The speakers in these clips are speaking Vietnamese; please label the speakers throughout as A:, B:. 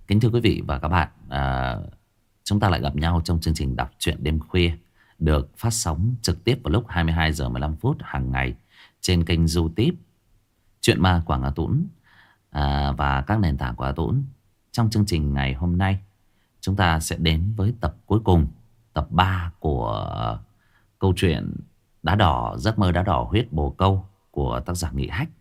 A: Kính thưa quý vị và các bạn, chúng ta lại gặp nhau trong chương trình đọc truyện đêm khuya được phát sóng trực tiếp vào lúc 22 giờ 15 phút hàng ngày trên kênh YouTube Truyện Ma Quảng Hà Tũng và các nền tảng của Hà Tũng. Trong chương trình ngày hôm nay, chúng ta sẽ đến với tập cuối cùng, tập 3 của câu chuyện Đá đỏ, giấc mơ đá đỏ huyết bồ câu của tác giả Nghị Hách.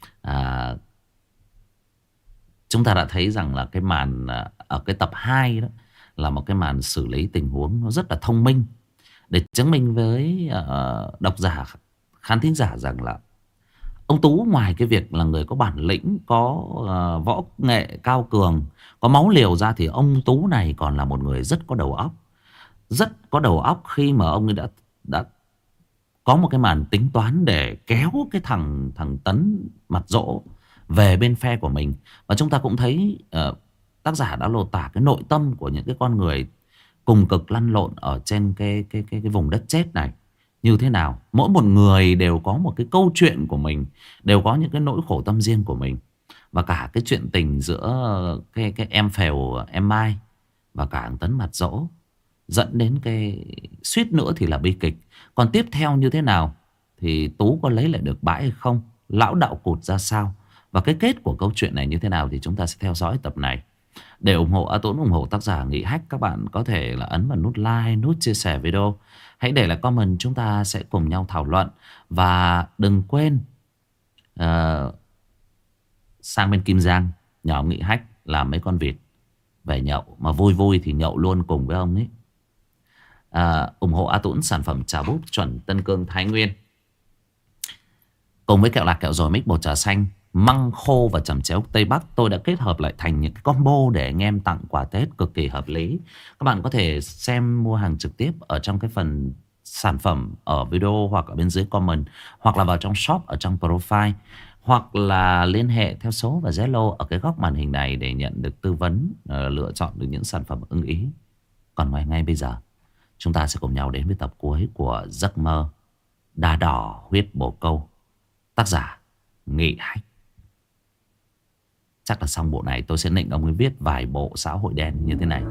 A: Chúng ta đã thấy rằng là cái màn ở cái tập 2 đó là một cái màn xử lý tình huống nó rất là thông minh để chứng minh với độc giả, khán thính giả rằng là ông Tú ngoài cái việc là người có bản lĩnh, có võ nghệ cao cường, có máu liều ra, thì ông Tú này còn là một người rất có đầu óc. Rất có đầu óc khi mà ông ấy đã có một cái màn tính toán để kéo cái thằng Tấn mặt dỗ về bên phe của mình. Và chúng ta cũng thấy tác giả đã lột tả cái nội tâm của những cái con người cùng cực lăn lộn ở trên cái vùng đất chết này như thế nào. Mỗi một người đều có một cái câu chuyện của mình, đều có những cái nỗi khổ tâm riêng của mình. Và cả cái chuyện tình giữa cái em Phèo, em Mai và cả thằng Tấn mặt dỗ dẫn đến cái suýt nữa thì là bi kịch. Còn tiếp theo như thế nào thì Tú có lấy lại được bãi hay không, lão đạo cụt ra sao, và cái kết của câu chuyện này như thế nào thì chúng ta sẽ theo dõi tập này. Để ủng hộ A Tũng, ủng hộ tác giả Nghị Hách, các bạn có thể là ấn vào nút like, nút chia sẻ video. Hãy để lại comment, chúng ta sẽ cùng nhau thảo luận. Và đừng quên sang bên Kim Giang, nhà ông Nghị Hách làm mấy con vịt về nhậu. Mà vui vui thì nhậu luôn cùng với ông ấy. Ủng hộ A Tũng sản phẩm trà búp chuẩn Tân Cương Thái Nguyên, cùng với kẹo lạc, kẹo dồi, mix bột trà xanh, măng khô và chẩm chéo Tây Bắc. Tôi đã kết hợp lại thành những cái combo để anh em tặng quà Tết cực kỳ hợp lý. Các bạn có thể xem mua hàng trực tiếp ở trong cái phần sản phẩm ở video, hoặc ở bên dưới comment, hoặc là vào trong shop ở trong profile, hoặc là liên hệ theo số và Zalo ở cái góc màn hình này để nhận được tư vấn, lựa chọn được những sản phẩm ưng ý. Còn ngay bây giờ, chúng ta sẽ cùng nhau đến với tập cuối của giấc mơ đá đỏ huyết bồ câu, tác giả Nghị Hách. Chắc là xong bộ này tôi sẽ nịnh ông ấy viết vài bộ xã hội đen như thế này.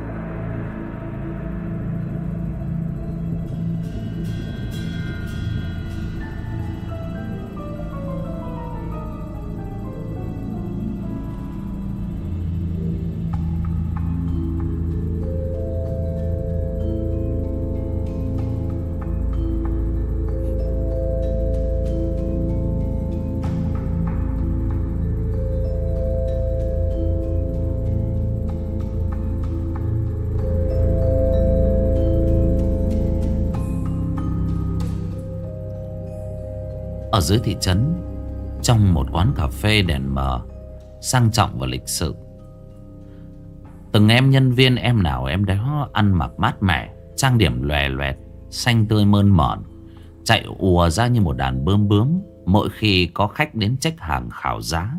A: Ở dưới thị trấn, trong một quán cà phê đèn mờ, sang trọng và lịch sự, từng em nhân viên em nào em đó ăn mặc mát mẻ, trang điểm lòe loẹt, xanh tươi mơn mởn, chạy ùa ra như một đàn bướm bướm mỗi khi có khách đến check hàng khảo giá.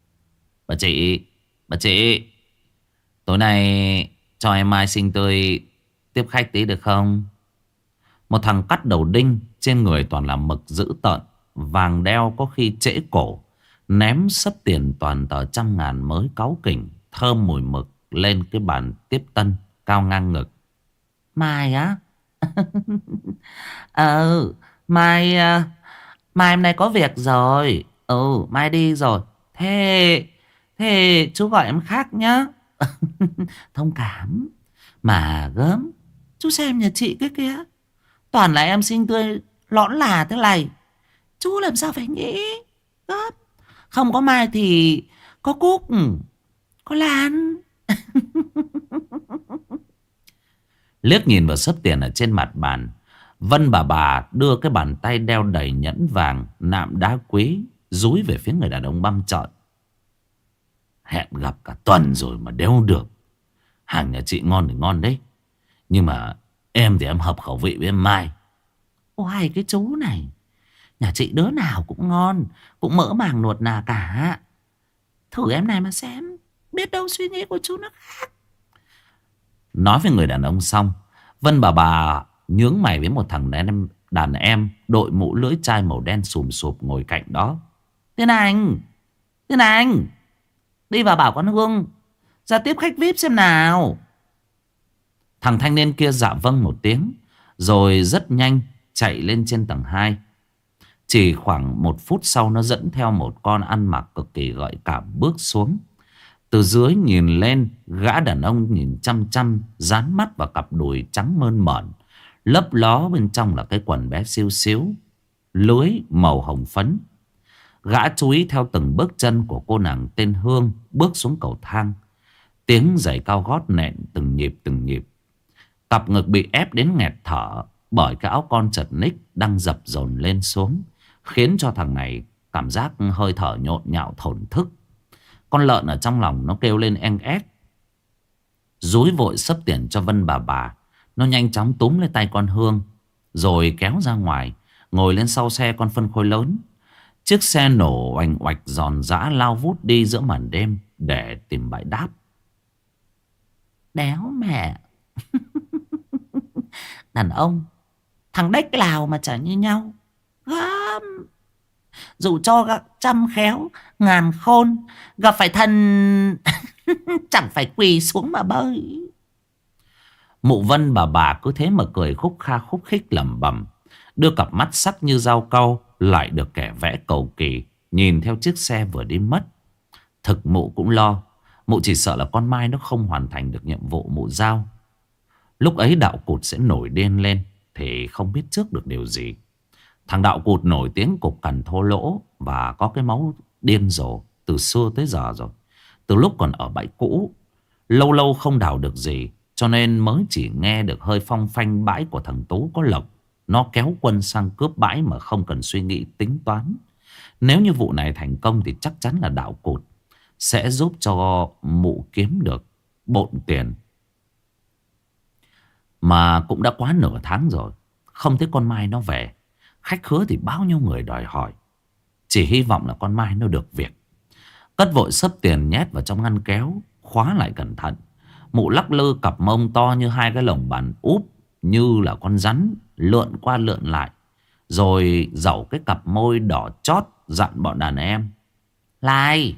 A: Bà chị, tối nay cho em Mai xinh tươi tiếp khách tí được không? Một thằng cắt đầu đinh, trên người toàn là mực dữ tợn, vàng đeo có khi trễ cổ, ném sấp tiền toàn tờ trăm ngàn mới cáu kỉnh, thơm mùi mực lên cái bàn tiếp tân cao ngang ngực. Mai á? Mai Mai hôm nay có việc rồi. Mai đi rồi. Thế chú gọi em khác nhá. Thông cảm. Mà gớm, chú xem nhà chị cái kia, toàn là em xinh tươi lõn là thế này, chú làm sao phải nghĩ. Gớm. Không có Mai thì có Cúc, có Lan. Liếc nhìn vào sấp tiền ở trên mặt bàn, Vân bà đưa cái bàn tay đeo đầy nhẫn vàng, nạm đá quý dúi về phía người đàn ông băm trợn. Hẹn gặp cả tuần rồi mà đeo được. Hàng nhà chị ngon thì ngon đấy, nhưng mà em thì em hợp khẩu vị với em Mai. Ôi cái chú này, nhà chị đứa nào cũng ngon, cũng mỡ màng nuột nà cả. Thử em này mà xem, biết đâu suy nghĩ của chú nó khác. Nói với người đàn ông xong, Vân bà nhướng mày với một thằng đàn em đội mũ lưỡi chai màu đen sùm sụp ngồi cạnh đó. Tiên Anh, đi vào bảo con Hương Ra tiếp khách VIP xem nào. Thằng thanh niên kia dạ vâng một tiếng, rồi rất nhanh chạy lên trên tầng 2. Chỉ khoảng 1 phút sau, nó dẫn theo một con ăn mặc cực kỳ gợi cảm bước xuống. Từ dưới nhìn lên, gã đàn ông nhìn chăm chăm, dán mắt vào cặp đùi trắng mơn mởn, lấp ló bên trong là cái quần bé xíu xíu, lưới màu hồng phấn. Gã chú ý theo từng bước chân của cô nàng tên Hương bước xuống cầu thang. Tiếng giày cao gót nện từng nhịp từng nhịp. Cặp ngực bị ép đến nghẹt thở bởi cái áo con chật ních đang dập dồn lên xuống, khiến cho thằng này cảm giác hơi thở nhộn nhạo thổn thức. Con lợn ở trong lòng nó kêu lên eng ép. Dúi vội xấp tiền cho Vân bà. Nó nhanh chóng túm lấy tay con Hương, rồi kéo ra ngoài, ngồi lên sau xe con phân khối lớn. Chiếc xe nổ oành oạch giòn giã lao vút đi giữa màn đêm để tìm bãi đáp. Đéo mẹ. Đàn ông thằng đếch Lào mà chả như nhau. Gớm. Dù cho gặp trăm khéo ngàn khôn, gặp phải thần chẳng phải quỳ xuống mà bơi. Mụ Vân bà cứ thế mà cười khúc kha khúc khích lẩm bẩm, đưa cặp mắt sắc như dao cau lại được kẻ vẽ cầu kỳ nhìn theo chiếc xe vừa đi mất. Thực mụ cũng lo. Mụ chỉ sợ là con Mai nó không hoàn thành được nhiệm vụ mụ giao. Lúc ấy Đạo Cụt sẽ nổi điên lên thì không biết trước được điều gì. Thằng Đạo Cụt nổi tiếng cục cằn thô lỗ và có cái máu điên rồ từ xưa tới giờ rồi. Từ lúc còn ở bãi cũ, lâu lâu không đào được gì, cho nên mới chỉ nghe được hơi phong phanh bãi của thằng Tú có lộc. Nó kéo quân sang cướp bãi mà không cần suy nghĩ tính toán. Nếu như vụ này thành công thì chắc chắn là Đạo Cụt sẽ giúp cho mụ kiếm được bộn tiền. Mà cũng đã quá nửa tháng rồi, không thấy con Mai nó về. Khách khứa thì bao nhiêu người đòi hỏi. Chỉ hy vọng là con Mai nó được việc. Cất vội xấp tiền nhét vào trong ngăn kéo, khóa lại cẩn thận. Mụ lắc lư cặp mông to như hai cái lồng bàn úp, như là con rắn lượn qua lượn lại. Rồi dẩu cái cặp môi đỏ chót dặn bọn đàn em: Lai,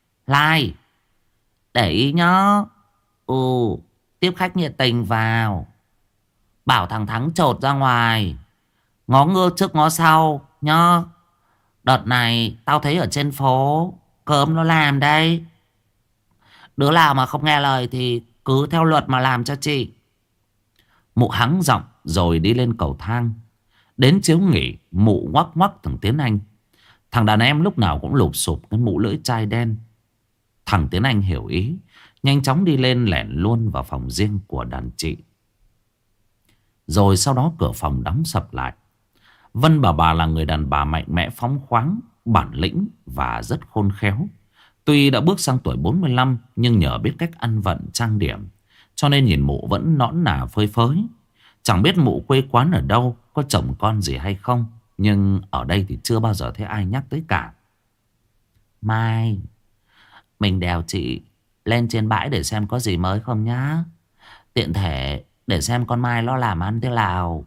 A: để ý nhá. Tiếp khách nhiệt tình vào. Bảo thằng Thắng chột ra ngoài, ngó ngơ trước ngó sau nhá. Đợt này tao thấy ở trên phố cơm nó làm đây. Đứa nào mà không nghe lời thì cứ theo luật mà làm cho chị. Mụ hắng giọng rồi đi lên cầu thang. Đến chiếu nghỉ, mụ ngoắc ngoắc thằng Tiến Anh. Thằng đàn em lúc nào cũng lụp sụp cái mũ lưỡi chai đen. Thằng Tiến Anh hiểu ý, nhanh chóng đi lên lẻn luôn vào phòng riêng của đàn chị. Rồi sau đó cửa phòng đóng sập lại. Vân bà là người đàn bà mạnh mẽ phóng khoáng, bản lĩnh và rất khôn khéo. Tuy đã bước sang tuổi 45 nhưng nhờ biết cách ăn vận trang điểm, cho nên nhìn mụ vẫn nõn nà phơi phới. Chẳng biết mụ quê quán ở đâu, có chồng con gì hay không, nhưng ở đây thì chưa bao giờ thấy ai nhắc tới cả. Mai, mình đèo chị lên trên bãi để xem có gì mới không nhá. Tiện thể để xem con Mai nó làm ăn thế nào.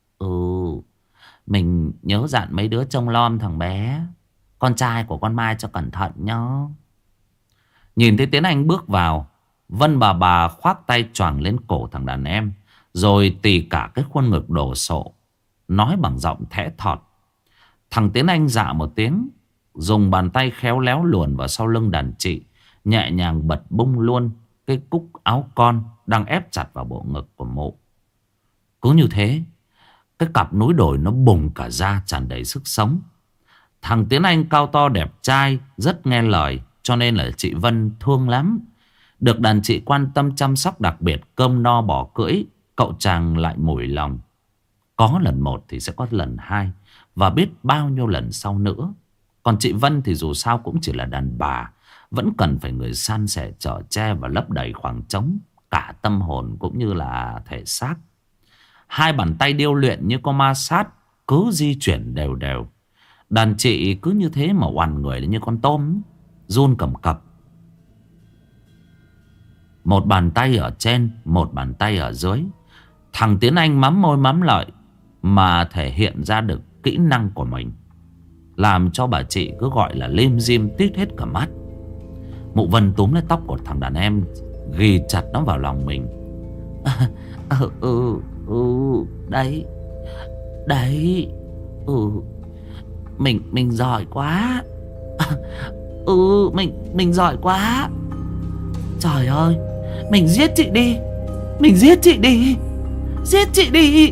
A: Mình nhớ dặn mấy đứa trông lom thằng bé, con trai của con Mai, cho cẩn thận nhá. Nhìn thấy Tiến Anh bước vào, Vân bà khoác tay choàng lên cổ thằng đàn em, rồi tì cả cái khuôn ngực đổ sộ, nói bằng giọng thẽ thọt. Thằng Tiến Anh dạ một tiếng, dùng bàn tay khéo léo luồn vào sau lưng đàn chị, nhẹ nhàng bật bung luôn cái cúc áo con đang ép chặt vào bộ ngực của mụ. Cứ như thế, cái cặp núi đồi nó bùng cả ra, tràn đầy sức sống. Thằng Tiến Anh cao to đẹp trai, rất nghe lời, cho nên là chị Vân thương lắm. Được đàn chị quan tâm chăm sóc đặc biệt, cơm no bỏ cưỡi, cậu chàng lại mủi lòng. Có lần một thì sẽ có lần hai, và biết bao nhiêu lần sau nữa. Còn chị Vân thì dù sao cũng chỉ là đàn bà, vẫn cần phải người san sẻ chở che và lấp đầy khoảng trống, cả tâm hồn cũng như là thể xác. Hai bàn tay điêu luyện như con ma sát cứ di chuyển đều đều. Đàn chị cứ như thế mà oằn người như con tôm, run cầm cập. Một bàn tay ở trên, một bàn tay ở dưới. Thằng Tiến Anh mắm môi mắm lợi mà thể hiện ra được kỹ năng của mình, làm cho bà chị cứ gọi là lim dim tít hết cả mắt. Mụ Vân túm lấy tóc của thằng đàn em, ghì chặt nó vào lòng mình. Đấy, đấy, mình giỏi quá. Mình giỏi quá. Trời ơi, mình giết chị đi, mình giết chị đi, giết chị đi.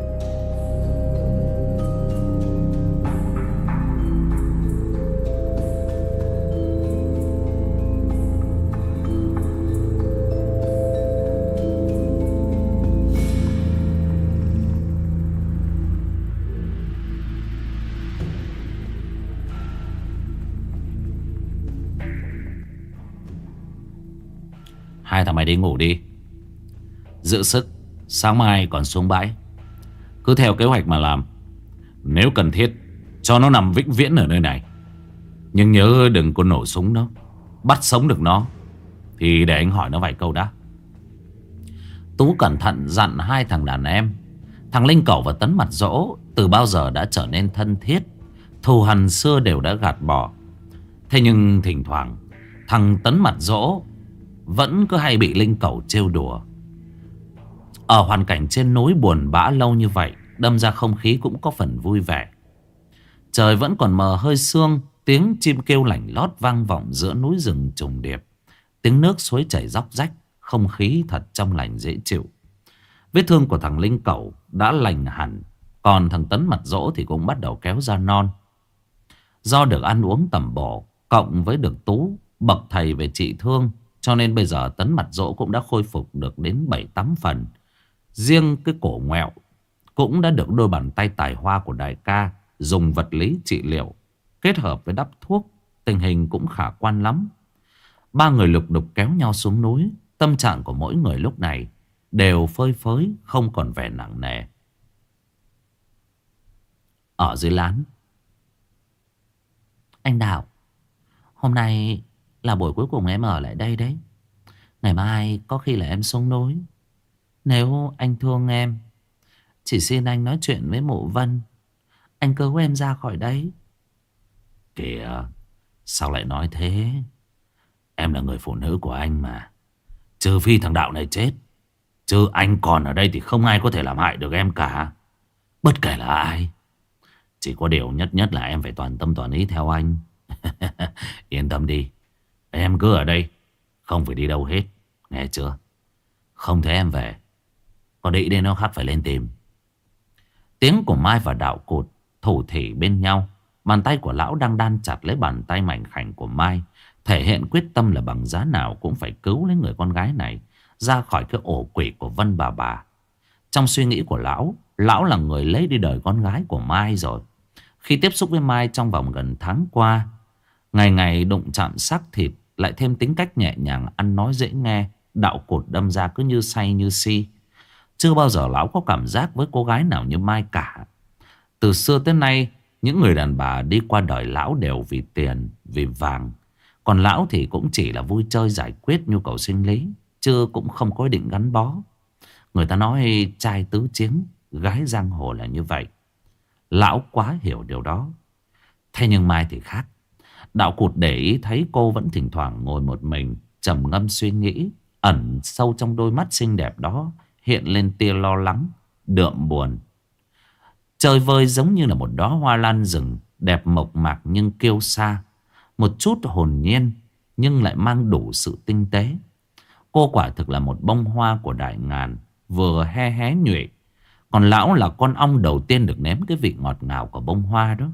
A: Hai thằng mày đi ngủ đi, giữ sức, sáng mai còn xuống bãi. Cứ theo kế hoạch mà làm. Nếu cần thiết cho nó nằm vĩnh viễn ở nơi này. Nhưng nhớ đừng có nổ súng nó. Bắt sống được nó thì để anh hỏi nó vài câu đã. Tú cẩn thận dặn hai thằng đàn em. Thằng Linh Cẩu và Tấn Mặt Dỗ từ bao giờ đã trở nên thân thiết. Thù hằn xưa đều đã gạt bỏ. Thế nhưng thỉnh thoảng thằng Tấn Mặt Dỗ vẫn cứ hay bị Linh Cẩu trêu đùa. Ở hoàn cảnh trên núi buồn bã lâu như vậy, đâm ra không khí cũng có phần vui vẻ. Trời vẫn còn mờ hơi sương. Tiếng chim kêu lảnh lót vang vọng giữa núi rừng trùng điệp. Tiếng nước suối chảy róc rách. Không khí thật trong lành dễ chịu. Vết thương của thằng Linh Cẩu đã lành hẳn. Còn thằng Tấn Mặt Dỗ thì cũng bắt đầu kéo ra non. Do được ăn uống tầm bổ, cộng với được Tú bậc thầy về trị thương, cho nên bây giờ Tấn Mặt Dỗ cũng đã khôi phục được đến 7-8 phần. Riêng cái cổ ngoẹo cũng đã được đôi bàn tay tài hoa của đại ca dùng vật lý trị liệu, kết hợp với đắp thuốc, tình hình cũng khả quan lắm. Ba người lục đục kéo nhau xuống núi. Tâm trạng của mỗi người lúc này đều phơi phới, không còn vẻ nặng nề. Ở dưới lán: anh Đạo, hôm nay là buổi cuối cùng em ở lại đây đấy. Ngày mai có khi là em xuống núi. Nếu anh thương em, chỉ xin anh nói chuyện với mụ Vân, anh cứu em ra khỏi đấy. Kìa, sao lại nói thế? Em là người phụ nữ của anh mà. Trừ phi thằng Đạo này chết, chứ anh còn ở đây thì không ai có thể làm hại được em cả. Bất kể là ai. Chỉ có điều nhất nhất là em phải toàn tâm toàn ý theo anh. Yên tâm đi, em cứ ở đây, không phải đi đâu hết, nghe chưa? Không thấy em về, có đĩ đến nó khác phải lên tìm. Tiếng của Mai và Đạo Cụt thủ thỉ bên nhau. Bàn tay của lão đang đan chặt lấy bàn tay mảnh khảnh của Mai, thể hiện quyết tâm là bằng giá nào cũng phải cứu lấy người con gái này ra khỏi cái ổ quỷ của Vân bà. Trong suy nghĩ của lão, lão là người lấy đi đời con gái của Mai rồi. Khi tiếp xúc với Mai trong vòng gần tháng qua, ngày ngày đụng chạm xác thịt, lại thêm tính cách nhẹ nhàng ăn nói dễ nghe, Đạo Cụt đâm ra cứ như say như si. Chưa bao giờ lão có cảm giác với cô gái nào như Mai cả. Từ xưa tới nay, những người đàn bà đi qua đời lão đều vì tiền, vì vàng. Còn lão thì cũng chỉ là vui chơi giải quyết nhu cầu sinh lý, chứ cũng không có ý định gắn bó. Người ta nói trai tứ chiến, gái giang hồ là như vậy. Lão quá hiểu điều đó. Thế nhưng Mai thì khác. Đạo Cụt để ý thấy cô vẫn thỉnh thoảng ngồi một mình, trầm ngâm suy nghĩ. Ẩn sâu trong đôi mắt xinh đẹp đó hiện lên tia lo lắng, đượm buồn. Chơi vơi giống như là một đóa hoa lan rừng, đẹp mộc mạc nhưng kiêu sa. Một chút hồn nhiên nhưng lại mang đủ sự tinh tế. Cô quả thực là một bông hoa của đại ngàn, vừa hé hé nhuệ. Còn lão là con ong đầu tiên được nếm cái vị ngọt ngào của bông hoa đó.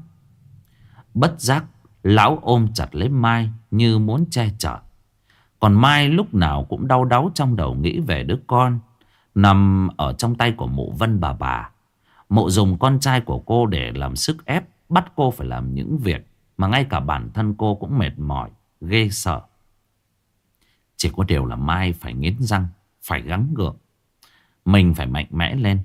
A: Bất giác lão ôm chặt lấy Mai như muốn che chở. Còn Mai lúc nào cũng đau đáu trong đầu nghĩ về đứa con nằm ở trong tay của mụ Vân bà. Mụ dùng con trai của cô để làm sức ép, bắt cô phải làm những việc mà ngay cả bản thân cô cũng mệt mỏi, ghê sợ. Chỉ có điều là Mai phải nghiến răng, phải gắng gượng. Mình phải mạnh mẽ lên.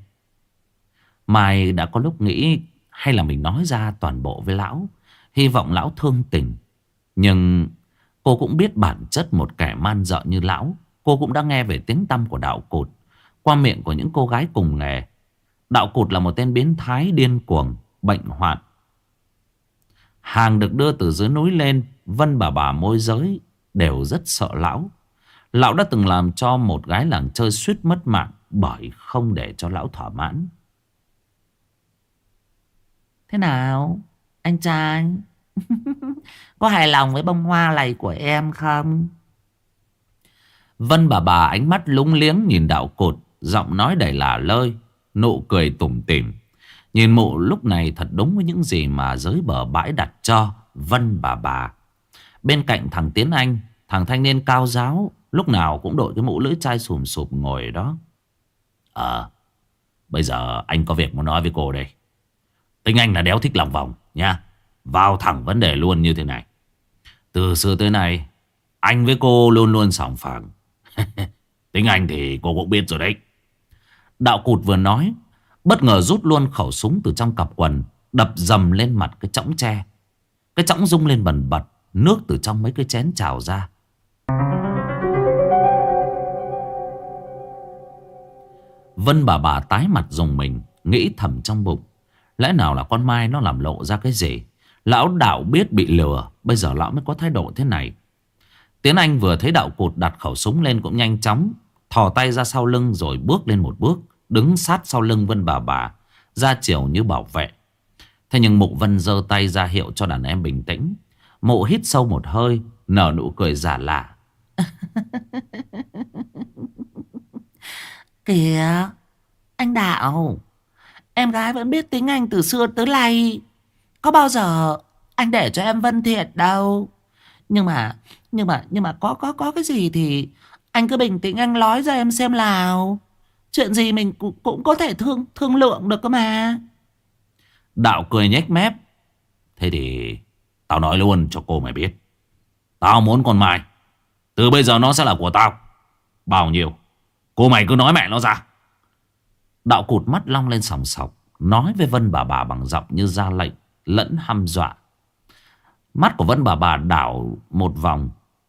A: Mai đã có lúc nghĩ hay là mình nói ra toàn bộ với lão, hy vọng lão thương tình. Nhưng cô cũng biết bản chất một kẻ man dợ như lão. Cô cũng đã nghe về tiếng tăm của Đạo Cụt qua miệng của những cô gái cùng nghề. Đạo Cụt là một tên biến thái điên cuồng, bệnh hoạn. Hàng được đưa từ dưới núi lên, Vân bà môi giới đều rất sợ lão. Lão đã từng làm cho một gái làng chơi suýt mất mạng bởi không để cho lão thỏa mãn. Thế nào, anh trai? Có hài lòng với bông hoa này của em không? Vân bà ánh mắt lúng liếng nhìn Đạo Cụt, giọng nói đầy lả lơi, nụ cười tủm tỉm. Nhìn mụ lúc này thật đúng với những gì mà giới bờ bãi đặt cho Vân bà. Bên cạnh thằng Tiến Anh, thằng thanh niên cao ráo, lúc nào cũng đội cái mũ lưỡi chai sùm sụp ngồi đó. Bây giờ anh có việc muốn nói với cô đây. Tính anh là đéo thích lòng vòng nha. Vào thẳng vấn đề luôn như thế này. Từ xưa tới nay, anh với cô luôn luôn sòng phẳng. Tính anh thì cô cũng biết rồi đấy. Đạo Cụt vừa nói, bất ngờ rút luôn khẩu súng từ trong cặp quần, đập dầm lên mặt cái chõng tre. Cái chõng rung lên bần bật, nước từ trong mấy cái chén trào ra. Vân bà tái mặt rùng mình, nghĩ thầm trong bụng, lẽ nào là con Mai nó làm lộ ra cái gì? Lão Đạo biết bị lừa, bây giờ lão mới có thái độ thế này. Tiến Anh vừa thấy Đạo Cụt đặt khẩu súng lên cũng nhanh chóng thò tay ra sau lưng rồi bước lên một bước, đứng sát sau lưng Vân bà, ra chiều như bảo vệ. Thế nhưng Mụ Vân giơ tay ra hiệu cho đàn em bình tĩnh. Mụ hít sâu một hơi, nở nụ cười giả lạ. Kìa, anh Đạo, em gái vẫn biết tính anh từ xưa tới nay. Có bao giờ anh để cho em Vân thiệt đâu. Nhưng mà có cái gì thì anh cứ bình tĩnh anh nói ra em xem nào. Chuyện gì mình cũng có thể thương lượng được cơ mà. Đạo cười nhếch mép. Thế thì tao nói luôn cho cô mày biết. Tao muốn con Mai, từ bây giờ nó sẽ là của tao. Bao nhiêu cô mày cứ nói mẹ nó ra. Đạo Cụt mắt long lên sòng sọc, nói với Vân bà bằng giọng như ra lệnh lẫn hăm dọa. Mắt của Vân bà đảo một vòng.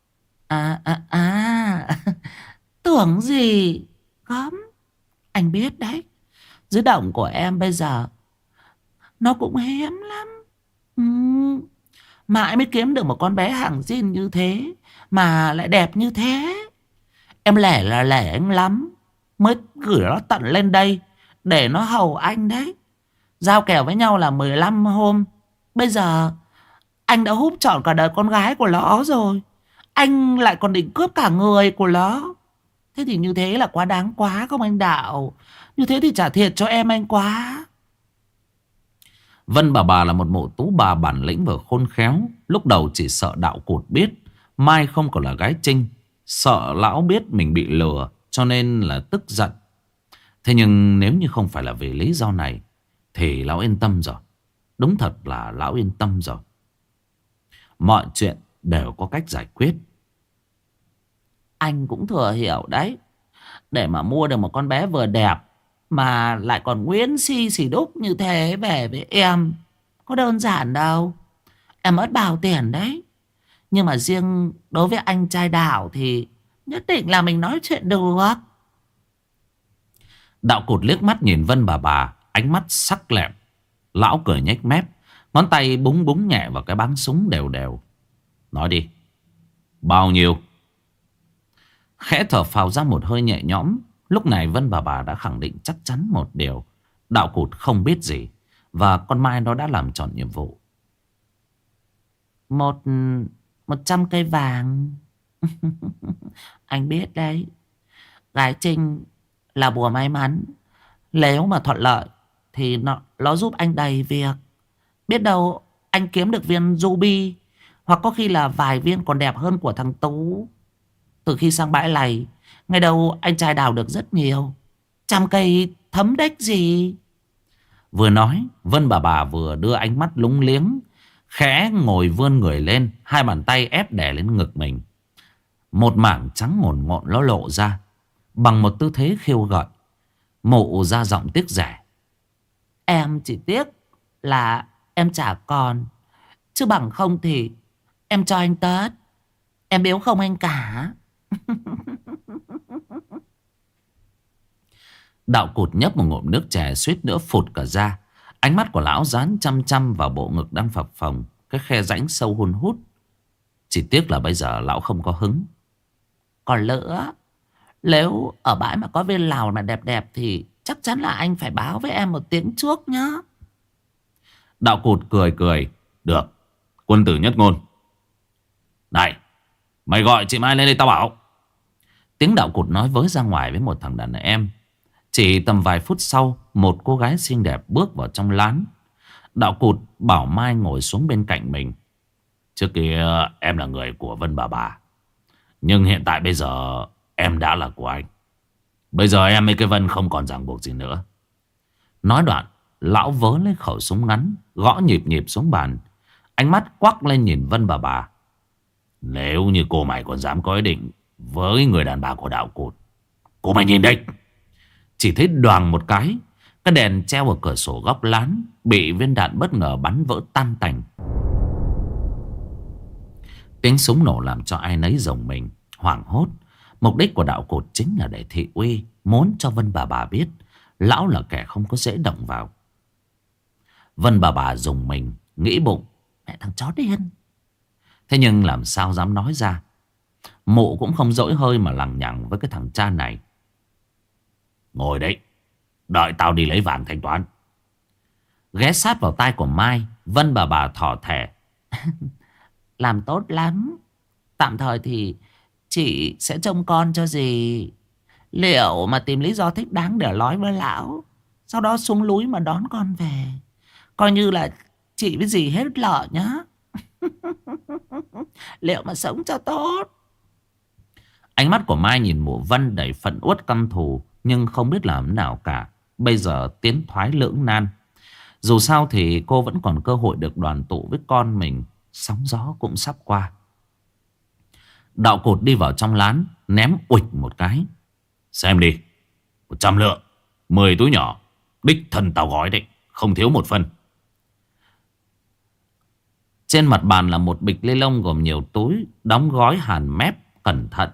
A: Tưởng gì. Không, anh biết đấy, dưới động của em bây giờ nó cũng hiếm lắm. Mãi mới kiếm được một con bé hàng zin như thế, mà lại đẹp như thế. Em lẻ là lẻ anh lắm, mới gửi nó tận lên đây để nó hầu anh đấy. Giao kèo với nhau là 15 hôm. Bây giờ anh đã húp trọn cả đời con gái của nó rồi, anh lại còn định cướp cả người của nó. Thế thì như thế là quá đáng quá không anh Đạo? Như thế thì trả thiệt cho em anh quá. Vân bà là một mụ tú bà bản lĩnh và khôn khéo. Lúc đầu chỉ sợ Đạo Cụt biết Mai không còn là gái Trinh, sợ lão biết mình bị lừa cho nên là tức giận. Thế nhưng nếu như không phải là vì lý do này thì lão yên tâm rồi. Đúng thật là lão yên tâm rồi. Mọi chuyện đều có cách giải quyết. Anh cũng thừa hiểu đấy, để mà mua được một con bé vừa đẹp mà lại còn nguyên si xì đúc như thế về với em có đơn giản đâu. Em mất bao tiền đấy. Nhưng mà riêng đối với anh trai Đạo thì nhất định là mình nói chuyện được. Đạo Cụt liếc mắt nhìn Vân bà, ánh mắt sắc lẹm. Lão cười nhếch mép, ngón tay búng búng nhẹ vào cái báng súng đều đều. Nói đi, bao nhiêu? Khẽ thở phào ra một hơi nhẹ nhõm. Lúc này Vân bà đã khẳng định chắc chắn một điều: Đạo Cụt không biết gì, và con Mai nó đã làm tròn nhiệm vụ. 100 cây vàng. Anh biết đấy, gái Trinh là bùa may mắn. Nếu mà thuận lợi thì nó giúp anh đầy việc. Biết đâu anh kiếm được viên ruby, hoặc có khi là vài viên còn đẹp hơn của thằng Tú. Từ khi sang bãi này, ngày đầu anh trai đào được rất nhiều. 100 cây thấm đếch gì. Vừa nói, Vân bà vừa đưa ánh mắt lúng liếng, khẽ ngồi vươn người lên, hai bàn tay ép đè lên ngực mình. Một mảng trắng ngồn ngộn nó lộ ra bằng một tư thế khiêu gợi. Mụ ra giọng tiếc rẻ. Em chỉ tiếc là em chả còn, chứ bằng không thì em cho anh tất. Em biếu không anh cả. Đạo Cụt nhấp một ngụm nước chè suýt nữa phụt cả ra. Ánh mắt của lão dán chăm chăm vào bộ ngực đang phập phồng, cái khe rãnh sâu hun hút. Chỉ tiếc là bây giờ lão không có hứng. Còn nữa, nếu ở bãi mà có viên lào mà đẹp đẹp thì chắc chắn là anh phải báo với em một tiếng trước nhá.
B: Đạo Cụt cười cười. Được, quân tử nhất ngôn. Này, mày gọi chị Mai lên đây tao bảo.
A: Tiếng Đạo Cụt nói với ra ngoài với một thằng đàn em. Chỉ tầm vài phút sau, một cô gái xinh đẹp bước vào trong lán. Đạo Cụt bảo Mai ngồi xuống bên cạnh mình.
B: Trước kia em là người của Vân bà, nhưng hiện tại bây giờ em đã là của anh. Bây giờ em với cái Vân không còn ràng buộc gì nữa.
A: Nói đoạn, lão vớ lấy khẩu súng ngắn, gõ nhịp nhịp xuống bàn. Ánh mắt quắc lên nhìn Vân bà.
B: Nếu như cô mày còn dám có ý định với người đàn bà của Đạo Cụt, cô mày nhìn đây.
A: Chỉ thấy đoàng một cái đèn treo ở cửa sổ góc lán bị viên đạn bất ngờ bắn vỡ tan tành. Tiếng súng nổ làm cho ai nấy rùng mình, hoảng hốt. Mục đích của Đạo Cụt chính là để thị uy, muốn cho Vân bà biết lão là kẻ không có dễ động vào. Vân bà rùng mình, nghĩ bụng, mẹ thằng chó điên. Thế nhưng làm sao dám nói ra. Mụ cũng không dỗi hơi mà lằng nhằng với cái thằng cha này.
B: Ngồi đấy, đợi tao đi lấy vàng thanh toán.
A: Ghé sát vào tai của Mai, Vân bà thỏ thẻ. Làm tốt lắm. Tạm thời thì chị sẽ trông con cho dì. Liệu mà tìm lý do thích đáng để nói với lão, sau đó xuống núi mà đón con về. Coi như là chị với dì hết lợ nhá. Liệu mà sống cho tốt. Ánh mắt của Mai nhìn mụ Vân đầy phẫn uất căm thù, nhưng không biết làm thế nào cả. Bây giờ tiến thoái lưỡng nan. Dù sao thì cô vẫn còn cơ hội được đoàn tụ với con mình. Sóng gió cũng sắp qua. Đạo Cụt đi vào trong lán, ném uịch một cái.
B: Xem đi, 100 lượng, 10 túi nhỏ, đích thân tao gói đấy, không thiếu một phân.
A: Trên mặt bàn là một bịch ni lông gồm nhiều túi, đóng gói hàn mép, cẩn thận.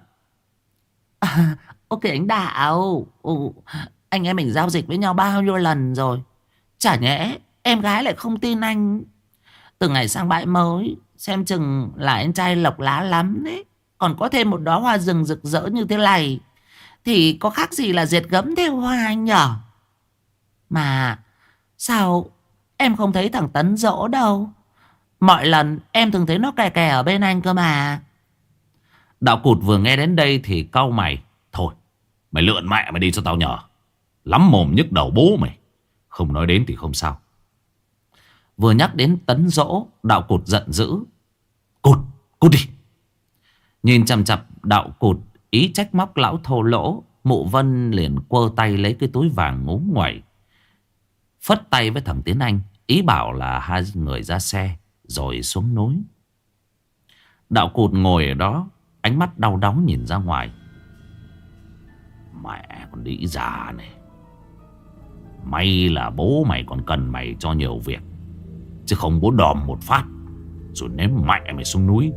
A: Ok anh Đạo. Anh em mình giao dịch với nhau bao nhiêu lần rồi, chả nhẽ em gái lại không tin anh. Từ ngày sang bãi mới, xem chừng là anh trai lộc lá lắm đấy. Còn có thêm một đóa hoa rừng rực rỡ như thế này thì có khác gì là diệt gấm theo hoa anh nhở. Mà sao em không thấy thằng Tấn Dỗ đâu? Mọi lần em thường thấy nó kè kè ở bên anh cơ mà. Đạo Cụt vừa nghe đến đây thì cau mày.
B: Thôi, mày lượn mẹ mày đi cho tao nhờ. Lắm mồm nhức đầu bố mày. Không nói đến thì không sao.
A: Vừa nhắc đến Tấn Dỗ, Đạo Cụt giận dữ.
B: Cút đi.
A: Nhìn chằm chằm Đạo Cụt, ý trách móc lão thô lỗ, mụ Vân liền quơ tay lấy cái túi vàng ngúng nguẩy, phất tay với thằng Tiến Anh, ý bảo là hai người ra xe rồi xuống núi. Đạo Cụt ngồi ở đó, ánh mắt đau đớn nhìn ra ngoài.
B: Mẹ con đĩ già này. May là bố mày còn cần mày cho nhiều việc, chứ không bố đòm một phát rồi ném mẹ mày xuống núi.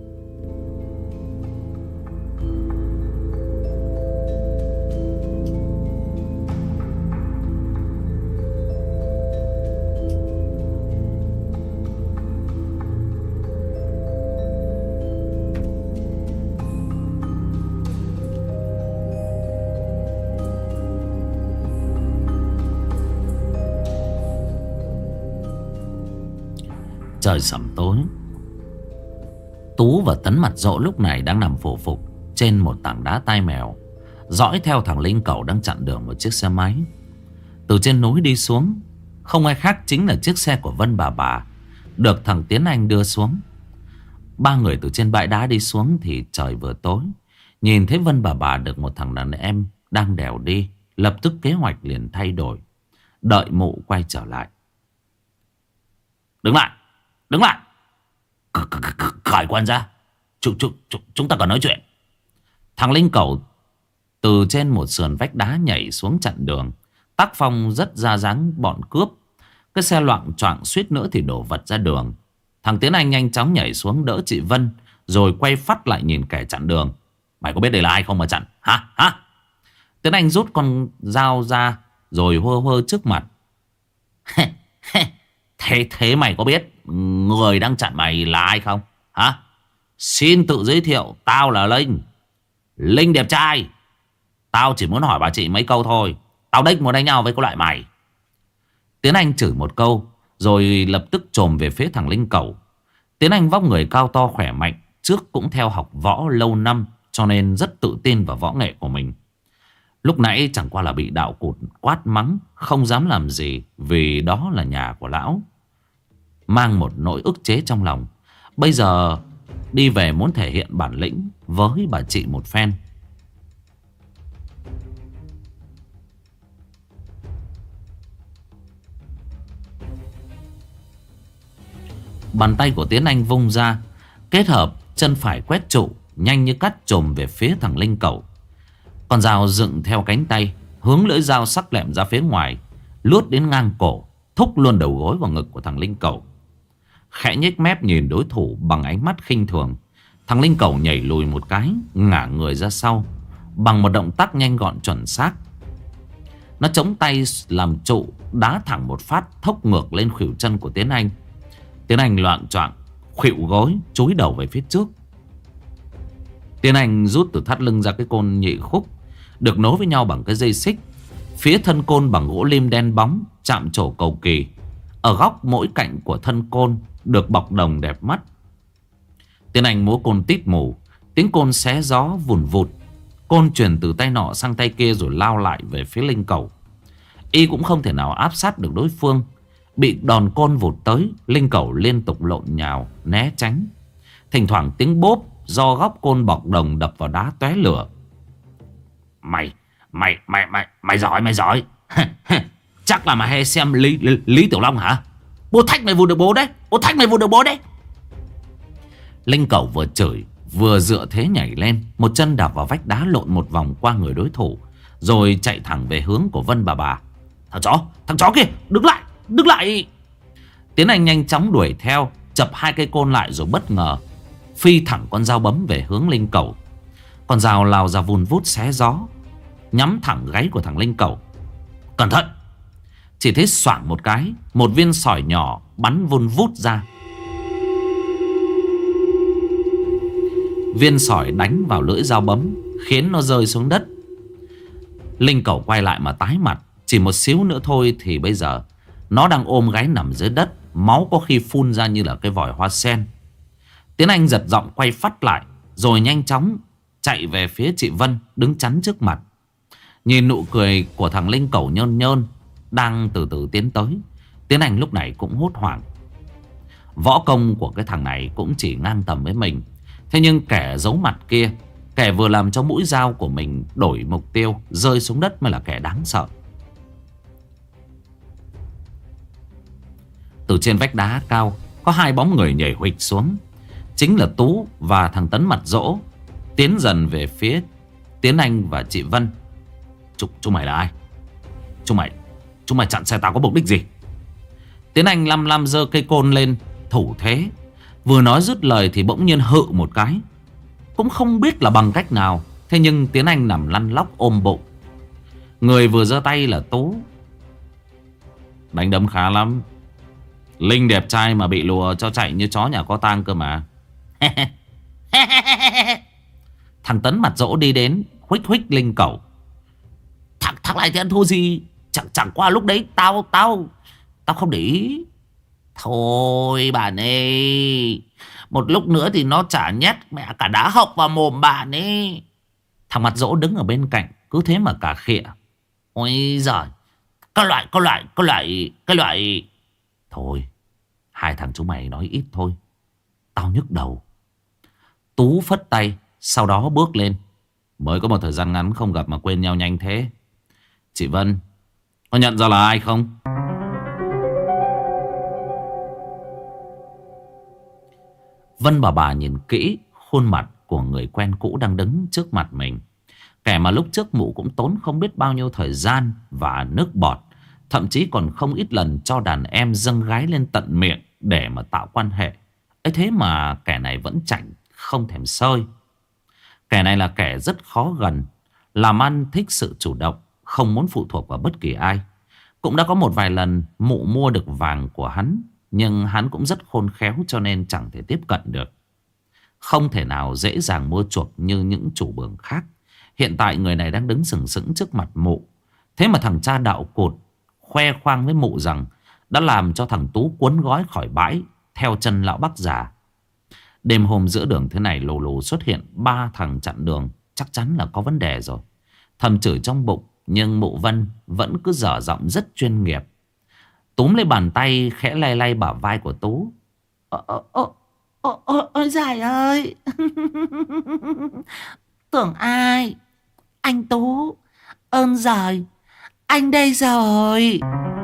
A: Trời sẩm tối. Tú và Tấn Mặt Dỗ lúc này đang nằm phù phục trên một tảng đá tai mèo, dõi theo thằng Linh Cẩu đang chặn đường một chiếc xe máy. Từ trên núi đi xuống, không ai khác chính là chiếc xe của Vân bà, được thằng Tiến Anh đưa xuống. Ba người từ trên bãi đá đi xuống thì trời vừa tối. Nhìn thấy Vân bà được một thằng đàn em đang đèo đi, lập tức kế hoạch liền thay đổi, đợi mụ quay trở lại.
B: Đứng lại, đứng lại. Khởi quân ra. Chúng ta cần nói chuyện.
A: Thằng Linh Cẩu từ trên một sườn vách đá nhảy xuống chặn đường, tác phong rất ra dáng bọn cướp. Cái xe loạng choạng suýt nữa thì đổ vật ra đường. Thằng Tiến Anh nhanh chóng nhảy xuống đỡ chị Vân, rồi quay phát lại nhìn kẻ chặn đường.
B: Mày có biết đây là ai không mà chặn? Hả?
A: Tiến Anh rút con dao ra rồi hơ hơ trước mặt.
B: Thế mày có biết người đang chặn mày là ai không? Hả? Xin tự giới thiệu, tao là Linh. Linh đẹp trai. Tao chỉ muốn hỏi bà chị mấy câu thôi. Tao đếch muốn đánh nhau với cái loại mày.
A: Tiến Anh chửi một câu rồi lập tức chồm về phía thằng Linh Cẩu. Tiến Anh vóc người cao to khỏe mạnh, trước cũng theo học võ lâu năm cho nên rất tự tin vào võ nghệ của mình. Lúc nãy chẳng qua là bị đạo cụt quát mắng, không dám làm gì vì đó là nhà của lão. Mang một nỗi ức chế trong lòng, bây giờ đi về muốn thể hiện bản lĩnh với bà chị một phen. Bàn tay của Tiến Anh vung ra, kết hợp chân phải quét trụ, nhanh như cắt chồm về phía thằng Linh Cẩu. Con dao dựng theo cánh tay, hướng lưỡi dao sắc lẹm ra phía ngoài, lướt đến ngang cổ, thúc luôn đầu gối vào ngực của thằng Linh Cẩu. Khẽ nhếch mép nhìn đối thủ bằng ánh mắt khinh thường, thằng Linh Cẩu nhảy lùi một cái, ngả người ra sau bằng một động tác nhanh gọn chuẩn xác. Nó chống tay làm trụ, đá thẳng một phát thốc ngược lên khuỷu chân của Tiến Anh. Tiến Anh loạng choạng khuỵu gối, chúi đầu về phía trước. Tiến Anh rút từ thắt lưng ra cái côn nhị khúc, được nối với nhau bằng cái dây xích. Phía thân côn bằng gỗ lim đen bóng, chạm trổ cầu kỳ. Ở góc mỗi cạnh của thân côn được bọc đồng đẹp mắt. Tiến Anh múa côn tít mù, tiếng côn xé gió vùn vụt. Côn truyền từ tay nọ sang tay kia rồi lao lại về phía Linh Cẩu. Y cũng không thể nào áp sát được đối phương. Bị đòn côn vụt tới, Linh Cẩu liên tục lộn nhào né tránh. Thỉnh thoảng tiếng bốp do góc côn bọc đồng đập vào đá tóe lửa.
B: Mày giỏi. Chắc là mày hay xem Lý Tiểu Long hả? Bố thách mày vụt được bố đấy.
A: Linh Cẩu vừa chửi vừa dựa thế nhảy lên, một chân đạp vào vách đá lộn một vòng qua người đối thủ, rồi chạy thẳng về hướng của Vân bà.
B: Thằng chó kia, đứng lại.
A: Tiến Anh nhanh chóng đuổi theo, chập hai cây côn lại rồi bất ngờ phi thẳng con dao bấm về hướng Linh Cẩu. Con dao lao ra vun vút xé gió, nhắm thẳng gáy của thằng Linh Cẩu.
B: Cẩn thận!
A: Chỉ thấy xoảng một cái, một viên sỏi nhỏ bắn vun vút ra. Viên sỏi đánh vào lưỡi dao bấm, khiến nó rơi xuống đất. Linh Cẩu quay lại mà tái mặt. Chỉ một xíu nữa thôi thì bây giờ nó đang ôm gáy nằm dưới đất, máu có khi phun ra như là cái vòi hoa sen. Tiến Anh giật giọng quay phắt lại, rồi nhanh chóng chạy về phía chị Vân đứng chắn trước mặt. Nhìn nụ cười của thằng Linh Cẩu nhơn nhơn đang từ từ tiến tới, Tiến Anh lúc này cũng hốt hoảng. Võ công của cái thằng này cũng chỉ ngang tầm với mình. Thế nhưng kẻ giấu mặt kia, kẻ vừa làm cho mũi dao của mình đổi mục tiêu, rơi xuống đất mới là kẻ đáng sợ. Từ trên vách đá cao có hai bóng người nhảy huỵch xuống. Chính là Tú và thằng Tấn mặt dỗ, tiến dần về phía Tiến Anh và chị Vân.
B: Chúng mày là ai? Chúng mày chặn xe tao có mục đích gì?
A: Tiến Anh lăm lăm giơ cây côn lên thủ thế. Vừa nói dứt lời thì bỗng nhiên hự một cái, cũng không biết là bằng cách nào. Thế nhưng Tiến Anh nằm lăn lóc ôm bụng. Người vừa giơ tay là Tú.
B: Đánh đấm khá lắm. Linh đẹp trai mà bị lùa cho chạy như chó nhà có tang cơ mà.
A: Thằng Tấn mặt dỗ đi đến huých huých Linh Cẩu.
B: Thằng này thì ăn thua gì? Chẳng qua lúc đấy tao không để ý. Thôi bạn ơi, một lúc nữa thì nó chả nhét mẹ cả đá hộc vào mồm bạn ấy.
A: Thằng mặt dỗ đứng ở bên cạnh cứ thế mà cả khịa.
B: Ôi giời, cái loại.
A: Thôi, hai thằng chúng mày nói ít thôi, tao nhức đầu. Tú phất tay, sau đó bước lên. Mới có một thời gian ngắn không gặp mà quên nhau nhanh thế. Chị Vân, có nhận ra là ai không? Vân bà nhìn kỹ khuôn mặt của người quen cũ đang đứng trước mặt mình. Kẻ mà lúc trước mụ cũng tốn không biết bao nhiêu thời gian và nước bọt, thậm chí còn không ít lần cho đàn em dâng gái lên tận miệng để mà tạo quan hệ. Ấy thế mà kẻ này vẫn chảnh không thèm sơi. Kẻ này là kẻ rất khó gần, làm ăn thích sự chủ động, không muốn phụ thuộc vào bất kỳ ai. Cũng đã có một vài lần mụ mua được vàng của hắn, nhưng hắn cũng rất khôn khéo cho nên chẳng thể tiếp cận được. không thể nào dễ dàng mua chuộc như những chủ bường khác. Hiện tại người này đang đứng sừng sững trước mặt Mụ. Thế mà thằng cha Đạo Cột khoe khoang với Mụ rằng đã làm cho thằng Tú cuốn gói khỏi bãi theo chân lão bác già. Đêm hôm giữa đường thế này lù lù xuất hiện 3 thằng chặn đường, chắc chắn là có vấn đề rồi. Thầm chửi trong bụng, nhưng Mụ Vân vẫn cứ dở giọng rất chuyên nghiệp. Túm lấy bàn tay khẽ lay lay bả vai của Tú.
B: Ôi giời ơi. Tưởng ai? Anh Tú. Ơn giời, anh đây rồi.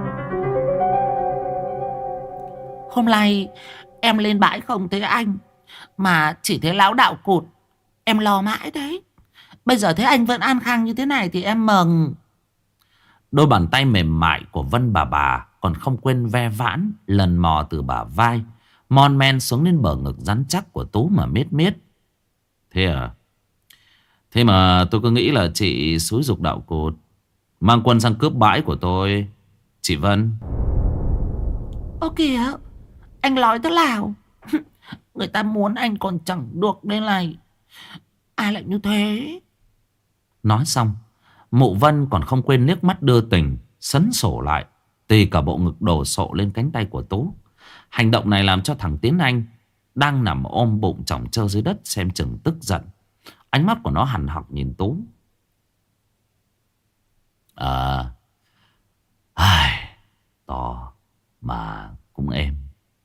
B: Hôm nay em lên bãi không thấy anh, mà chỉ thấy lão Đạo Cụt. Em lo mãi đấy. Bây giờ thấy anh vẫn an khang như thế này thì em mừng.
A: Đôi bàn tay mềm mại của Vân bà còn không quên ve vãn lần mò từ bả vai mon men xuống đến bờ ngực rắn chắc của Tú mà miết miết. Thế à? Thế mà tôi cứ nghĩ là chị xúi giục Đạo Cụt mang quân sang cướp bãi của tôi, chị Vân.
B: Ơ kìa, anh nói thế nào? Người ta muốn anh còn chẳng được đây này. Ai lại như thế?
A: Nói xong, Mụ Vân còn không quên liếc mắt đưa tình, sấn sổ lại, tì cả bộ ngực đổ sộ lên cánh tay của Tú. Hành động này làm cho thằng Tiến Anh đang nằm ôm bụng chỏng trơ dưới đất xem chừng tức giận. Ánh mắt của nó hằn học nhìn Tú. To mà cũng êm.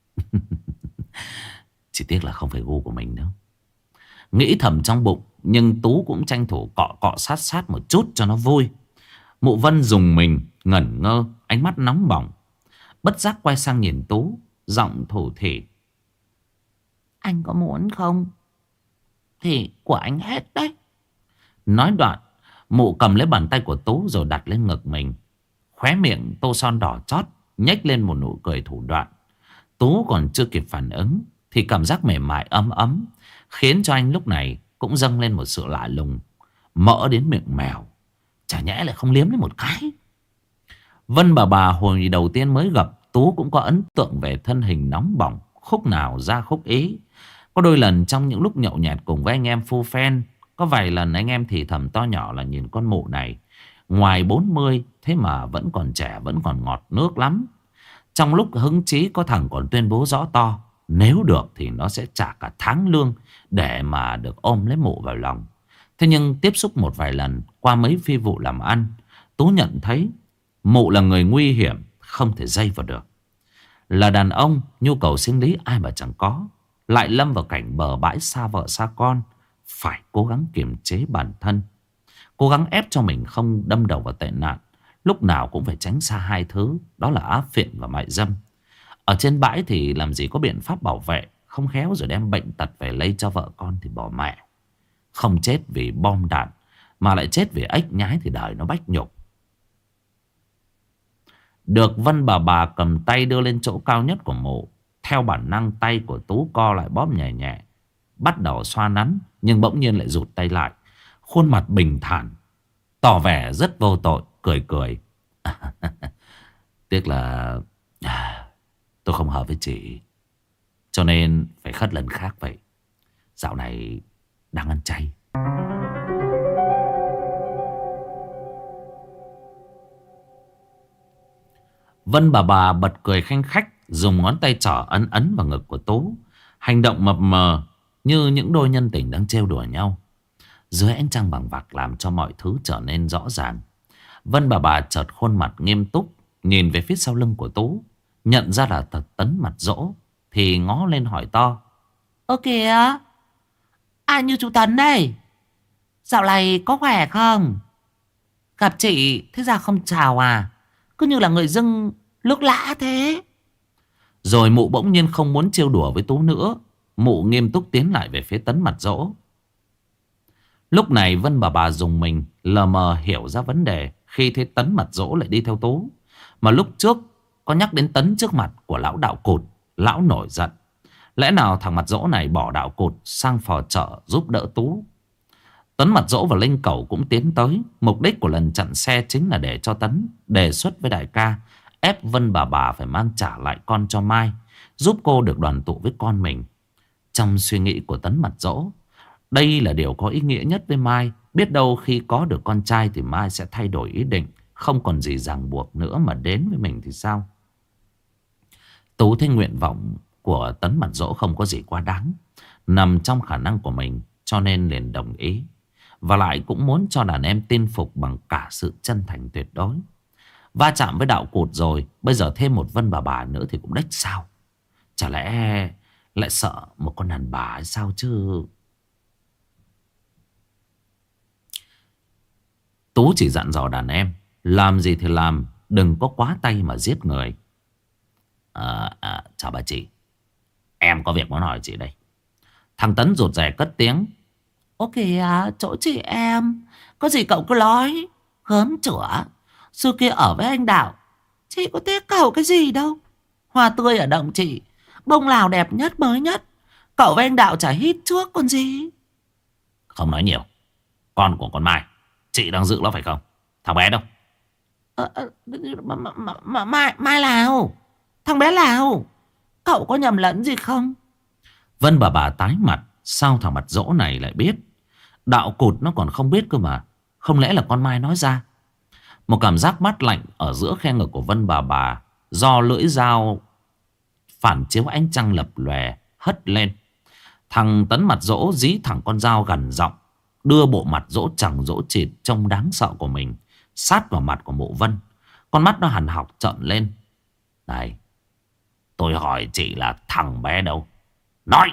A: Chỉ tiếc là không phải gu của mình đâu. Nghĩ thầm trong bụng, nhưng Tú cũng tranh thủ cọ cọ sát sát một chút cho nó vui. Mụ Vân dùng mình ngẩn ngơ, ánh mắt nóng bỏng, bất giác quay sang nhìn Tú, giọng thủ thỉ.
B: Anh có muốn không thì của anh hết đấy.
A: Nói đoạn, Mụ cầm lấy bàn tay của Tú rồi đặt lên ngực mình. Khóe miệng tô son đỏ chót nhếch lên một nụ cười thủ đoạn. Tú còn chưa kịp phản ứng thì cảm giác mềm mại ấm ấm khiến cho anh lúc này cũng dâng lên một sự lạ lùng. Mỡ đến miệng mèo, chả nhẽ lại không liếm lấy một cái. Vân bà hồi đầu tiên mới gặp Tú cũng có ấn tượng về thân hình nóng bỏng, khúc nào ra khúc ý. Có đôi lần trong những lúc nhậu nhẹt cùng với anh em phu phen, có vài lần anh em thì thầm to nhỏ là nhìn con Mụ này ngoài 40 thế mà vẫn còn trẻ, vẫn còn ngọt nước lắm. Trong lúc hứng chí có thằng còn tuyên bố rõ to, nếu được thì nó sẽ trả cả tháng lương để mà được ôm lấy Mụ vào lòng. Thế nhưng tiếp xúc một vài lần qua mấy phi vụ làm ăn, Tú nhận thấy Mụ là người nguy hiểm, không thể dây vào được. Là đàn ông, nhu cầu sinh lý ai mà chẳng có, lại lâm vào cảnh bờ bãi xa vợ xa con, phải cố gắng kiềm chế bản thân, cố gắng ép cho mình không đâm đầu vào tệ nạn. Lúc nào cũng phải tránh xa hai thứ, đó là áp phiện và mại dâm. Ở trên bãi thì làm gì có biện pháp bảo vệ, không khéo rồi đem bệnh tật về lây cho vợ con thì bỏ mẹ. Không chết vì bom đạn mà lại chết vì ếch nhái thì đời nó bách nhục. Được Vân bà cầm tay đưa lên chỗ cao nhất của Mụ, theo bản năng tay của Tú co lại bóp nhẹ nhẹ, bắt đầu xoa nắn, nhưng bỗng nhiên lại rụt tay lại, khuôn mặt bình thản, tỏ vẻ rất vô tội, cười cười. Tiếc là tôi không hợp với chị, cho nên phải khất lần khác vậy. Dạo này đang ăn chay. Vân bà bật cười khanh khách, dùng ngón tay trỏ ấn ấn vào ngực của Tú. Hành động mập mờ như những đôi nhân tình đang trêu đùa nhau. Dưới ánh trăng bằng vạc làm cho mọi thứ trở nên rõ ràng. Vân bà chợt khuôn mặt nghiêm túc, nhìn về phía sau lưng của Tú, nhận ra là Tấn mặt dỗ, thì ngó lên hỏi to.
B: Ơ kìa, ai như chú Tấn đây? Dạo này có khỏe không? Gặp chị thế ra không chào à? Cứ như là người dưng lúc lã thế.
A: Rồi Mụ bỗng nhiên không muốn trêu đùa với Tú nữa. Mụ nghiêm túc tiến lại về phía Tấn mặt dỗ. Lúc này Vân bà dùng mình lờ mờ hiểu ra vấn đề khi thấy Tấn mặt dỗ lại đi theo Tú. Mà lúc trước có nhắc đến Tấn trước mặt của lão Đạo Cụt, lão nổi giận. Lẽ nào thằng mặt dỗ này bỏ Đạo Cụt sang phò trợ giúp đỡ Tú? Tấn mặt dỗ và Linh Cẩu cũng tiến tới. Mục đích của lần chặn xe chính là để cho Tấn đề xuất với đại ca, ép Vân bà phải mang trả lại con cho Mai, giúp cô được đoàn tụ với con mình. Trong suy nghĩ của Tấn Mặt Dỗ, đây là điều có ý nghĩa nhất với Mai. Biết đâu khi có được con trai thì Mai sẽ thay đổi ý định, không còn gì ràng buộc nữa mà đến với mình thì sao. Tú thấy nguyện vọng của Tấn Mặt Dỗ không có gì quá đáng, nằm trong khả năng của mình, cho nên liền đồng ý. Và lại cũng muốn cho đàn em tin phục bằng cả sự chân thành tuyệt đối. Va chạm với đạo cụt rồi, bây giờ thêm một Vân bà nữa thì cũng đếch sao. Chả lẽ lại sợ một con đàn bà hay sao chứ. Tú chỉ dặn dò đàn em, làm gì thì làm, đừng có quá tay mà giết người. Chào bà chị, em có việc muốn hỏi chị đây. Thằng Tấn rụt rè cất tiếng.
B: Ok chỗ chị em. Có gì cậu cứ nói. Gớm chửa. Xưa kia ở với anh Đạo, chị có tiếc cậu cái gì đâu. Hoa tươi ở động chị, bông nào đẹp nhất mới nhất. Cậu với anh Đạo chả hít trước còn gì.
A: Không nói nhiều. Con của con Mai, chị đang giữ nó phải không? Thằng bé đâu?
B: Mai nào? Thằng bé nào? Cậu có nhầm lẫn gì không?
A: Vân bà tái mặt. Sao thằng Mặt Dỗ này lại biết? Đạo cụt nó còn không biết cơ mà. Không lẽ là con Mai nói ra? Một cảm giác mát lạnh ở giữa khe ngực của Vân bà do lưỡi dao phản chiếu ánh trăng lập lòe hất lên. Thằng Tấn Mặt Dỗ dí thẳng con dao gằn giọng, đưa bộ mặt dỗ chẳng dỗ chịt trông đáng sợ của mình sát vào mặt của Mộ Vân. Con mắt nó hằn học trợn lên. Này, tôi hỏi chị là thằng bé đâu? Nói!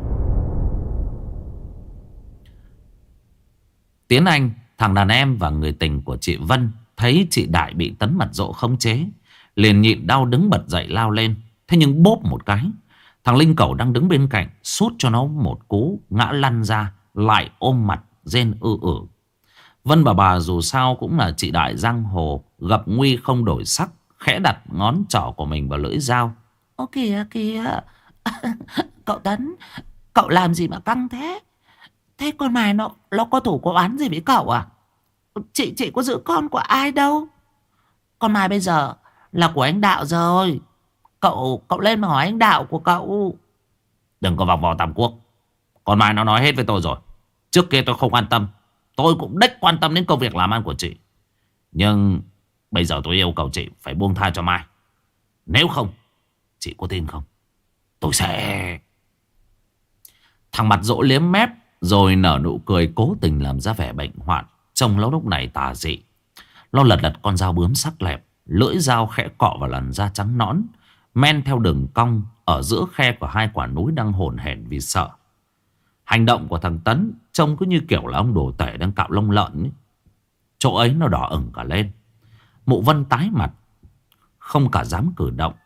A: Tiến Anh, thằng đàn em và người tình của chị Vân, thấy chị Đại bị Tấn Mặt Dỗ khống chế, liền nhịn đau đứng bật dậy lao lên. Thế nhưng bốp một cái, thằng Linh Cẩu đang đứng bên cạnh sút cho nó một cú, ngã lăn ra, lại ôm mặt rên ư ử. Vân bà dù sao cũng là chị Đại giang hồ, gặp nguy không đổi sắc, khẽ đặt ngón trỏ của mình vào lưỡi dao.
B: Ô kìa kìa. Cậu Tấn, cậu làm gì mà căng thế? Thế con Mai nó có thủ có oán gì với cậu à? Chị có giữ con của ai đâu. Con Mai bây giờ là của anh Đạo rồi. Cậu lên mà hỏi anh Đạo của cậu.
A: Đừng có vòng vo Tam Quốc. Con Mai nó nói hết với tôi rồi. Trước kia tôi không quan tâm, tôi cũng đếch quan tâm đến công việc làm ăn của chị. Nhưng bây giờ tôi yêu cầu chị phải buông tha cho Mai. Nếu không, chị có tin không, tôi sẽ... Thằng Mặt Dỗ liếm mép rồi nở nụ cười, cố tình làm ra vẻ bệnh hoạn. Trông nó lúc này tà dị. Nó lật lật con dao bướm sắc lẹp, lưỡi dao khẽ cọ vào làn da trắng nõn, men theo đường cong ở giữa khe của hai quả núi đang hổn hển vì sợ. Hành động của thằng Tấn trông cứ như kiểu là ông đồ tể đang cạo lông lợn ấy. Chỗ ấy nó đỏ ửng cả lên. Mộ Vân tái mặt, không cả dám cử động.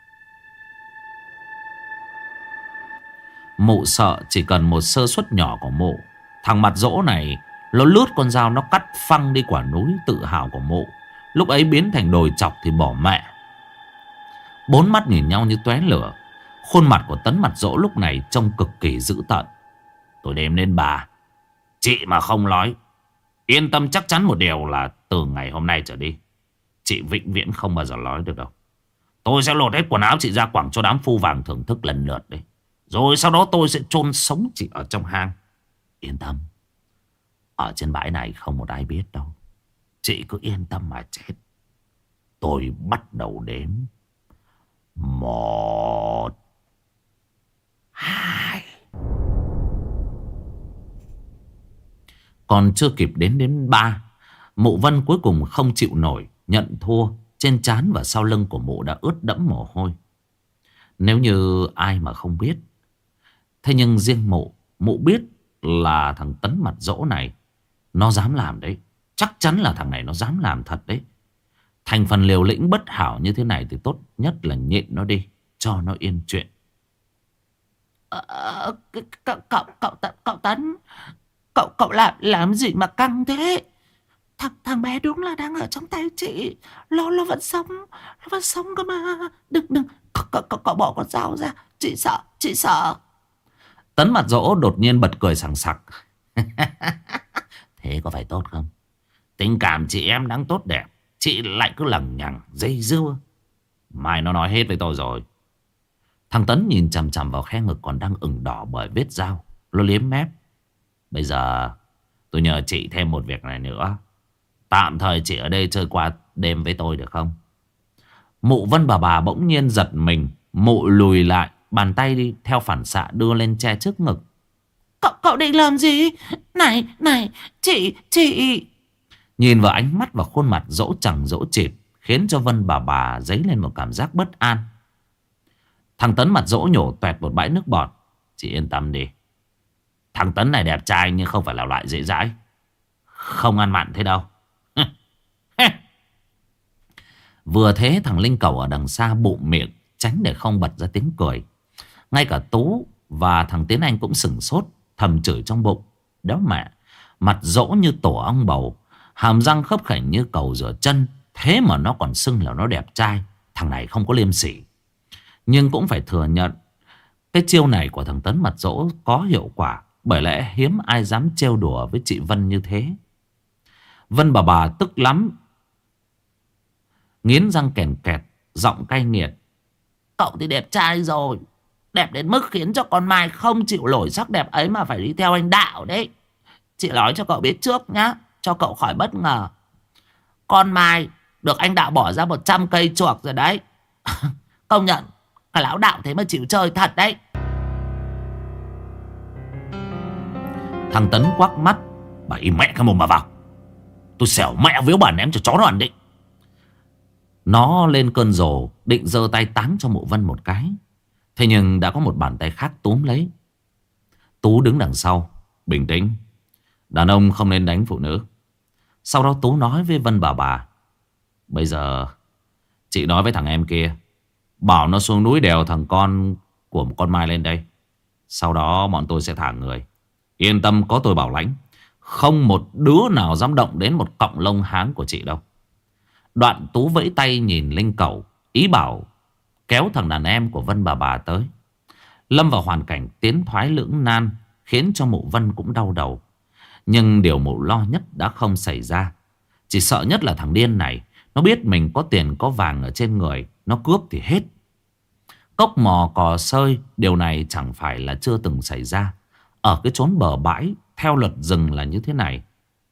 A: Mụ sợ chỉ cần một sơ suất nhỏ của mụ, thằng Mặt Dỗ này nó lướt con dao, nó cắt phăng đi quả núi tự hào của mụ, lúc ấy biến thành đồi chọc thì bỏ mẹ. Bốn mắt nhìn nhau như tóe lửa. Khuôn mặt của Tấn Mặt Dỗ lúc này trông cực kỳ dữ tợn. Tôi đếm lên bà, chị mà không nói, yên tâm chắc chắn một điều là từ ngày hôm nay trở đi, chị vĩnh viễn không bao giờ nói được đâu. Tôi sẽ lột hết quần áo chị ra quẳng cho đám phu vàng thưởng thức lần lượt đấy. Rồi sau đó tôi sẽ chôn sống chị ở trong hang. Yên tâm, ở trên bãi này không một ai biết đâu. Chị cứ yên tâm mà chết. Tôi bắt đầu đếm 1, 2. Còn chưa kịp đến 3, Mộ Vân cuối cùng không chịu nổi, nhận thua. Trên trán và sau lưng của mụ đã ướt đẫm mồ hôi. Nếu như ai mà không biết, thế nhưng riêng mụ biết là thằng Tấn Mặt Dỗ này nó dám làm đấy. Chắc chắn là thằng này nó dám làm thật đấy. Thành phần liều lĩnh bất hảo như thế này thì tốt nhất là nhịn nó đi, cho nó yên chuyện.
B: Cậu Tấn, cậu làm gì mà căng thế? Thằng bé đúng là đang ở trong tay chị. Nó vẫn sống cơ mà. Đừng cậu bỏ con dao ra, chị sợ.
A: Tấn Mặt Dỗ đột nhiên bật cười sảng sặc. Thế có phải tốt không? Tình cảm chị em đang tốt đẹp, chị lại cứ lằng nhằng dây dưa. Mai nó nói hết với tôi rồi. Thằng Tấn nhìn chằm chằm vào khe ngực còn đang ửng đỏ bởi vết dao. Nó liếm mép. Bây giờ tôi nhờ chị thêm một việc này nữa. Tạm thời chị ở đây chơi qua đêm với tôi được không? Mụ Vân bà bỗng nhiên giật mình. Mụ lùi lại, bàn tay đi theo phản xạ đưa lên che trước ngực.
B: Cậu định làm gì? Này, chị.
A: Nhìn vào ánh mắt và khuôn mặt dỗ chẳng dỗ chịt khiến cho Vân bà dấy lên một cảm giác bất an. Thằng Tấn mặt dỗ nhổ toẹt một bãi nước bọt. Chị yên tâm đi. Thằng Tấn này đẹp trai nhưng không phải là loại dễ dãi. Không ăn mặn thế đâu. Vừa thế thằng Linh Cẩu ở đằng xa bụm miệng tránh để không bật ra tiếng cười. Ngay cả Tú và thằng Tiến Anh cũng sửng sốt, thầm chửi trong bụng. Đéo mẹ, mặt dỗ như tổ ong bầu, hàm răng khớp khểnh như cầu rửa chân, thế mà nó còn xưng là nó đẹp trai. Thằng này không có liêm sỉ. Nhưng cũng phải thừa nhận cái chiêu này của thằng Tấn mặt dỗ có hiệu quả. Bởi lẽ hiếm ai dám trêu đùa với chị Vân như thế. Vân bà tức lắm, nghiến răng kèn kẹt, giọng cay nghiệt.
B: Cậu thì đẹp trai rồi, đẹp đến mức khiến cho con Mai không chịu nổi sắc đẹp ấy mà phải đi theo anh Đạo đấy. Chị nói cho cậu biết trước nhá, cho cậu khỏi bất ngờ. Con Mai được anh Đạo bỏ ra 100 cây chuộc rồi đấy. Công nhận cái lão Đạo thế mà chịu chơi thật đấy.
A: Thằng Tấn quắc mắt. Bà im mẹ cái mồm mà vào. Tôi xẻo mẹ víu bà ném cho chó nó ăn định. Nó lên cơn rồ, định giơ tay táng cho mụ Vân một cái. Thế nhưng đã có một bàn tay khác túm lấy. Tú đứng đằng sau, bình tĩnh. Đàn ông không nên đánh phụ nữ. Sau đó Tú nói với Vân bà. Bây giờ chị nói với thằng em kia, bảo nó xuống núi đèo thằng con của một con Mai lên đây. Sau đó bọn tôi sẽ thả người. Yên tâm, có tôi bảo lãnh. Không một đứa nào dám động đến một cọng lông háng của chị đâu. Đoạn Tú vẫy tay nhìn Linh Cẩu, ý bảo kéo thằng đàn em của Vân bà tới. Lâm vào hoàn cảnh tiến thoái lưỡng nan, khiến cho mụ Vân cũng đau đầu. Nhưng điều mụ lo nhất đã không xảy ra. Chỉ sợ nhất là thằng điên này, nó biết mình có tiền có vàng ở trên người, nó cướp thì hết. Cốc mò cò sơi, điều này chẳng phải là chưa từng xảy ra. Ở cái chốn bờ bãi, theo luật rừng là như thế này.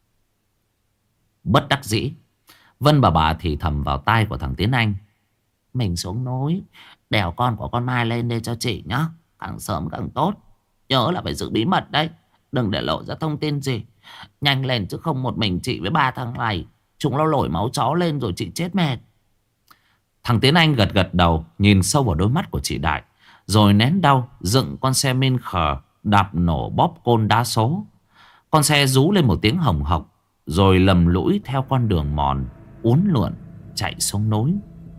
A: Bất đắc dĩ, Vân bà thì thầm vào tai của thằng Tiến Anh.
B: Mình xuống núi đèo con của con Mai lên đây cho chị nhá. Càng sớm càng tốt. Nhớ là phải giữ bí mật đấy. Đừng để lộ ra thông tin gì. Nhanh lên chứ không một mình chị với 3 thằng này, chúng nó nổi máu chó lên rồi chị chết mệt.
A: Thằng Tiến Anh gật gật đầu, nhìn sâu vào đôi mắt của chị Đại, rồi nén đau dựng con xe min khờ đạp nổ bóp côn đá số. Con xe rú lên một tiếng hồng hộc, rồi lầm lũi theo con đường mòn uốn lượn chạy xuống núi.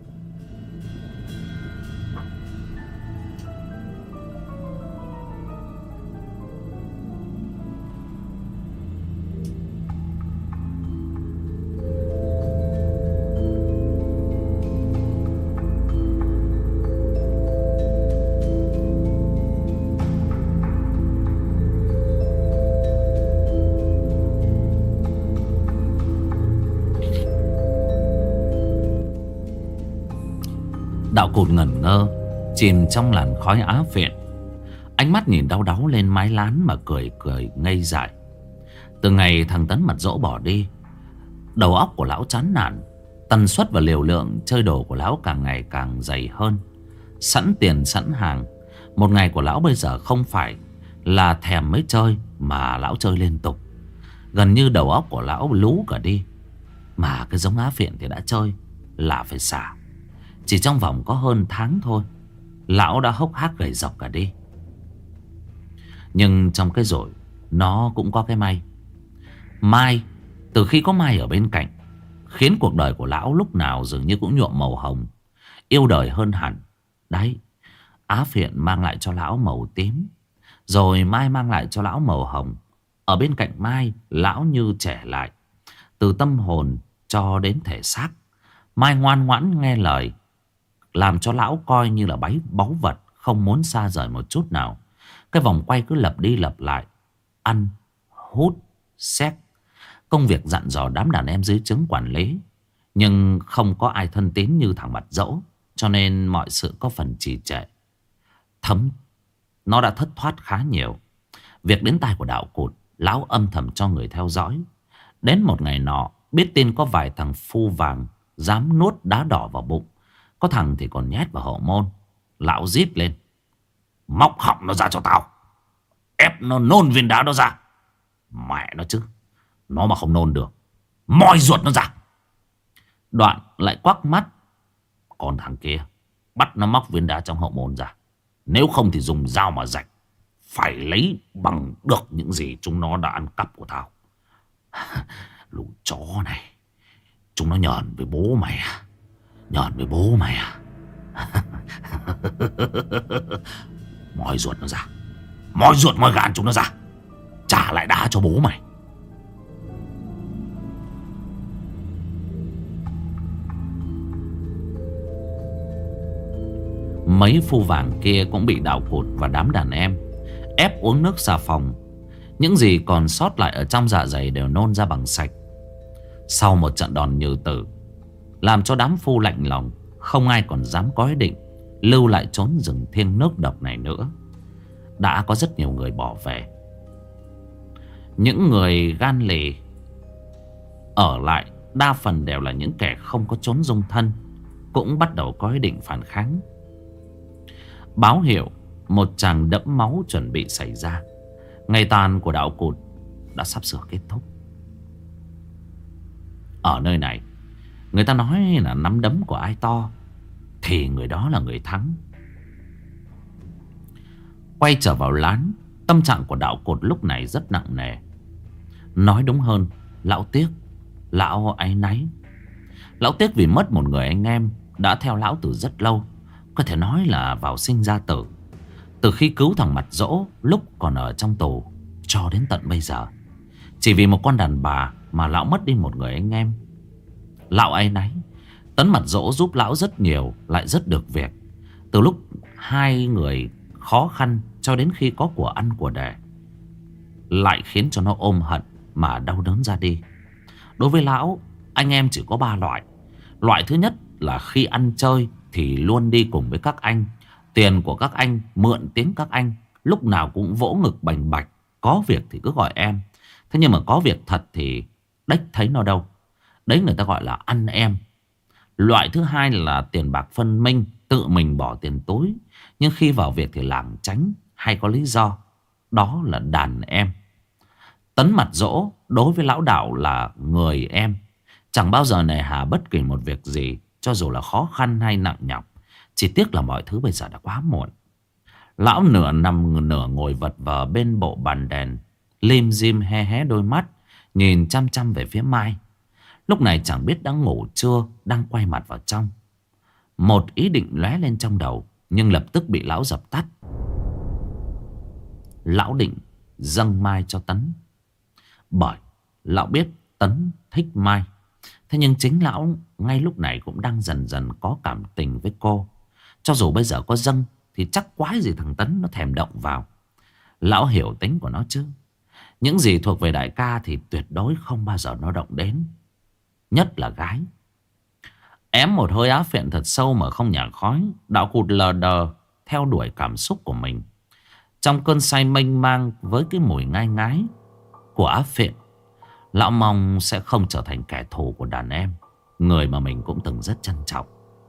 A: Đạo Cụt ngẩn ngơ, chìm trong làn khói á phiện. Ánh mắt nhìn đau đáu lên mái lán mà cười ngây dại. Từ ngày thằng Tấn mặt dỗ bỏ đi, đầu óc của lão chán nản. Tần suất và liều lượng chơi đồ của lão càng ngày càng dày hơn. Sẵn tiền sẵn hàng. Một ngày của lão bây giờ không phải là thèm mới chơi, mà lão chơi liên tục. Gần như đầu óc của lão lú cả đi. Mà cái giống á phiện thì đã chơi là phải xả. Chỉ trong vòng có hơn tháng thôi, lão đã hốc hác gầy rộc cả đi. Nhưng trong cái rồi, nó cũng có cái may. Mai, từ khi có Mai ở bên cạnh, khiến cuộc đời của lão lúc nào dường như cũng nhuộm màu hồng, yêu đời hơn hẳn. Đấy, á phiện mang lại cho lão màu tím, rồi Mai mang lại cho lão màu hồng. Ở bên cạnh Mai, lão như trẻ lại, từ tâm hồn cho đến thể xác. Mai ngoan ngoãn nghe lời, làm cho lão coi như là báu vật, không muốn xa rời một chút nào. Cái vòng quay cứ lặp đi lặp lại. Ăn, hút, xéc. Công việc dặn dò đám đàn em dưới trướng quản lý. Nhưng không có ai thân tín như thằng mặt dỗ, cho nên mọi sự có phần trì trệ. thấm, nó đã thất thoát khá nhiều. Việc đến tai của Đạo Cụt, lão âm thầm cho người theo dõi. Đến một ngày nọ, biết tin có vài thằng phu vàng dám nuốt đá đỏ vào bụng, có thằng thì còn nhét vào hậu môn. Lão rít lên: móc họng nó ra cho tao, ép nó nôn viên đá đó ra. Mẹ nó chứ, nó mà không nôn được, moi ruột nó ra. Đoạn lại quắc mắt: còn thằng kia, bắt nó móc viên đá trong hậu môn ra, nếu không thì dùng dao mà rạch, phải lấy bằng được những gì chúng nó đã ăn cắp của tao. Lũ chó này, chúng nó nhờn với bố mày à? Nhờn với bố mày à? Moi ruột nó ra, moi ruột moi gan chúng nó ra, trả lại đá cho bố mày. Mấy phu vàng kia cũng bị Đạo Cụt và đám đàn em ép uống nước xà phòng. Những gì còn sót lại ở trong dạ dày đều nôn ra bằng sạch. Sau một trận đòn như tử, làm cho đám phu lạnh lòng, không ai còn dám có ý định lưu lại trốn rừng thiêng nước độc này nữa. Đã có rất nhiều người bỏ về. Những người gan lì ở lại đa phần đều là những kẻ không có chốn dung thân, cũng bắt đầu có ý định phản kháng. Báo hiệu một tràng đẫm máu chuẩn bị xảy ra. Ngày tàn của Đạo Cụt đã sắp sửa kết thúc. Ở nơi này, người ta nói là nắm đấm của ai to thì người đó là người thắng. Quay trở vào lán, tâm trạng của Đạo Cụt lúc này rất nặng nề. Nói đúng hơn, lão tiếc, lão áy náy. Lão tiếc vì mất một người anh em đã theo lão từ rất lâu, có thể nói là vào sinh ra tử. Từ khi cứu thằng Mặt Dỗ lúc còn ở trong tù cho đến tận bây giờ, chỉ vì một con đàn bà mà lão mất đi một người anh em. Lão áy náy. Tấn Mặt Dỗ giúp lão rất nhiều, lại rất được việc. Từ lúc hai người khó khăn cho đến khi có của ăn của để, lại khiến cho nó ôm hận mà đau đớn ra đi. Đối với lão, anh em chỉ có 3 loại. Loại thứ nhất là khi ăn chơi thì luôn đi cùng với các anh, tiền của các anh, mượn tiếng các anh, lúc nào cũng vỗ ngực bành bạch. Có việc thì cứ gọi em. Thế nhưng mà có việc thật thì đếch thấy nó đâu. Đấy người ta gọi là ăn em. Loại thứ hai là tiền bạc phân minh, tự mình bỏ tiền túi, nhưng khi vào việc thì lảng tránh hay có lý do. Đó là đàn em. Tấn Mặt Dỗ đối với lão Đạo là người em, chẳng bao giờ nề hà bất kỳ một việc gì, cho dù là khó khăn hay nặng nhọc. Chỉ tiếc là mọi thứ bây giờ đã quá muộn. Lão nửa nằm nửa ngồi vật vờ bên bộ bàn đèn, lim dim hé hé đôi mắt, nhìn chăm chăm về phía Mai. Lúc này chẳng biết đã ngủ chưa, đang quay mặt vào trong. Một ý định lóe lên trong đầu, nhưng lập tức bị lão dập tắt. Lão định dâng Mai cho Tấn, bởi lão biết Tấn thích Mai. Thế nhưng chính lão ngay lúc này cũng đang dần dần có cảm tình với cô. Cho dù bây giờ có dâng thì chắc quái gì thằng Tấn nó thèm động vào. Lão hiểu tính của nó chứ. Những gì thuộc về đại ca thì tuyệt đối không bao giờ nó động đến. Nhất là gái. Ém một hơi á phiện thật sâu mà không nhả khói, Đạo Cụt lờ đờ theo đuổi cảm xúc của mình. Trong cơn say mênh mang với cái mùi ngai ngái của á phiện, lão mong sẽ không trở thành kẻ thù của đàn em, người mà mình cũng từng rất trân trọng.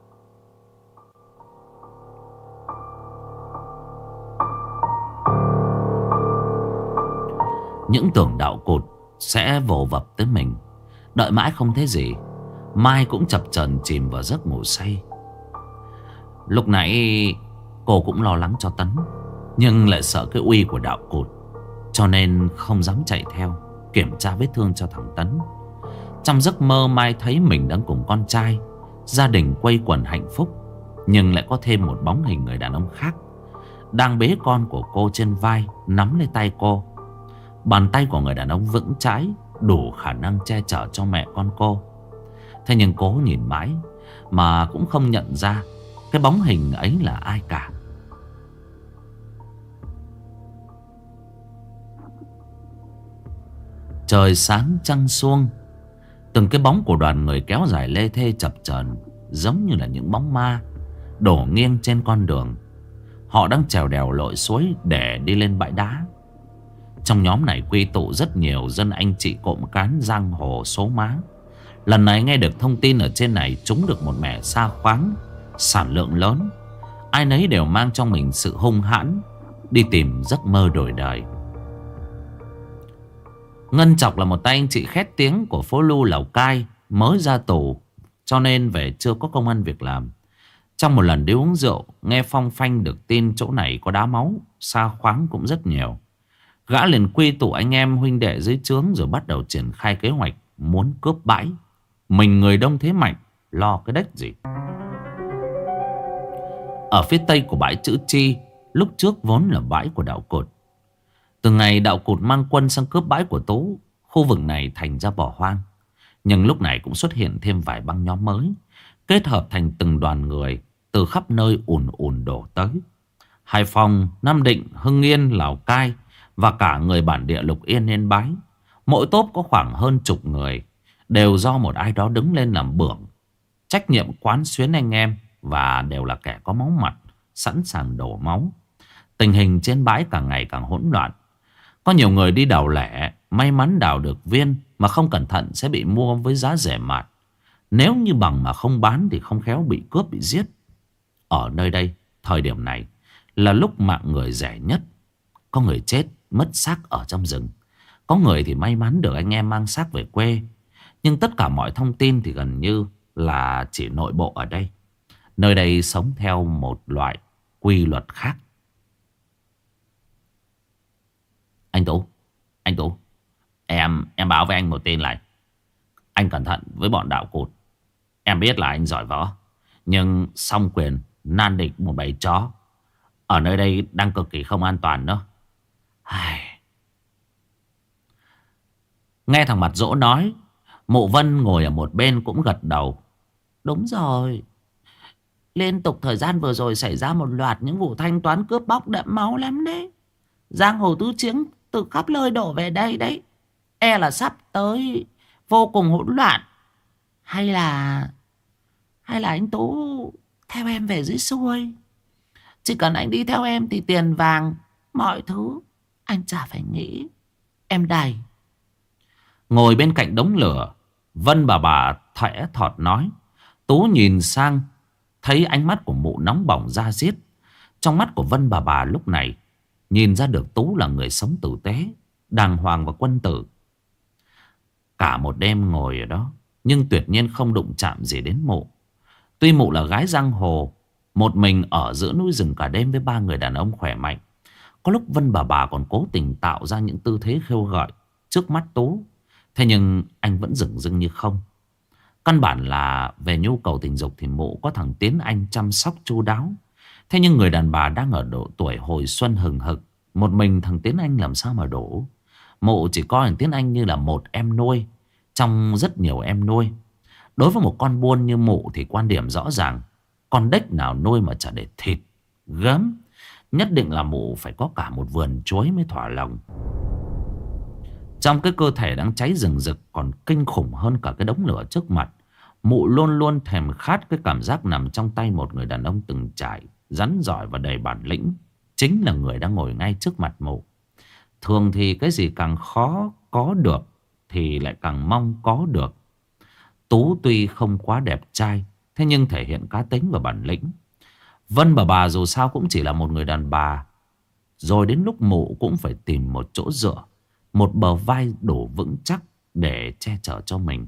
A: Những tưởng Đạo Cụt sẽ vồ vập tới mình. Đợi mãi không thấy gì, Mai cũng chập chờn chìm vào giấc ngủ say. Lúc nãy cô cũng lo lắng cho Tấn, nhưng lại sợ cái uy của Đạo Cụt, cho nên không dám chạy theo kiểm tra vết thương cho thằng Tấn. Trong giấc mơ Mai thấy mình đang cùng con trai, gia đình quây quần hạnh phúc. Nhưng lại có thêm một bóng hình người đàn ông khác đang bế con của cô trên vai, nắm lấy tay cô. Bàn tay của người đàn ông vững chãi, đủ khả năng che chở cho mẹ con cô. Thế nhưng cố nhìn mãi mà cũng không nhận ra cái bóng hình ấy là ai cả. Trời sáng trăng suông, từng cái bóng của đoàn người kéo dài lê thê chập chờn, giống như là những bóng ma đổ nghiêng trên con đường. Họ đang trèo đèo lội suối để đi lên bãi đá. Trong nhóm này quy tụ rất nhiều dân anh chị cộm cán giang hồ số má. Lần này nghe được thông tin ở trên này trúng được một mẻ sa khoáng sản lượng lớn. Ai nấy đều mang trong mình sự hung hãn, đi tìm giấc mơ đổi đời. Ngân Chọc là một tay anh chị khét tiếng của phố Lu Lào Cai, mới ra tù cho nên về chưa có công ăn việc làm. Trong một lần đi uống rượu, nghe phong phanh được tin chỗ này có đá máu, sa khoáng cũng rất nhiều. Gã liền quy tụ anh em huynh đệ dưới trướng rồi bắt đầu triển khai kế hoạch muốn cướp bãi. Mình người đông thế mạnh, lo cái đếch gì. Ở phía tây của bãi Chữ Chi, lúc trước vốn là bãi của Đạo Cụt. Từ ngày Đạo Cụt mang quân sang cướp bãi của Tú, khu vực này thành ra bỏ hoang. Nhưng lúc này cũng xuất hiện thêm vài băng nhóm mới, kết hợp thành từng đoàn người từ khắp nơi ùn ùn đổ tới. Hải Phòng, Nam Định, Hưng Yên, Lào Cai và cả người bản địa Lục Yên, Yên Bái. Mỗi tốp có khoảng hơn chục người, đều do một ai đó đứng lên làm bưởng, trách nhiệm quán xuyến anh em, và đều là kẻ có máu mặt, sẵn sàng đổ máu. Tình hình trên bãi càng ngày càng hỗn loạn. Có nhiều người đi đào lẻ, may mắn đào được viên mà không cẩn thận sẽ bị mua với giá rẻ mạt. Nếu như bằng mà không bán thì không khéo bị cướp, bị giết. Ở nơi đây, thời điểm này là lúc mạng người rẻ nhất. Có người chết mất xác ở trong rừng, có người thì may mắn được anh em mang xác về quê. Nhưng tất cả mọi thông tin thì gần như là chỉ nội bộ ở đây. Nơi đây sống theo một loại quy luật khác. Anh Tú, em báo với anh một tin này. Anh cẩn thận với bọn Đạo Cụt. Em biết là anh giỏi võ, nhưng song quyền nan địch một bầy chó. Ở nơi đây đang cực kỳ không an toàn nữa. Nghe thằng Mặt Dỗ nói, Mộ Vân ngồi ở một bên cũng gật đầu. Đúng rồi, liên tục thời gian vừa rồi xảy ra một loạt những vụ thanh toán cướp bóc đẫm máu lắm đấy. Giang hồ tứ chiến từ khắp nơi đổ về đây đấy. E là sắp tới vô cùng hỗn loạn. Hay là anh Tú theo em về dưới xuôi. Chỉ cần anh đi theo em thì tiền vàng, mọi thứ anh chả phải nghĩ, em đầy. Ngồi bên cạnh đống lửa, Vân bà thỏe thọt nói. Tú nhìn sang, thấy ánh mắt của mụ nóng bỏng da diết. Trong mắt của Vân bà lúc này nhìn ra được Tú là người sống tử tế, đàng hoàng và quân tử. Cả một đêm ngồi ở đó, nhưng tuyệt nhiên không đụng chạm gì đến mụ. Tuy mụ là gái giang hồ, một mình ở giữa núi rừng cả đêm với ba người đàn ông khỏe mạnh. Có lúc Vân bà còn cố tình tạo ra những tư thế khêu gợi trước mắt Tú. Thế nhưng anh vẫn dửng dưng như không. Căn bản là về nhu cầu tình dục thì mụ có thằng Tiến Anh chăm sóc chu đáo. Thế nhưng người đàn bà đang ở độ tuổi hồi xuân hừng hực, một mình thằng Tiến Anh làm sao mà đủ. Mụ chỉ coi thằng Tiến Anh như là một em nuôi trong rất nhiều em nuôi. Đối với một con buôn như mụ thì quan điểm rõ ràng, con đếch nào nuôi mà chả để thịt gớm. Nhất định là mụ phải có cả một vườn chuối mới thỏa lòng. Trong cái cơ thể đang cháy rừng rực còn kinh khủng hơn cả cái đống lửa trước mặt, mụ luôn luôn thèm khát cái cảm giác nằm trong tay một người đàn ông từng trải, rắn giỏi và đầy bản lĩnh. Chính là người đang ngồi ngay trước mặt mụ. Thường thì cái gì càng khó có được thì lại càng mong có được. Tú tuy không quá đẹp trai, thế nhưng thể hiện cá tính và bản lĩnh. Vân bà dù sao cũng chỉ là một người đàn bà. Rồi đến lúc mụ cũng phải tìm một chỗ dựa, một bờ vai đủ vững chắc để che chở cho mình.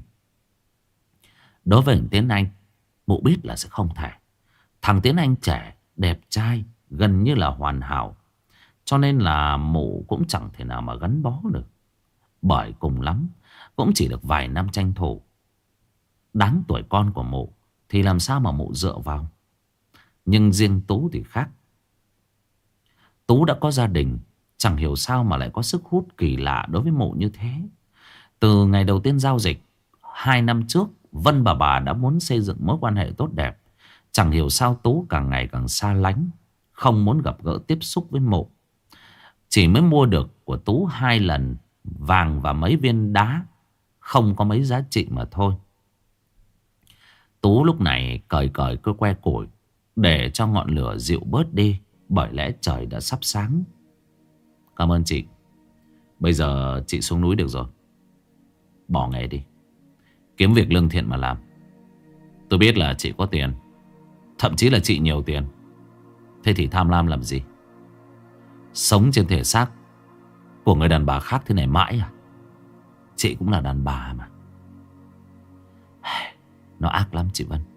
A: Đối với thằng Tiến Anh, mụ biết là sẽ không thể. Thằng Tiến Anh trẻ, đẹp trai, gần như là hoàn hảo. Cho nên là mụ cũng chẳng thể nào mà gắn bó được. Bởi cùng lắm cũng chỉ được vài năm tranh thủ. Đáng tuổi con của mụ thì làm sao mà mụ dựa vào. Nhưng riêng Tú thì khác. Tú đã có gia đình, chẳng hiểu sao mà lại có sức hút kỳ lạ đối với mụ như thế. Từ ngày đầu tiên giao dịch 2 năm trước, Vân bà đã muốn xây dựng mối quan hệ tốt đẹp. Chẳng hiểu sao Tú càng ngày càng xa lánh, không muốn gặp gỡ tiếp xúc với mụ. Chỉ mới mua được của Tú 2 lần vàng và mấy viên đá không có mấy giá trị mà thôi. Tú lúc này cởi cái que củi để cho ngọn lửa dịu bớt đi. bởi lẽ trời đã sắp sáng. Cảm ơn chị. Bây giờ chị xuống núi được rồi. Bỏ nghề đi, kiếm việc lương thiện mà làm. Tôi biết là chị có tiền, thậm chí là chị nhiều tiền. Thế thì tham lam làm gì? Sống trên thể xác của người đàn bà khác thế này mãi à? Chị cũng là đàn bà mà. Nó ác lắm chị Vân.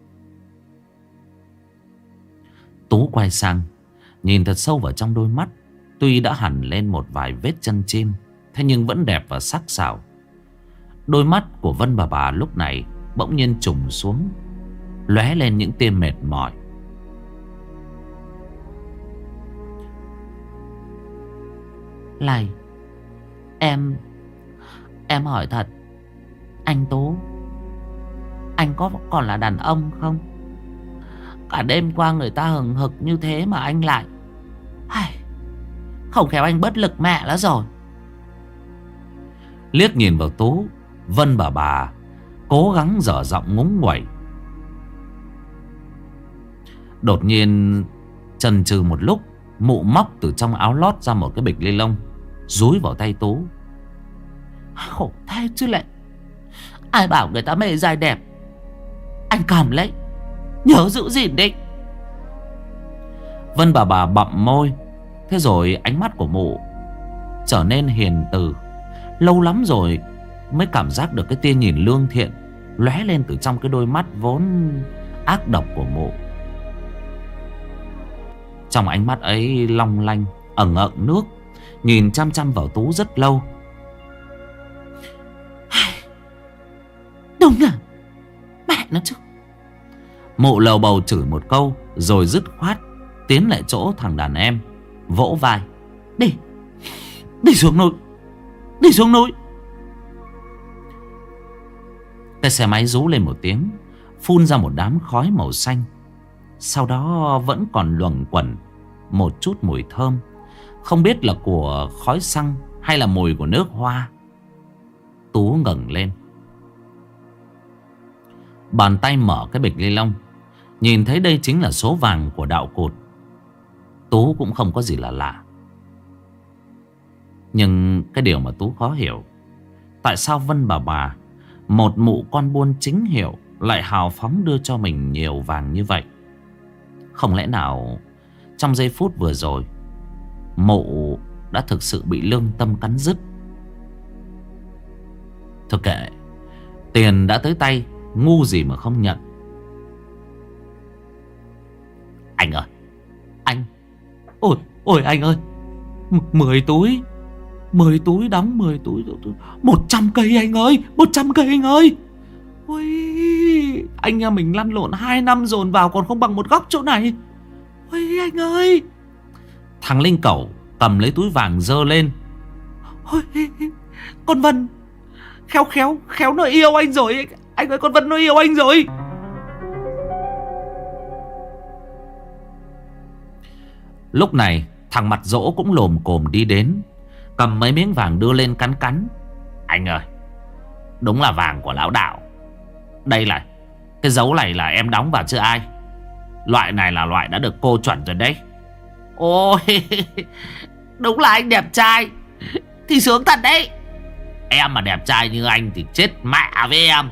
A: Tú quay sang, nhìn thật sâu vào trong đôi mắt. Tuy đã hằn lên một vài vết chân chim, thế nhưng vẫn đẹp và sắc sảo. Đôi mắt của Vân bà lúc này bỗng nhiên trùng xuống, lóe lên những tia mệt mỏi. Này, em hỏi thật, anh Tú, anh có còn là đàn ông không? Cả đêm qua người ta hừng hực như thế mà anh lại... Không khéo anh bất lực mẹ nó rồi. Liếc nhìn vào Tú, Vân bà cố gắng dở giọng ngúng nguẩy. Đột nhiên chần chừ một lúc, mụ móc từ trong áo lót ra một cái bịch ni lông, dúi vào tay Tú. Khổ thế chứ lại. Ai bảo người ta mê dài đẹp. Anh cầm lấy, nhớ giữ gìn đi. Vân bà bặm môi. Thế rồi ánh mắt của mụ trở nên hiền từ. Lâu lắm rồi mới cảm giác được cái tia nhìn lương thiện lóe lên từ trong cái đôi mắt vốn ác độc của mụ. Trong ánh mắt ấy long lanh ẩn ẩn nước, nhìn chăm chăm vào Tú rất lâu. Đúng à, mẹ nó chứ. Mụ lầu bầu chửi một câu rồi dứt khoát tiến lại chỗ thằng đàn em, vỗ vai. Đi xuống núi, đi xuống núi. Cái xe máy rú lên một tiếng, phun ra một đám khói màu xanh. Sau đó vẫn còn luẩn quẩn một chút mùi thơm, không biết là của khói xăng hay là mùi của nước hoa. Tú ngẩng lên, bàn tay mở cái bịch ni lông, nhìn thấy đây chính là số vàng của đạo cụt. Tú cũng không có gì là lạ. Nhưng cái điều mà Tú khó hiểu, tại sao Vân bà một mụ con buôn chính hiệu, lại hào phóng đưa cho mình nhiều vàng như vậy? Không lẽ nào trong giây phút vừa rồi mụ đã thực sự bị lương tâm cắn rứt? Thôi kệ, tiền đã tới tay, ngu gì mà không nhận. Anh ơi, anh. Ôi anh ơi, 10 túi, 10 túi đóng 10 túi, 100 cây anh ơi, 100 cây anh ơi. Ôi, anh nhà mình lăn lộn 2 năm dồn vào còn không bằng một góc chỗ này. Ôi anh ơi. Thằng Linh Cẩu cầm lấy túi vàng giơ lên. Ôi, con Vân khéo nó yêu anh rồi. Anh ơi, con Vân nó yêu anh rồi. Lúc này thằng mặt dỗ cũng lồm cồm đi đến, cầm mấy miếng vàng đưa lên cắn cắn. Anh ơi, đúng là vàng của lão đạo. Đây là cái dấu này là em đóng vào chứ ai. Loại này là loại đã được cô chuẩn rồi đấy. Ôi, đúng là anh đẹp trai thì sướng thật đấy. Em mà đẹp trai như anh thì chết mẹ với em.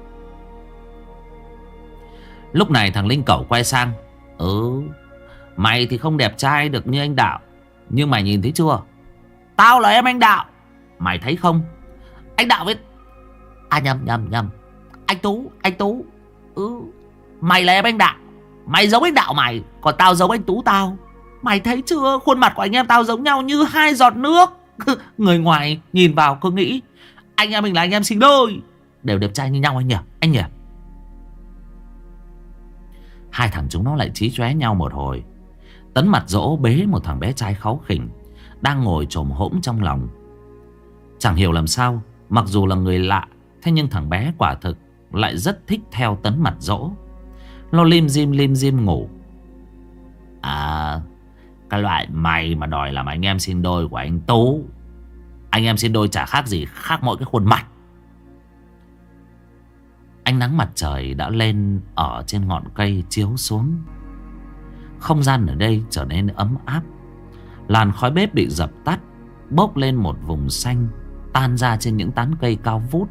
A: Lúc này thằng Linh Cẩu quay sang. Mày thì không đẹp trai được như anh Đạo, nhưng mày nhìn thấy chưa? Tao là em anh Đạo. Mày thấy không? Anh Đạo với... À nhầm. Anh Tú. Mày là em anh Đạo. Mày giống anh Đạo mày, còn tao giống anh Tú tao. Mày thấy chưa? Khuôn mặt của anh em tao giống nhau như 2 giọt nước. Người ngoài nhìn vào cứ nghĩ anh em mình là anh em sinh đôi, đều đẹp trai như nhau anh nhỉ? Hai thằng chúng nó lại chí chóe nhau một hồi. Tấn mặt dỗ bế một thằng bé trai kháu khỉnh đang ngồi chồm hổm trong lòng. Chẳng hiểu làm sao, mặc dù là người lạ, thế nhưng thằng bé quả thực lại rất thích theo Tấn mặt dỗ. Nó lim dim ngủ. À, cái loại mày mà đòi làm anh em sinh đôi của anh Tú, anh em sinh đôi chả khác gì, khác mỗi cái khuôn mặt. Ánh nắng mặt trời đã lên ở trên ngọn cây chiếu xuống. Không gian ở đây trở nên ấm áp. Làn khói bếp bị dập tắt, bốc lên một vùng xanh tan ra trên những tán cây cao vút.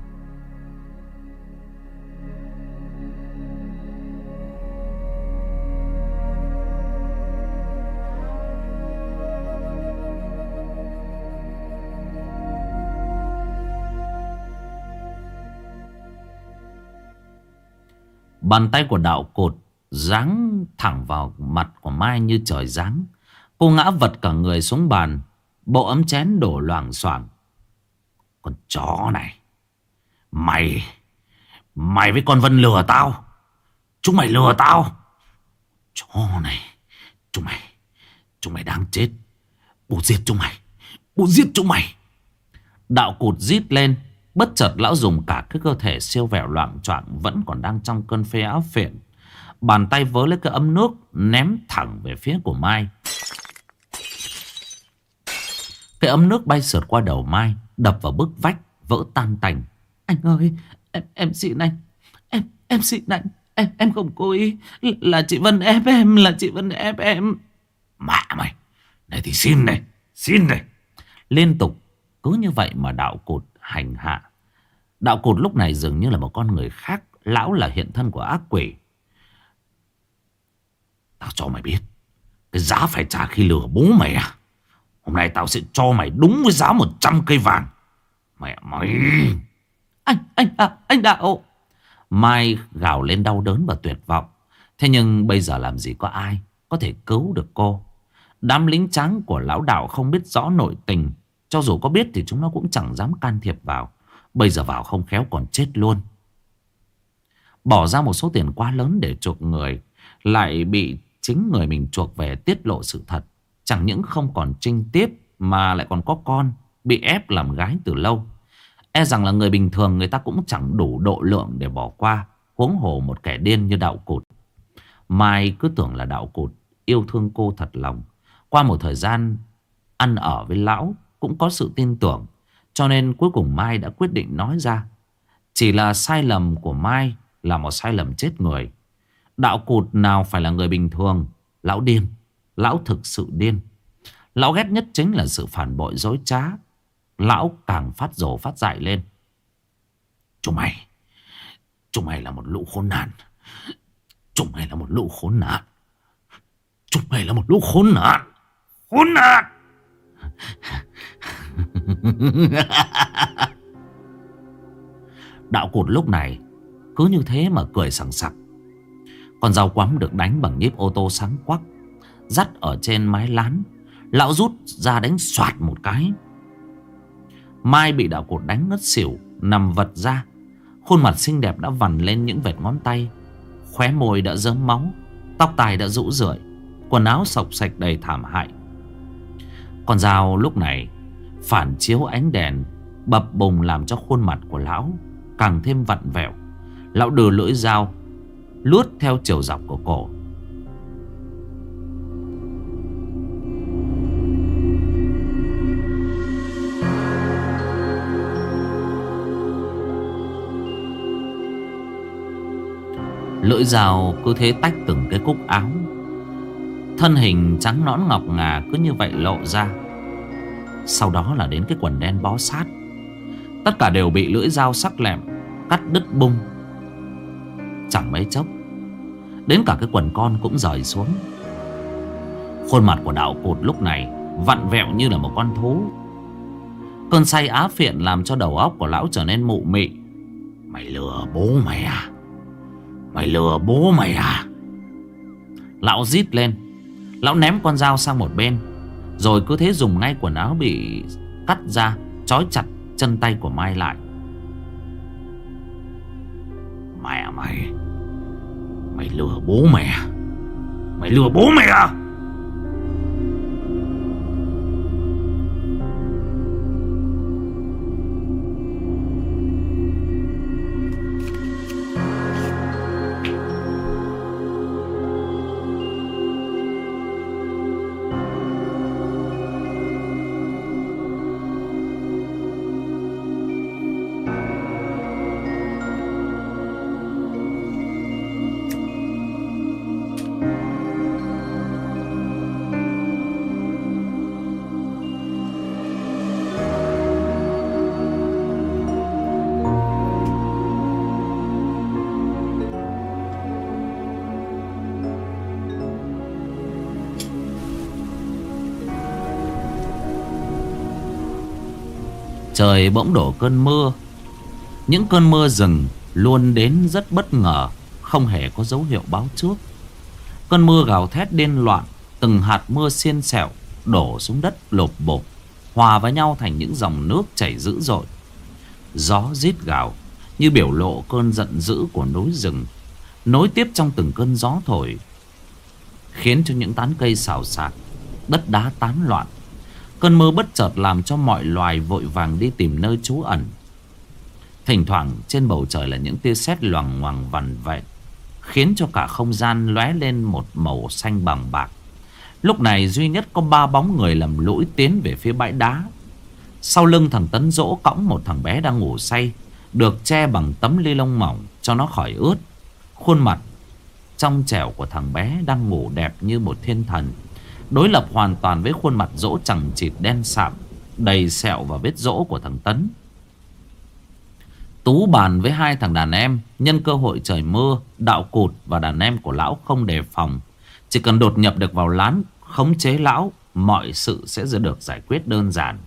A: Bàn tay của Đạo Cột giáng thẳng vào mặt của Mai như trời giáng. Cô ngã vật cả người xuống bàn, bộ ấm chén đổ loảng xoảng. Con chó này, Mày với con Vân lừa tao. Chúng mày lừa tao. Chó này, Chúng mày đáng chết. Bố giết chúng mày. Bố giết chúng mày. Đạo Cụt rít lên. Bất chợt lão dùng cả cái cơ thể siêu vẹo loạng choạng vẫn còn đang trong cơn phê áo phiền. Bàn tay vớ lấy cái ấm nước ném thẳng về phía của Mai. Cái ấm nước bay sượt qua đầu Mai, đập vào bức vách, vỡ tan tành. Anh ơi, em xin anh. Em xin anh. Em không cố ý. Là chị Vân ép em. Là chị Vân ép em.
B: Mẹ mày. Này thì xin này. Xin này.
A: Liên tục cứ như vậy mà Đạo Cụt hành hạ. Đạo Cụt lúc này dường như là một con người khác. Lão là hiện thân của ác quỷ.
B: Tao cho mày biết cái giá phải trả khi lừa bố mày à. Hôm nay tao sẽ cho mày đúng với giá 100 cây vàng. Mẹ mày.
A: Anh Đạo. Mai gào lên đau đớn và tuyệt vọng. Thế nhưng bây giờ làm gì có ai có thể cứu được cô. Đám lính trắng của lão Đạo không biết rõ nội tình. Cho dù có biết thì chúng nó cũng chẳng dám can thiệp vào. Bây giờ vào không khéo còn chết luôn. Bỏ ra một số tiền quá lớn để chuộc người, lại bị chính người mình chuộc về tiết lộ sự thật. Chẳng những không còn trinh tiếp mà lại còn có con bị ép làm gái từ lâu. E rằng là người bình thường người ta cũng chẳng đủ độ lượng để bỏ qua, huống hồ một kẻ điên như Đạo Cụt. Mai cứ tưởng là Đạo Cụt yêu thương cô thật lòng. Qua một thời gian ăn ở với lão cũng có sự tin tưởng, cho nên cuối cùng Mai đã quyết định nói ra. Chỉ là sai lầm của Mai là một sai lầm chết người. Đạo Cụt nào phải là người bình thường. Lão điên. Lão thực sự điên. Lão ghét nhất chính là sự phản bội dối trá. Lão càng phát rồ phát dại lên.
B: Chúng mày là một lũ khốn nạn. Chúng mày là một lũ khốn nạn. Chúng mày là một lũ khốn nạn. Khốn nạn.
A: Đạo Cụt lúc này cứ như thế mà cười sằng sặc. Con dao quắm được đánh bằng nhíp ô tô sáng quắc, dắt ở trên mái lán. Lão rút ra đánh xoạt một cái. Mai bị Đạo Cụt đánh ngất xỉu, nằm vật ra. Khuôn mặt xinh đẹp đã vằn lên những vệt ngón tay, khóe môi đã rớm máu, tóc tai đã rũ rượi, quần áo xộc xạch đầy thảm hại. Con dao lúc này phản chiếu ánh đèn bập bùng làm cho khuôn mặt của lão càng thêm vặn vẹo. Lão đưa lưỡi dao lướt theo chiều dọc của cổ. Lưỡi dao cứ thế tách từng cái cúc áo. Thân hình trắng nõn ngọc ngà cứ như vậy lộ ra. Sau đó là đến cái quần đen bó sát. Tất cả đều bị lưỡi dao sắc lẹm cắt đứt bung. Chẳng mấy chốc đến cả cái quần con cũng rời xuống. Khuôn mặt của Đạo Cụt lúc này vặn vẹo như là một con thú. Cơn say á phiện làm cho đầu óc của lão trở nên mụ mị.
B: Mày lừa bố mày à? Mày lừa bố mày à?
A: Lão rít lên. Lão ném con dao sang một bên, rồi cứ thế dùng ngay quần áo bị cắt ra trói chặt chân tay của Mai lại.
B: Mẹ mày. Mày lừa bố mày à? Mày lừa bố mày à?
A: Trời bỗng đổ cơn mưa. Những cơn mưa rừng luôn đến rất bất ngờ, không hề có dấu hiệu báo trước. Cơn mưa gào thét điên loạn, từng hạt mưa xiên xẹo đổ xuống đất lộp bộp, hòa với nhau thành những dòng nước chảy dữ dội. Gió rít gào như biểu lộ cơn giận dữ của núi rừng, nối tiếp trong từng cơn gió thổi, khiến cho những tán cây xào xạc, đất đá tán loạn. Cơn mưa bất chợt làm cho mọi loài vội vàng đi tìm nơi trú ẩn. Thỉnh thoảng trên bầu trời là những tia sét loằng ngoằng vằn vện, khiến cho cả không gian lóe lên một màu xanh bằng bạc. Lúc này duy nhất có 3 bóng người lầm lũi tiến về phía bãi đá. Sau lưng thằng Tấn Dỗ cõng một thằng bé đang ngủ say, được che bằng tấm ni lông mỏng cho nó khỏi ướt. Khuôn mặt trong trẻo của thằng bé đang ngủ đẹp như một thiên thần, đối lập hoàn toàn với khuôn mặt Dỗ chằng chịt đen sạm, đầy sẹo và vết rỗ của thằng Tấn. Tú bàn với 2 thằng đàn em, nhân cơ hội trời mưa, Đạo Cụt và đàn em của lão không đề phòng, chỉ cần đột nhập được vào lán, khống chế lão, mọi sự sẽ được giải quyết đơn giản.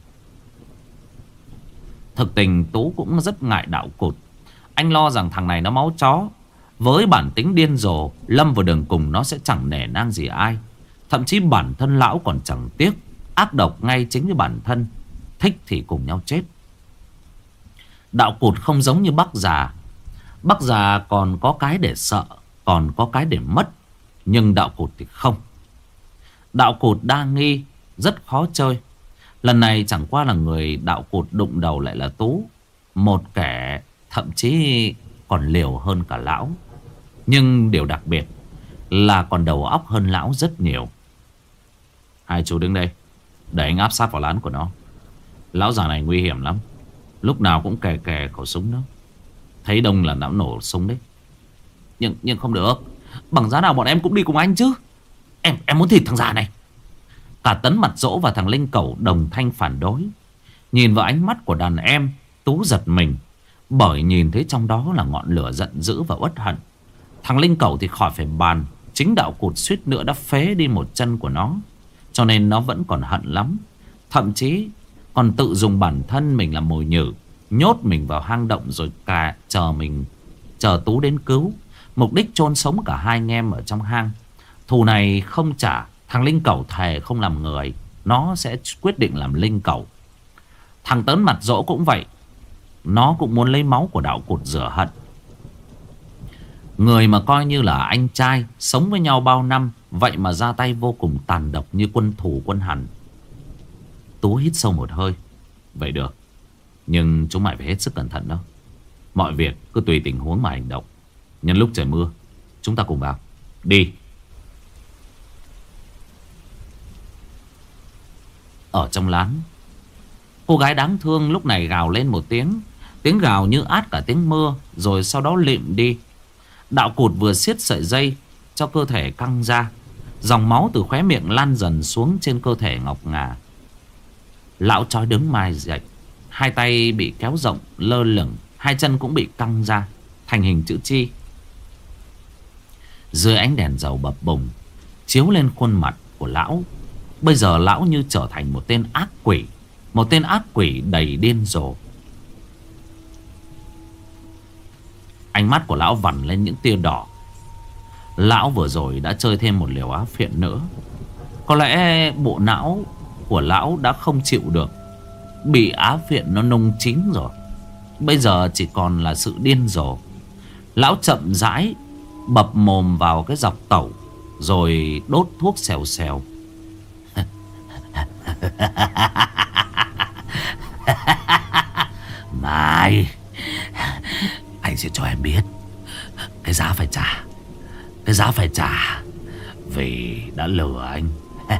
A: Thực tình Tú cũng rất ngại Đạo Cụt. Anh lo rằng thằng này nó máu chó, với bản tính điên rồ, lâm vào đường cùng nó sẽ chẳng nể nang gì ai. Thậm chí bản thân lão còn chẳng tiếc, ác độc ngay chính với bản thân, thích thì cùng nhau chết. Đạo Cụt không giống như bác già. Bác già còn có cái để sợ, còn có cái để mất. Nhưng Đạo Cụt thì không. Đạo Cụt đa nghi, rất khó chơi. Lần này chẳng qua là người Đạo Cụt đụng đầu lại là Tú, một kẻ thậm chí còn liều hơn cả lão. Nhưng điều đặc biệt là còn đầu óc hơn lão rất nhiều. Hai chú đứng đây, để anh áp sát vào lán của nó. Lão già này nguy hiểm lắm, lúc nào cũng kè kè khẩu súng đó. Thấy đông là não nổ súng đấy. Nhưng không được, bằng giá nào bọn em cũng đi cùng anh chứ. Em muốn thịt thằng già này. Cả Tấn, Mặt Dỗ và thằng Linh Cẩu đồng thanh phản đối. Nhìn vào ánh mắt của đàn em, Tú giật mình, bởi nhìn thấy trong đó là ngọn lửa giận dữ và uất hận. Thằng Linh Cẩu thì khỏi phải bàn, chính Đạo Cụt suýt nữa đã phế đi một chân của nó, cho nên nó vẫn còn hận lắm. Thậm chí còn tự dùng bản thân mình làm mồi nhử, nhốt mình vào hang động rồi chờ Tú đến cứu, mục đích chôn sống cả 2 anh em ở trong hang. Thù này không trả, thằng Linh Cẩu thề không làm người, nó sẽ quyết định làm Linh Cẩu. Thằng Tấn, Mặt Dỗ cũng vậy, nó cũng muốn lấy máu của Đạo Cụt rửa hận. Người mà coi như là anh trai, sống với nhau bao năm, vậy mà ra tay vô cùng tàn độc như quân thù quân hằn. Tú hít sâu một hơi. Vậy được, nhưng chúng mày phải hết sức cẩn thận đó. Mọi việc cứ tùy tình huống mà hành động. Nhân lúc trời mưa, chúng ta cùng vào. Đi. Ở trong lán, cô gái đáng thương lúc này gào lên một tiếng. Tiếng gào như át cả tiếng mưa, rồi sau đó lịm đi. Đạo Cụt vừa siết sợi dây cho cơ thể căng ra, dòng máu từ khóe miệng lan dần xuống trên cơ thể ngọc ngà. Lão trói đứng Mai dậy, 2 tay bị kéo rộng lơ lửng, 2 chân cũng bị căng ra thành hình chữ chi. Dưới ánh đèn dầu bập bùng chiếu lên khuôn mặt của lão, bây giờ lão như trở thành một tên ác quỷ, một tên ác quỷ đầy điên rồ. Ánh mắt của lão vằn lên những tia đỏ. Lão vừa rồi đã chơi thêm một liều á phiện nữa. Có lẽ bộ não của lão đã không chịu được, bị á phiện nó nung chín rồi. Bây giờ chỉ còn là sự điên rồ. Lão chậm rãi bập mồm vào cái dọc tẩu, rồi đốt thuốc xèo xèo. Mai, anh sẽ cho em biết cái giá phải trả. Cái giá phải trả vì đã lừa anh.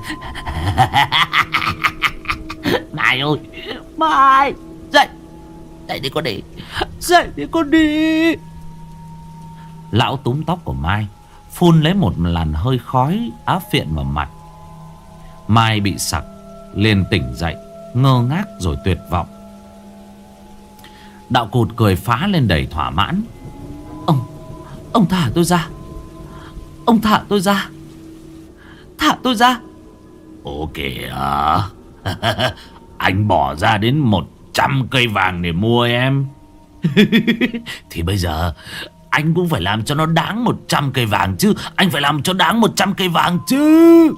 A: Mai ơi, Mai, dậy, dậy đi con đi, dậy đi con đi. Lão túm tóc của Mai, phun lấy một làn hơi khói á phiện vào mặt. Mai bị sặc, liền tỉnh dậy, ngơ ngác rồi tuyệt vọng. Đạo Cụt cười phá lên đầy thỏa mãn. Ông thả tôi ra. Ông thả tôi ra. Thả tôi ra. Ồ kìa. Anh bỏ ra đến
B: 100 cây vàng để mua em. Thì bây giờ anh cũng phải làm cho nó đáng 100 cây vàng chứ. Anh phải làm cho đáng 100 cây vàng chứ.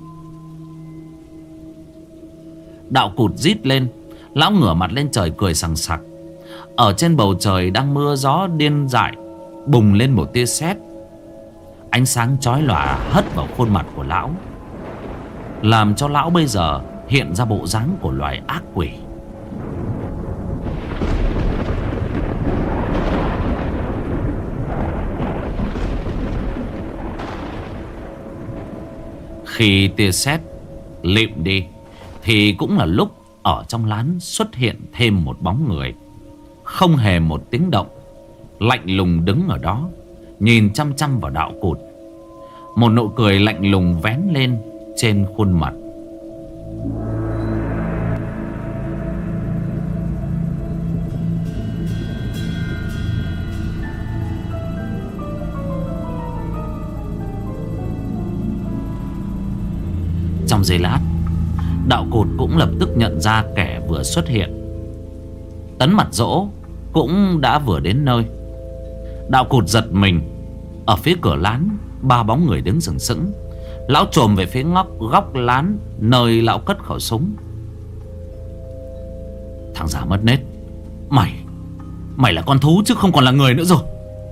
A: Đạo Cụt rít lên. Lão ngửa mặt lên trời cười sằng sặc. Ở trên bầu trời đang mưa gió điên dại, bùng lên một tia sét. Ánh sáng chói lòa hất vào khuôn mặt của lão, làm cho lão bây giờ hiện ra bộ dáng của loài ác quỷ. Khi tia sét lịm đi thì cũng là lúc ở trong lán xuất hiện thêm một bóng người, không hề một tiếng động, lạnh lùng đứng ở đó, nhìn chăm chăm vào Đạo Cụt. Một nụ cười lạnh lùng vén lên trên khuôn mặt. Trong giây lát, Đạo Cụt cũng lập tức nhận ra kẻ vừa xuất hiện. Tấn Mặt Dỗ cũng đã vừa đến nơi. Đạo Cụt giật mình. Ở phía cửa lán, ba bóng người đứng sừng sững. Lão chồm về phía góc lán, nơi lão cất khẩu súng. Thằng già mất nết, Mày là con thú chứ không còn là người nữa rồi.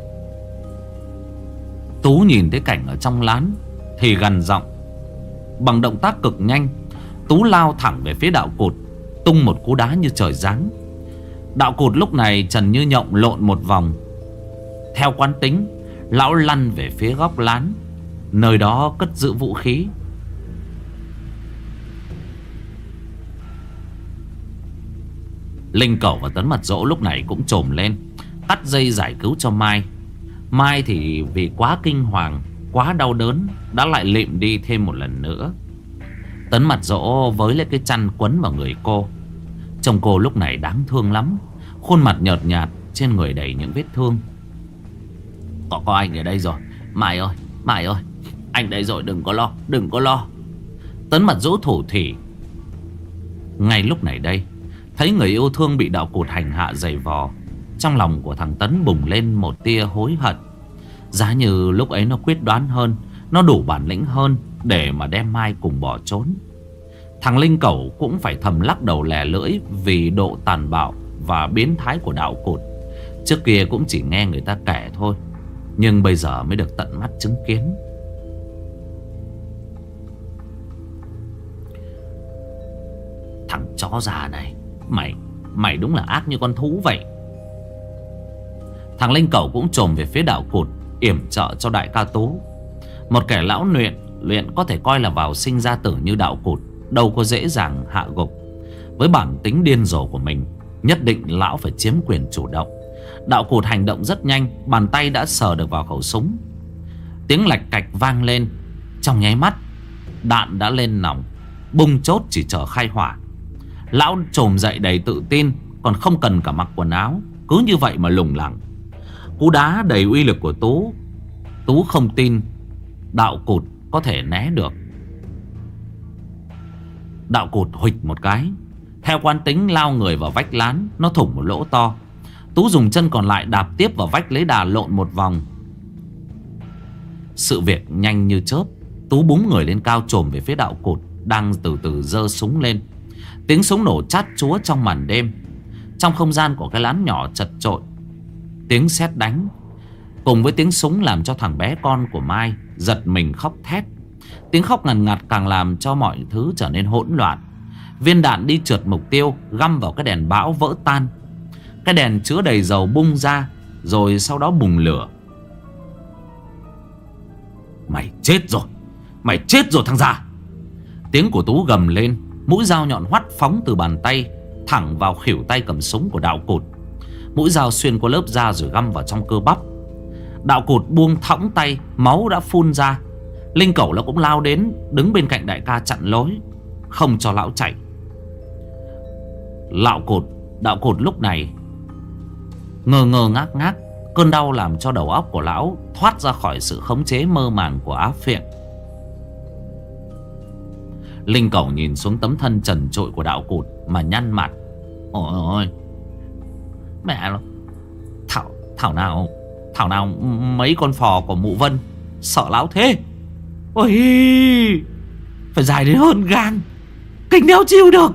A: Tú nhìn thấy cảnh ở trong lán thì gằn giọng. Bằng động tác cực nhanh, Tú lao thẳng về phía Đạo Cụt, tung một cú đá như trời giáng. Đạo Cụt lúc này trần như nhộng lộn một vòng. Theo quán tính, lão lăn về phía góc lán, nơi đó cất giữ vũ khí. Linh Cẩu và Tấn Mặt Dỗ lúc này cũng chồm lên, cắt dây giải cứu cho Mai. Mai thì vì quá kinh hoàng, quá đau đớn, đã lại lịm đi thêm một lần nữa. Tấn Mặt Dỗ với lấy cái chăn quấn vào người cô. Trông cô lúc này đáng thương lắm, khuôn mặt nhợt nhạt, trên người đầy những vết thương. Có anh ở đây rồi. Mai ơi, anh đây rồi, đừng có lo. Tấn Mặt Dỗ thủ thỉ. Ngay lúc này đây, thấy người yêu thương bị Đạo Cụt hành hạ giày vò, trong lòng của thằng Tấn bùng lên một tia hối hận. Giá như lúc ấy nó quyết đoán hơn, nó đủ bản lĩnh hơn để mà đem Mai cùng bỏ trốn. Thằng Linh Cẩu cũng phải thầm lắc đầu lè lưỡi vì độ tàn bạo và biến thái của Đạo Cụt. Trước kia cũng chỉ nghe người ta kể thôi, nhưng bây giờ mới được tận mắt chứng kiến. Thằng chó già này, Mày đúng là ác như con thú vậy. Thằng Linh Cẩu cũng chồm về phía Đạo Cụt, yểm trợ cho đại ca Tú. Một kẻ lão luyện có thể coi là vào sinh ra tử như Đạo Cụt đâu có dễ dàng hạ gục. Với bản tính điên rồ của mình, nhất định lão phải chiếm quyền chủ động. Đạo Cụt hành động rất nhanh, bàn tay đã sờ được vào khẩu súng. Tiếng lạch cạch vang lên. Trong nháy mắt, đạn đã lên nòng, bung chốt chỉ chờ khai hỏa. Lão trồm dậy đầy tự tin, còn không cần cả mặc quần áo, cứ như vậy mà lủng lẳng. Cú đá đầy uy lực của Tú không tin Đạo Cụt có thể né được. Đạo Cụt huỵch một cái, theo quán tính lao người vào vách lán, nó thủng một lỗ to. Tú dùng chân còn lại đạp tiếp vào vách lấy đà lộn một vòng. Sự việc nhanh như chớp. Tú búng người lên cao chồm về phía Đạo Cụt đang từ từ giơ súng lên. Tiếng súng nổ chát chúa trong màn đêm. Trong không gian của cái lán nhỏ chật chội, tiếng sét đánh cùng với tiếng súng làm cho thằng bé con của Mai giật mình khóc thét. Tiếng khóc ngằn ngặt càng làm cho mọi thứ trở nên hỗn loạn. Viên đạn đi trượt mục tiêu, găm vào cái đèn bão vỡ tan. Cái đèn chứa đầy dầu bung ra, rồi sau đó bùng lửa. Mày chết rồi thằng già. Tiếng của Tú gầm lên. Mũi dao nhọn hoắt phóng từ bàn tay thẳng vào khuỷu tay cầm súng của Đạo Cụt. Mũi dao xuyên qua lớp da rồi găm vào trong cơ bắp. Đạo Cụt buông thõng tay, máu đã phun ra. Linh Cẩu nó cũng lao đến, đứng bên cạnh đại ca chặn lối, không cho lão chạy. Đạo Cụt lúc này ngơ ngác ngác. Cơn đau làm cho đầu óc của lão thoát ra khỏi sự khống chế mơ màng của áp phiện. Linh Cẩu nhìn xuống tấm thân trần trụi của Đạo Cụt mà nhăn mặt. Ôi,
B: Mẹ nó, Thảo nào mấy con phò của mụ Vân sợ lão thế. Ôi, phải dài đến hơn gan, kinh đéo chịu được.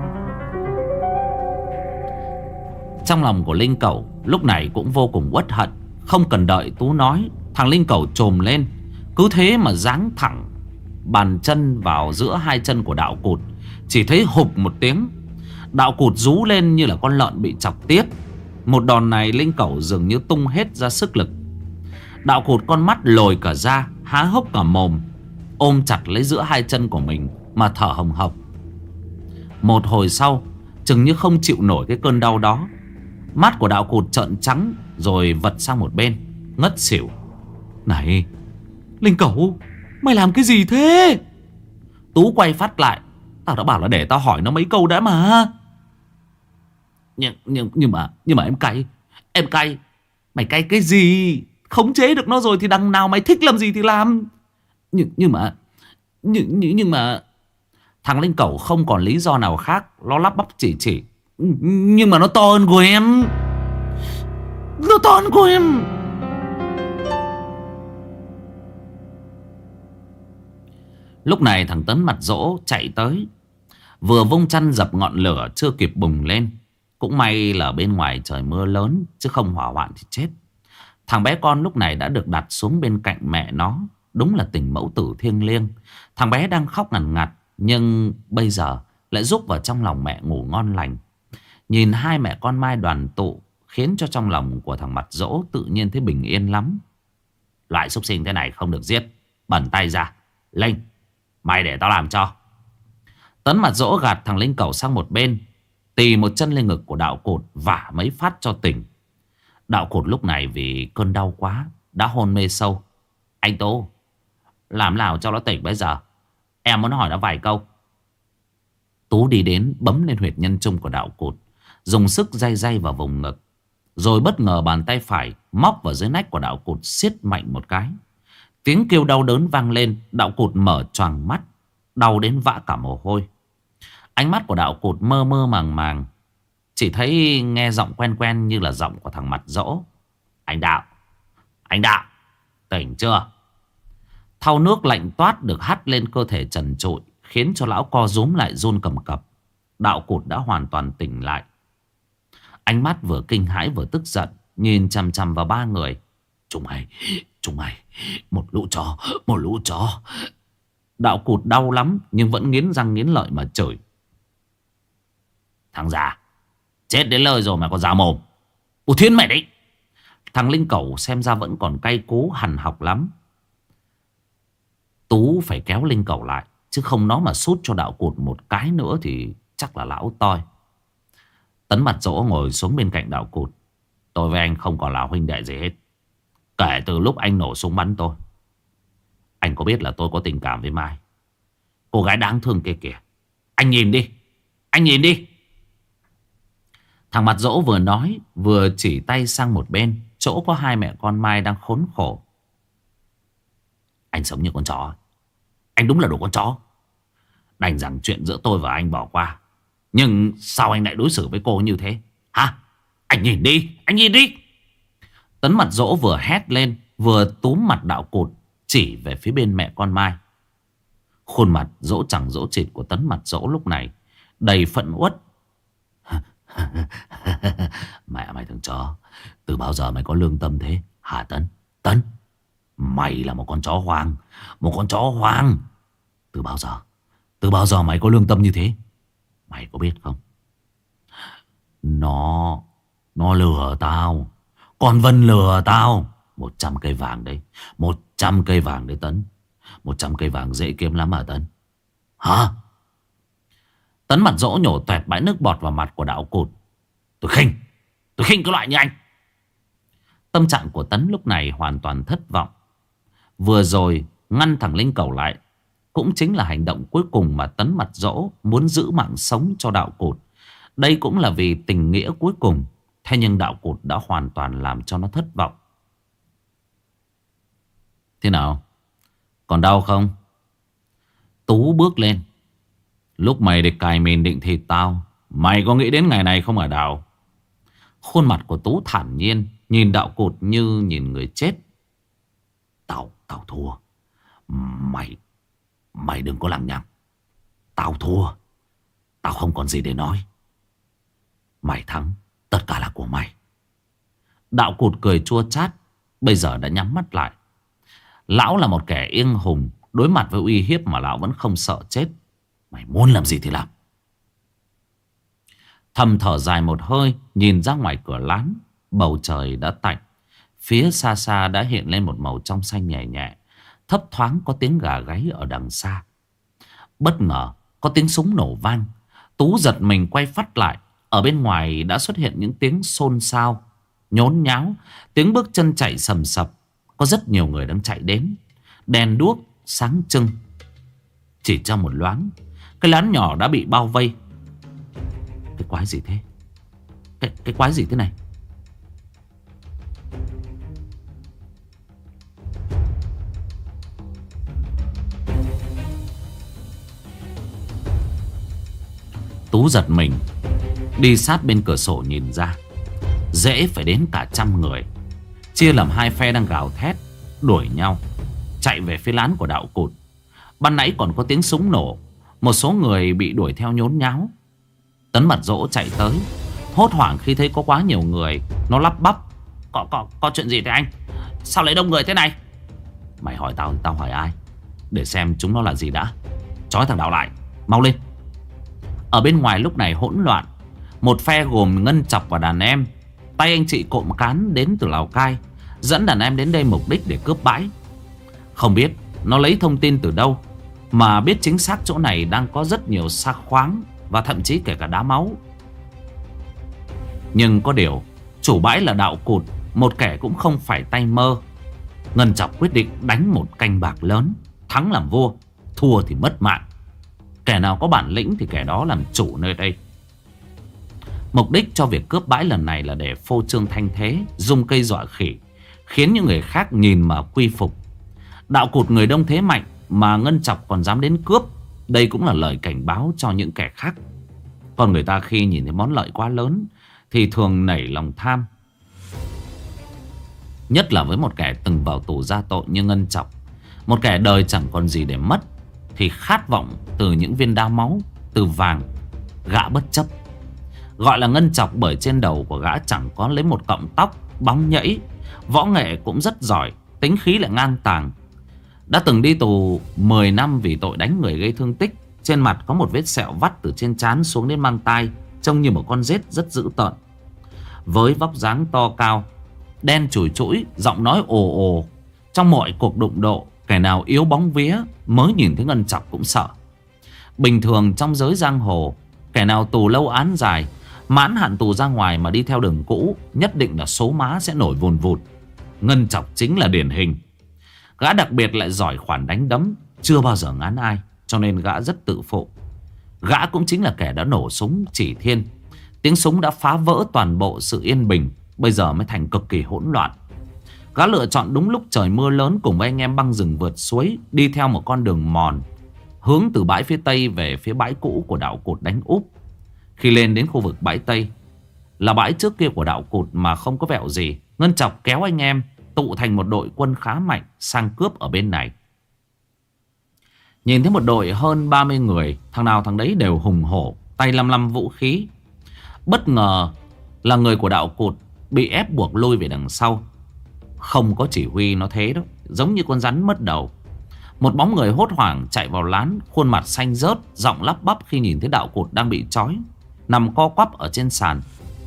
B: Trong lòng của Linh Cẩu lúc này cũng vô cùng uất hận. Không cần đợi Tú nói, thằng Linh Cẩu trồm lên, cứ thế mà giáng thẳng bàn chân vào giữa hai chân của Đạo Cụt. Chỉ thấy hụp một tiếng, Đạo Cụt rú lên như là con lợn bị chọc tiết. Một đòn này Linh Cẩu dường như tung hết ra sức lực. Đạo Cụt con mắt lồi cả ra, há hốc cả mồm, ôm chặt lấy giữa hai chân của mình mà thở hồng hộc. Một hồi sau, chừng như không chịu nổi cái cơn đau đó, mắt của Đạo Cụt trợn trắng rồi vật sang một bên, ngất xỉu. Này Linh Cẩu, mày làm cái gì thế? Tú quay phát lại. Tao đã bảo là để tao hỏi nó mấy câu đã mà. Nhưng mà em cay. Mày cay cái gì? Khống chế được nó rồi thì đằng nào mày thích làm gì thì làm. Nhưng mà thằng Linh Cẩu không còn lý do nào khác, nó lắp bắp chỉ. Nhưng mà nó to hơn của em. Nó to hơn của em. Lúc này thằng Tấn Mặt Dỗ chạy tới, vừa vung chăn dập ngọn lửa chưa kịp bùng lên. Cũng may là bên ngoài trời mưa lớn, chứ không hỏa hoạn thì chết. Thằng bé con lúc này đã được đặt xuống bên cạnh mẹ nó. Đúng là tình mẫu tử thiêng liêng. Thằng bé đang khóc ngằn ngặt, nhưng bây giờ lại rúc vào trong lòng mẹ ngủ ngon lành. Nhìn hai mẹ con Mai đoàn tụ, khiến cho trong lòng của thằng Mặt Dỗ tự nhiên thấy bình yên lắm. Loại súc sinh thế này không được giết. Bẩn tay ra. Linh, mày để tao làm cho. Tấn Mặt Dỗ gạt thằng Linh Cẩu sang một bên, tì một chân lên ngực của Đạo Cụt vả mấy phát cho tỉnh. Đạo Cụt lúc này vì cơn đau quá đã hôn mê sâu. Anh Tú, làm nào cho nó tỉnh bây giờ? Em muốn hỏi nó vài câu. Tú đi đến bấm lên huyệt nhân trung của Đạo Cụt, dùng sức day vào vùng ngực. Rồi bất ngờ bàn tay phải móc vào dưới nách của Đạo Cụt, siết mạnh một cái. Tiếng kêu đau đớn vang lên. Đạo Cụt mở choàng mắt, đau đến vã cả mồ hôi. Ánh mắt của Đạo Cụt mơ mơ màng màng, chỉ thấy nghe giọng quen quen như là giọng của thằng Mặt Dỗ. Anh Đạo, tỉnh chưa? Thau nước lạnh toát được hắt lên cơ thể trần trụi, khiến cho lão co rúm lại run cầm cập. Đạo Cụt đã hoàn toàn tỉnh lại. Ánh mắt vừa kinh hãi vừa tức giận, nhìn chằm chằm vào ba người. Chúng mày, một lũ chó. Đạo Cụt đau lắm nhưng vẫn nghiến răng nghiến lợi mà chửi. Thằng già, chết đến lời rồi mà còn giả mồm. Ủa thiên mày đấy. Thằng Linh Cẩu xem ra vẫn còn cay cú hằn học lắm. Tú phải kéo Linh Cẩu lại, chứ không nó mà sút cho Đạo Cụt một cái nữa thì chắc là lão toi. Tấn Mặt Dỗ ngồi xuống bên cạnh Đạo Cụt. Tôi với anh không còn là huynh đệ gì hết. Kể từ lúc anh nổ súng bắn tôi, anh có biết là tôi có tình cảm với Mai, cô gái đáng thương kia kìa. Anh nhìn đi. Thằng Mặt Dỗ vừa nói vừa chỉ tay sang một bên, chỗ có hai mẹ con Mai đang khốn khổ. Anh sống như con chó. Anh đúng là đồ con chó. Đành rằng chuyện giữa tôi và anh bỏ qua, nhưng sao anh lại đối xử với cô như thế hả? Anh nhìn đi. Tấn Mặt Dỗ vừa hét lên vừa túm mặt Đạo Cụt chỉ về phía bên mẹ con Mai. Khuôn mặt dỗ chẳng dỗ chịt của Tấn Mặt Dỗ lúc này đầy phẫn uất. Mẹ mày thằng chó, từ bao giờ mày có lương tâm thế hả Tấn? Mày là một con chó hoang. Từ bao giờ mày có lương tâm như thế? Mày có biết không? Nó lừa tao. Con Vân lừa tao. 100 cây vàng đấy. 100 cây vàng đấy Tấn. 100 cây vàng dễ kiếm lắm hả Tấn? Hả? Tấn Mặt Dỗ nhổ toẹt bãi nước bọt vào mặt của Đạo Cụt. Tôi khinh cái loại như anh. Tâm trạng của Tấn lúc này hoàn toàn thất vọng. Vừa rồi ngăn thằng Linh Cẩu lại cũng chính là hành động cuối cùng mà Tấn Mặt Dỗ muốn giữ mạng sống cho Đạo Cụt. Đây cũng là vì tình nghĩa cuối cùng. Thế nhưng Đạo Cụt đã hoàn toàn làm cho nó thất vọng. Thế nào? Còn đau không? Tú bước lên. Lúc mày để cài mìn định thịt tao, mày có nghĩ đến ngày này không hả Đào?
A: Khuôn mặt của Tú thản nhiên, nhìn Đạo Cụt như nhìn người chết. Tao thua. Mày Mày đừng có lằng nhằng. Tao thua. Tao không còn gì để nói. Mày thắng, tất cả là của mày. Đạo Cụt cười chua chát, bây giờ đã nhắm mắt lại. Lão là một kẻ英hùng, đối mặt với uy hiếp mà lão vẫn không sợ chết. Mày muốn làm gì thì làm. Thầm thở dài một hơi, nhìn ra ngoài cửa lán. Bầu trời đã tạnh. Phía xa xa đã hiện lên một màu trong xanh nhẹ nhẹ. Thấp thoáng có tiếng gà gáy ở đằng xa. Bất ngờ có tiếng súng nổ vang. Tú giật mình quay phắt lại. Ở bên ngoài đã xuất hiện những tiếng xôn xao, nhốn nháo, tiếng bước chân chạy sầm sập. Có rất nhiều người đang chạy đến. Đèn đuốc sáng trưng. Chỉ trong một loáng, cái lán nhỏ đã bị bao vây. Cái quái gì thế? Cái quái gì thế này? Tú giật mình, đi sát bên cửa sổ nhìn ra. Dễ phải đến cả 100 người, chia làm hai phe đang gào thét đuổi nhau, chạy về phía lán của Đạo Cụt. Ban nãy còn có tiếng súng nổ. Một số người bị đuổi theo nhốn nháo. Tấn Mặt Dỗ chạy tới, hốt hoảng khi thấy có quá nhiều người. Nó lắp bắp: Có chuyện gì thế anh? Sao lại đông người thế này? Mày hỏi tao thì tao hỏi ai? Để xem chúng nó là gì đã. Trói thằng Đạo lại, mau lên. Ở bên ngoài lúc này hỗn loạn. Một phe gồm Ngân Chọc và đàn em, tay anh chị cộm cán đến từ Lào Cai, dẫn đàn em đến đây mục đích để cướp bãi. Không biết nó lấy thông tin từ đâu mà biết chính xác chỗ này đang có rất nhiều xác khoáng, và thậm chí kể cả đá máu. Nhưng có điều, chủ bãi là Đạo Cụt, một kẻ cũng không phải tay mơ. Ngân Chọc quyết định đánh một canh bạc lớn. Thắng làm vua, thua thì mất mạng. Kẻ nào có bản lĩnh thì kẻ đó làm chủ nơi đây. Mục đích cho việc cướp bãi lần này là để phô trương thanh thế, dung cây dọa khỉ, khiến những người khác nhìn mà quy phục. Đạo Cụt người đông thế mạnh mà Ngân Chọc còn dám đến cướp. Đây cũng là lời cảnh báo cho những kẻ khác. Còn người ta khi nhìn thấy món lợi quá lớn thì thường nảy lòng tham. Nhất là với một kẻ từng vào tù ra tội như Ngân Chọc, một kẻ đời chẳng còn gì để mất, thì khát vọng từ những viên đá máu, từ vàng, gã bất chấp. Gọi là Ngân Chọc bởi trên đầu của gã chẳng có lấy một cọng tóc, bóng nhẫy. Võ nghệ cũng rất giỏi, tính khí lại ngang tàng. Đã từng đi tù 10 năm vì tội đánh người gây thương tích. Trên mặt có một vết sẹo vắt từ trên trán xuống đến mang tai, trông như một con rết rất dữ tợn. Với vóc dáng to cao, đen chùi chũi, giọng nói ồ ồ. Trong mọi cuộc đụng độ, kẻ nào yếu bóng vía mới nhìn thấy Ngân Chọc cũng sợ. Bình thường trong giới giang hồ, kẻ nào tù lâu án dài, mãn hạn tù ra ngoài mà đi theo đường cũ, nhất định là số má sẽ nổi vùn vụt. Ngân Chọc chính là điển hình. Gã đặc biệt lại giỏi khoản đánh đấm, chưa bao giờ ngán ai, cho nên gã rất tự phụ. Gã cũng chính là kẻ đã nổ súng chỉ thiên. Tiếng súng đã phá vỡ toàn bộ sự yên bình, bây giờ mới thành cực kỳ hỗn loạn. Gã lựa chọn đúng lúc trời mưa lớn cùng với anh em băng rừng vượt suối, đi theo một con đường mòn hướng từ bãi phía tây về phía bãi cũ của Đạo Cụt đánh úp. Khi lên đến khu vực bãi tây, là bãi trước kia của Đạo Cụt mà không có vẹo gì, Ngân Chọc kéo anh em tụ thành một đội quân khá mạnh sang cướp ở bên này. Nhìn thấy một đội hơn 30 người, thằng nào thằng đấy đều hùng hổ, tay lăm lăm vũ khí. Bất ngờ là người của Đạo Cụt bị ép buộc lui về đằng sau. Không có chỉ huy nó thế đâu, giống như con rắn mất đầu. Một bóng người hốt hoảng chạy vào lán, khuôn mặt xanh rớt, giọng lắp bắp khi nhìn thấy Đạo Cụt đang bị trói, nằm co quắp ở trên sàn.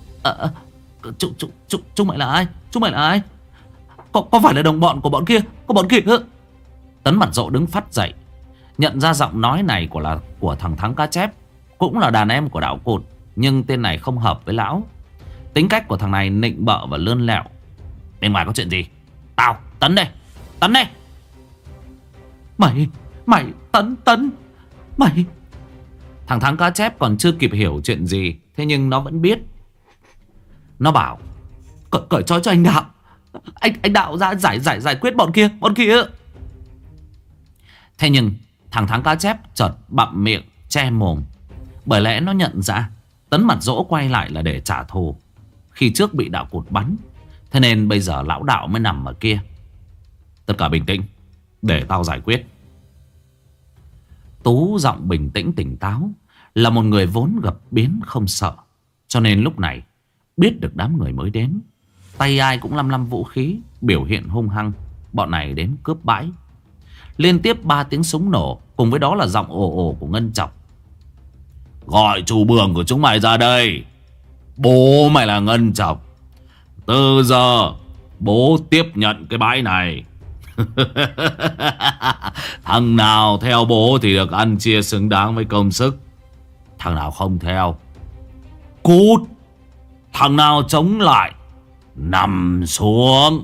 A: Chúng mày là ai? Chúng mày là ai? Có phải là đồng bọn của bọn kia? Của bọn kia? Tấn Mặt Dỗ đứng phắt dậy, nhận ra giọng nói này của thằng Thắng Cá Chép, cũng là đàn em của Đạo Cụt. Nhưng tên này không hợp với lão. Tính cách của thằng này nịnh bợ và lươn lẹo. Bên ngoài có chuyện gì? Tao, Tấn đây. Tấn đây. Mày, Tấn, mày. Thằng Thắng Cá Chép còn chưa kịp hiểu chuyện gì, thế nhưng nó vẫn biết. Nó bảo: Cởi trói cho anh Đạo. Anh Đạo ra giải quyết bọn kia. Thế nhưng thằng Thắng Cá Chép chợt bặm miệng che mồm, bởi lẽ nó nhận ra Tấn Mặt Dỗ quay lại là để trả thù. khi trước bị đạo cụt bắn. Thế nên bây giờ lão đạo mới nằm ở kia. Tất cả bình tĩnh, để tao giải quyết. Tú giọng bình tĩnh tỉnh táo, là một người vốn gặp biến không sợ. Cho nên lúc này biết được đám người mới đến, tay ai cũng lăm lăm vũ khí, biểu hiện hung hăng. Bọn này đến cướp bãi. Liên tiếp 3 tiếng súng nổ, cùng với đó là giọng ồ ồ của Ngân Chọc. Gọi chủ bường của chúng mày ra đây. Bố mày là Ngân Chọc. Từ giờ bố tiếp nhận cái bãi này. Thằng nào theo bố thì được ăn chia xứng đáng với công sức. Thằng nào không theo, cút. Thằng nào chống lại, nằm xuống.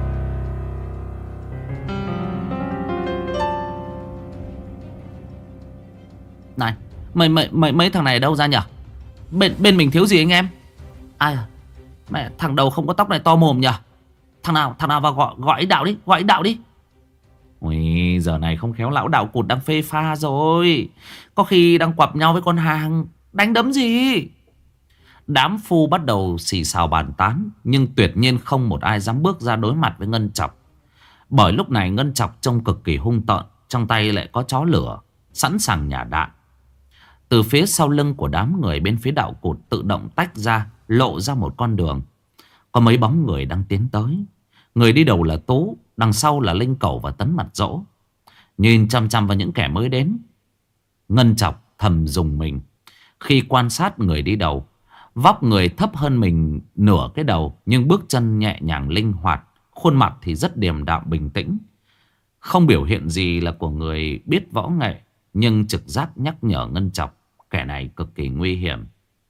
B: Này, mấy thằng này đâu ra nhỉ? Bên mình thiếu gì anh em? Ai à? Mẹ, thằng đầu không có tóc này to mồm nhỉ? Thằng nào vào gọi đạo đi, gọi đạo đi.
A: Ui, giờ này không khéo lão đạo cụt đang phê pha rồi.
B: Có khi đang quặp nhau với con hàng. Đánh đấm gì?
A: Đám phu bắt đầu xì xào bàn tán, nhưng tuyệt nhiên không một ai dám bước ra đối mặt với Ngân Chọc. Bởi lúc này Ngân Chọc trông cực kỳ hung tợn, trong tay lại có chó lửa, sẵn sàng nhả đạn. Từ phía sau lưng của đám người bên phía đạo cụt tự động tách ra, lộ ra một con đường. Có mấy bóng người đang tiến tới. Người đi đầu là Tú, đằng sau là Linh Cẩu và Tấn Mặt Dỗ. Nhìn chăm chăm vào những kẻ mới đến, Ngân Chọc thầm rùng mình khi quan sát người đi đầu. Vóc người thấp hơn mình nửa cái đầu, nhưng bước chân nhẹ nhàng linh hoạt, khuôn mặt thì rất điềm đạm bình tĩnh. Không biểu hiện gì là của người biết võ nghệ, nhưng trực giác nhắc nhở Ngân Chọc kẻ này cực kỳ nguy hiểm.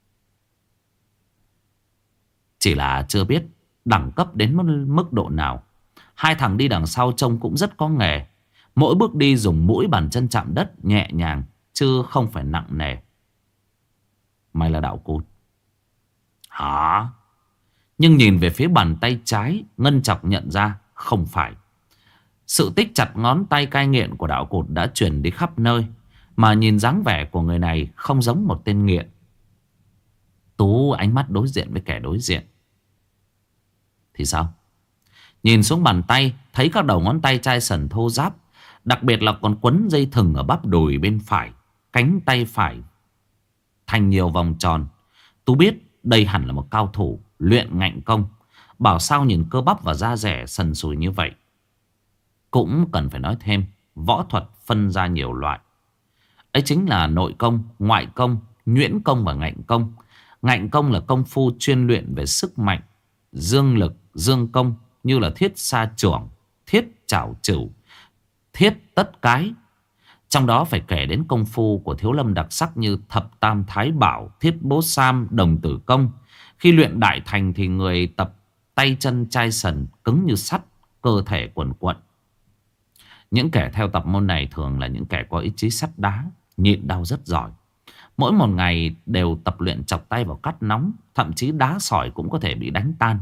A: Chỉ là chưa biết đẳng cấp đến mức độ nào. Hai thằng đi đằng sau trông cũng rất có nghề. Mỗi bước đi dùng mũi bàn chân chạm đất nhẹ nhàng, chứ không phải nặng nề. Mày là đạo cụt hả? Nhưng nhìn về phía bàn tay trái, Ngân Chọc nhận ra không phải. Sự tích chặt ngón tay cai nghiện của đạo cụt đã truyền đi khắp nơi. Mà nhìn dáng vẻ của người này không giống một tên nghiện. Tú ánh mắt đối diện với kẻ đối diện. Thì sao? Nhìn xuống bàn tay, thấy các đầu ngón tay chai sần thô ráp, đặc biệt là còn quấn dây thừng ở bắp đùi bên phải, cánh tay phải thành nhiều vòng tròn. Tú biết đây hẳn là một cao thủ luyện ngạnh công. Bảo sao nhìn cơ bắp và da dẻ sần sùi như vậy. Cũng cần phải nói thêm, võ thuật phân ra nhiều loại. Ấy chính là nội công, ngoại công, nhuyễn công và ngạnh công. Ngạnh công là công phu chuyên luyện về sức mạnh, dương lực, dương công, như là thiết sa chưởng, thiết chảo chửu, thiết tất cái. Trong đó phải kể đến công phu của Thiếu Lâm đặc sắc như thập tam thái bảo, thiết bố sam, đồng tử công. Khi luyện đại thành thì người tập tay chân chai sần, cứng như sắt, cơ thể quần quận. Những kẻ theo tập môn này thường là những kẻ có ý chí sắt đá, nhịn đau rất giỏi. Mỗi một ngày đều tập luyện chọc tay vào cát nóng, thậm chí đá sỏi cũng có thể bị đánh tan.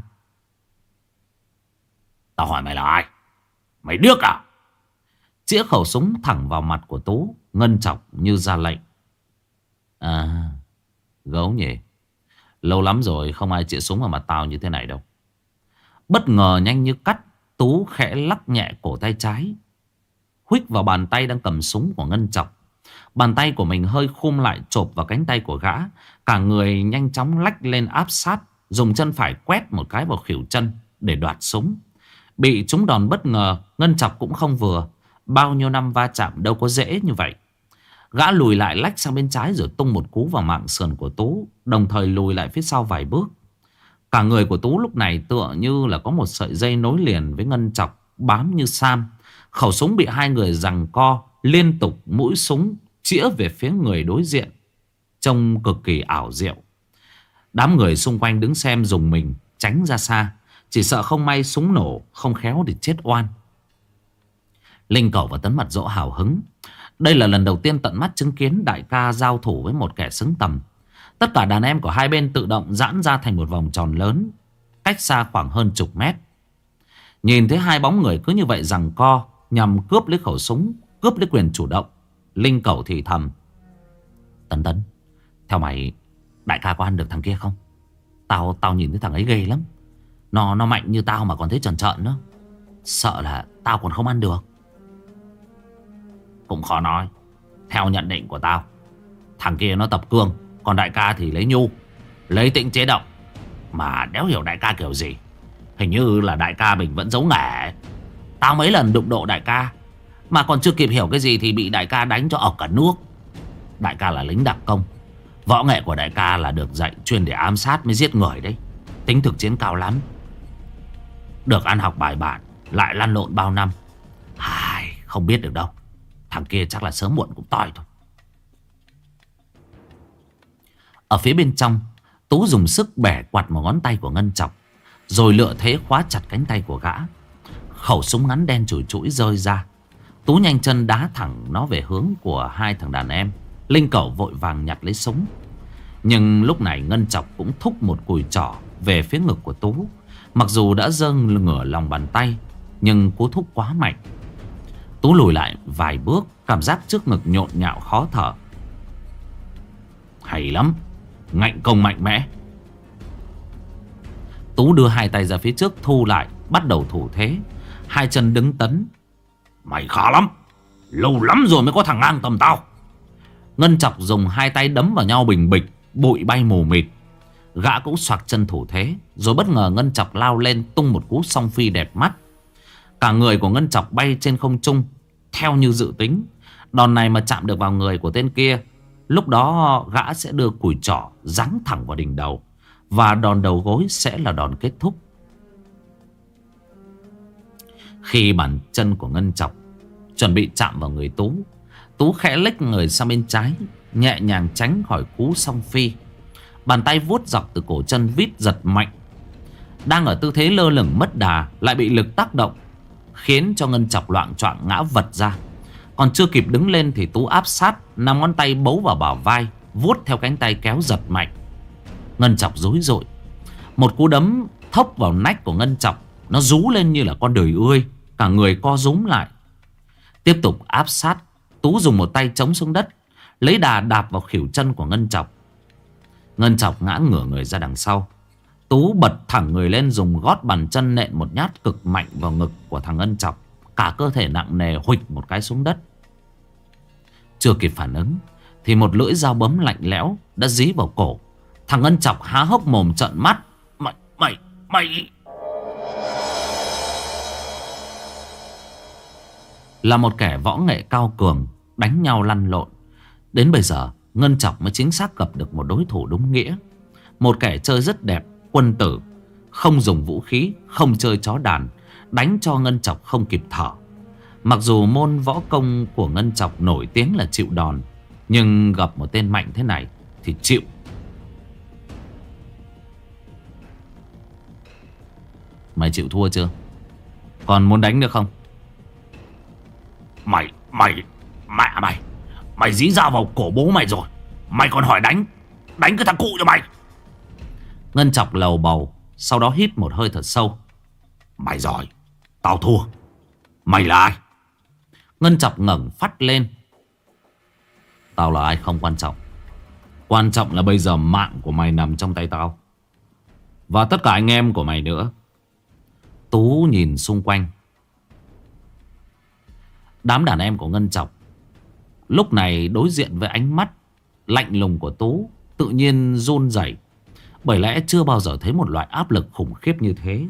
B: Tao hỏi mày là ai? Mày điếc à?
A: Chĩa khẩu súng thẳng vào mặt của Tú. Ngân Chọc như ra lệnh. À, gấu nhỉ. Lâu lắm rồi không ai chĩa súng vào mặt tao như thế này đâu. Bất ngờ nhanh như cắt, Tú khẽ lắc nhẹ cổ tay trái, huých vào bàn tay đang cầm súng của Ngân Chọc. Bàn tay của mình hơi khum lại chộp vào cánh tay của gã. Cả người nhanh chóng lách lên áp sát, dùng chân phải quét một cái vào khuỷu chân để đoạt súng. Bị trúng đòn bất ngờ, Ngân Chọc cũng không vừa. Bao nhiêu năm va chạm đâu có dễ như vậy. Gã lùi lại lách sang bên trái rồi tung một cú vào mạng sườn của Tú, đồng thời lùi lại phía sau vài bước. Cả người của Tú lúc này tựa như là có một sợi dây nối liền với Ngân Chọc, bám như sam. Khẩu súng bị hai người giằng co, liên tục mũi súng chĩa về phía người đối diện, trông cực kỳ ảo diệu. Đám người xung quanh đứng xem dùng mình tránh ra xa, chỉ sợ không may súng nổ, không khéo thì chết oan. Linh Cẩu và Tấn Mặt Dỗ hào hứng. Đây là lần đầu tiên tận mắt chứng kiến đại ca giao thủ với một kẻ xứng tầm. Tất cả đàn em của hai bên tự động giãn ra thành một vòng tròn lớn, cách xa khoảng hơn chục mét. Nhìn thấy hai bóng người cứ như vậy giằng co nhằm cướp lấy khẩu súng, cướp lấy quyền chủ động, Linh Cẩu thì thầm. Tấn, theo mày đại ca có ăn được thằng kia không? Tao nhìn thấy thằng ấy ghê lắm. Nó mạnh như tao mà còn thấy tròn trợn nữa. Sợ là tao còn không ăn được.
B: Cũng khó nói. Theo nhận định của tao, thằng kia nó tập cương, còn đại ca thì lấy nhu, lấy tĩnh chế động. Mà đéo hiểu đại ca kiểu gì. Hình như là đại ca mình vẫn giấu nghề. Tao mấy lần đụng độ đại ca mà còn chưa kịp hiểu cái gì thì bị đại ca đánh cho ọc cả nước. Đại ca là lính đặc công. Võ nghệ của đại ca là được dạy chuyên để ám sát mới giết người đấy. Tính thực chiến cao lắm. Được ăn học bài bản, lại lăn lộn bao năm. Không biết được đâu. Thằng kia chắc là sớm muộn cũng toi thôi.
A: Ở phía bên trong, Tú dùng sức bẻ quạt một ngón tay của Ngân Chọc, rồi lựa thế khóa chặt cánh tay của gã. Khẩu súng ngắn đen chùi chũi rơi ra. Tú nhanh chân đá thẳng nó về hướng của hai thằng đàn em. Linh Cẩu vội vàng nhặt lấy súng. Nhưng lúc này Ngân Chọc cũng thúc một cùi trỏ về phía ngực của Tú. Mặc dù đã giơ ngửa lòng bàn tay, nhưng cú thúc quá mạnh. Tú lùi lại vài bước, cảm giác trước ngực nhộn nhạo khó thở.
B: Hay lắm, ngạnh công mạnh mẽ.
A: Tú đưa hai tay ra phía trước thu lại, bắt đầu thủ thế. Hai chân đứng tấn.
B: Mày khá lắm, lâu lắm rồi mới có thằng ngang tầm tao.
A: Ngân Chọc dùng hai tay đấm vào nhau bình bịch, bụi bay mù mịt. Gã cũng xoạc chân thủ thế, rồi bất ngờ Ngân Chọc lao lên tung một cú song phi đẹp mắt. Cả người của Ngân Chọc bay trên không trung theo như dự tính. Đòn này mà chạm được vào người của tên kia, lúc đó gã sẽ đưa cùi trỏ giáng thẳng vào đỉnh đầu, và đòn đầu gối sẽ là đòn kết thúc. Khi bàn chân của Ngân Chọc chuẩn bị chạm vào người Tú, Tú khẽ lách người sang bên trái, nhẹ nhàng tránh khỏi cú song phi. Bàn tay vuốt dọc từ cổ chân vít giật mạnh. Đang ở tư thế lơ lửng mất đà, lại bị lực tác động khiến cho Ngân Chọc loạng choạng ngã vật ra. Còn chưa kịp đứng lên thì Tú áp sát, 5 ngón tay bấu vào bả vai, vuốt theo cánh tay kéo giật mạnh. Ngân Chọc rối rội. Một cú đấm thốc vào nách của Ngân Chọc, nó rú lên như là con đười ươi, cả người co rúm lại. Tiếp tục áp sát, Tú dùng một tay chống xuống đất, lấy đà đạp vào khuỷu chân của Ngân Chọc. Ngân Chọc ngã ngửa người ra đằng sau. Tú bật thẳng người lên, dùng gót bàn chân nện một nhát cực mạnh vào ngực của thằng Ngân Chọc. Cả cơ thể nặng nề huỵch một cái xuống đất. Chưa kịp phản ứng thì một lưỡi dao bấm lạnh lẽo đã dí vào cổ. Thằng Ngân Chọc há hốc mồm trợn mắt.
B: Mày
A: Là một kẻ võ nghệ cao cường, đánh nhau lăn lộn, đến bây giờ Ngân Chọc mới chính xác gặp được một đối thủ đúng nghĩa. Một kẻ chơi rất đẹp, quân tử, không dùng vũ khí, không chơi chó đàn, đánh cho Ngân Chọc không kịp thở. Mặc dù môn võ công của Ngân Chọc nổi tiếng là chịu đòn, nhưng gặp một tên mạnh thế này thì chịu. Mày chịu thua chưa? Còn muốn đánh được không?
B: Mày dí dao vào cổ bố mày rồi, mày còn hỏi đánh cái thằng cụ cho mày.
A: Ngân Chọc lầu bầu, sau đó hít một hơi thật sâu.
B: Mày giỏi, tao thua. Mày là ai?
A: Ngân Chọc ngẩng phát lên. Tao là ai không quan trọng. Quan trọng là bây giờ mạng của mày nằm trong tay tao, và tất cả anh em của mày nữa. Tú nhìn xung quanh. Đám đàn em của Ngân Chọc lúc này đối diện với ánh mắt lạnh lùng của Tú, tự nhiên run rẩy. Bởi lẽ chưa bao giờ thấy một loại áp lực khủng khiếp như thế.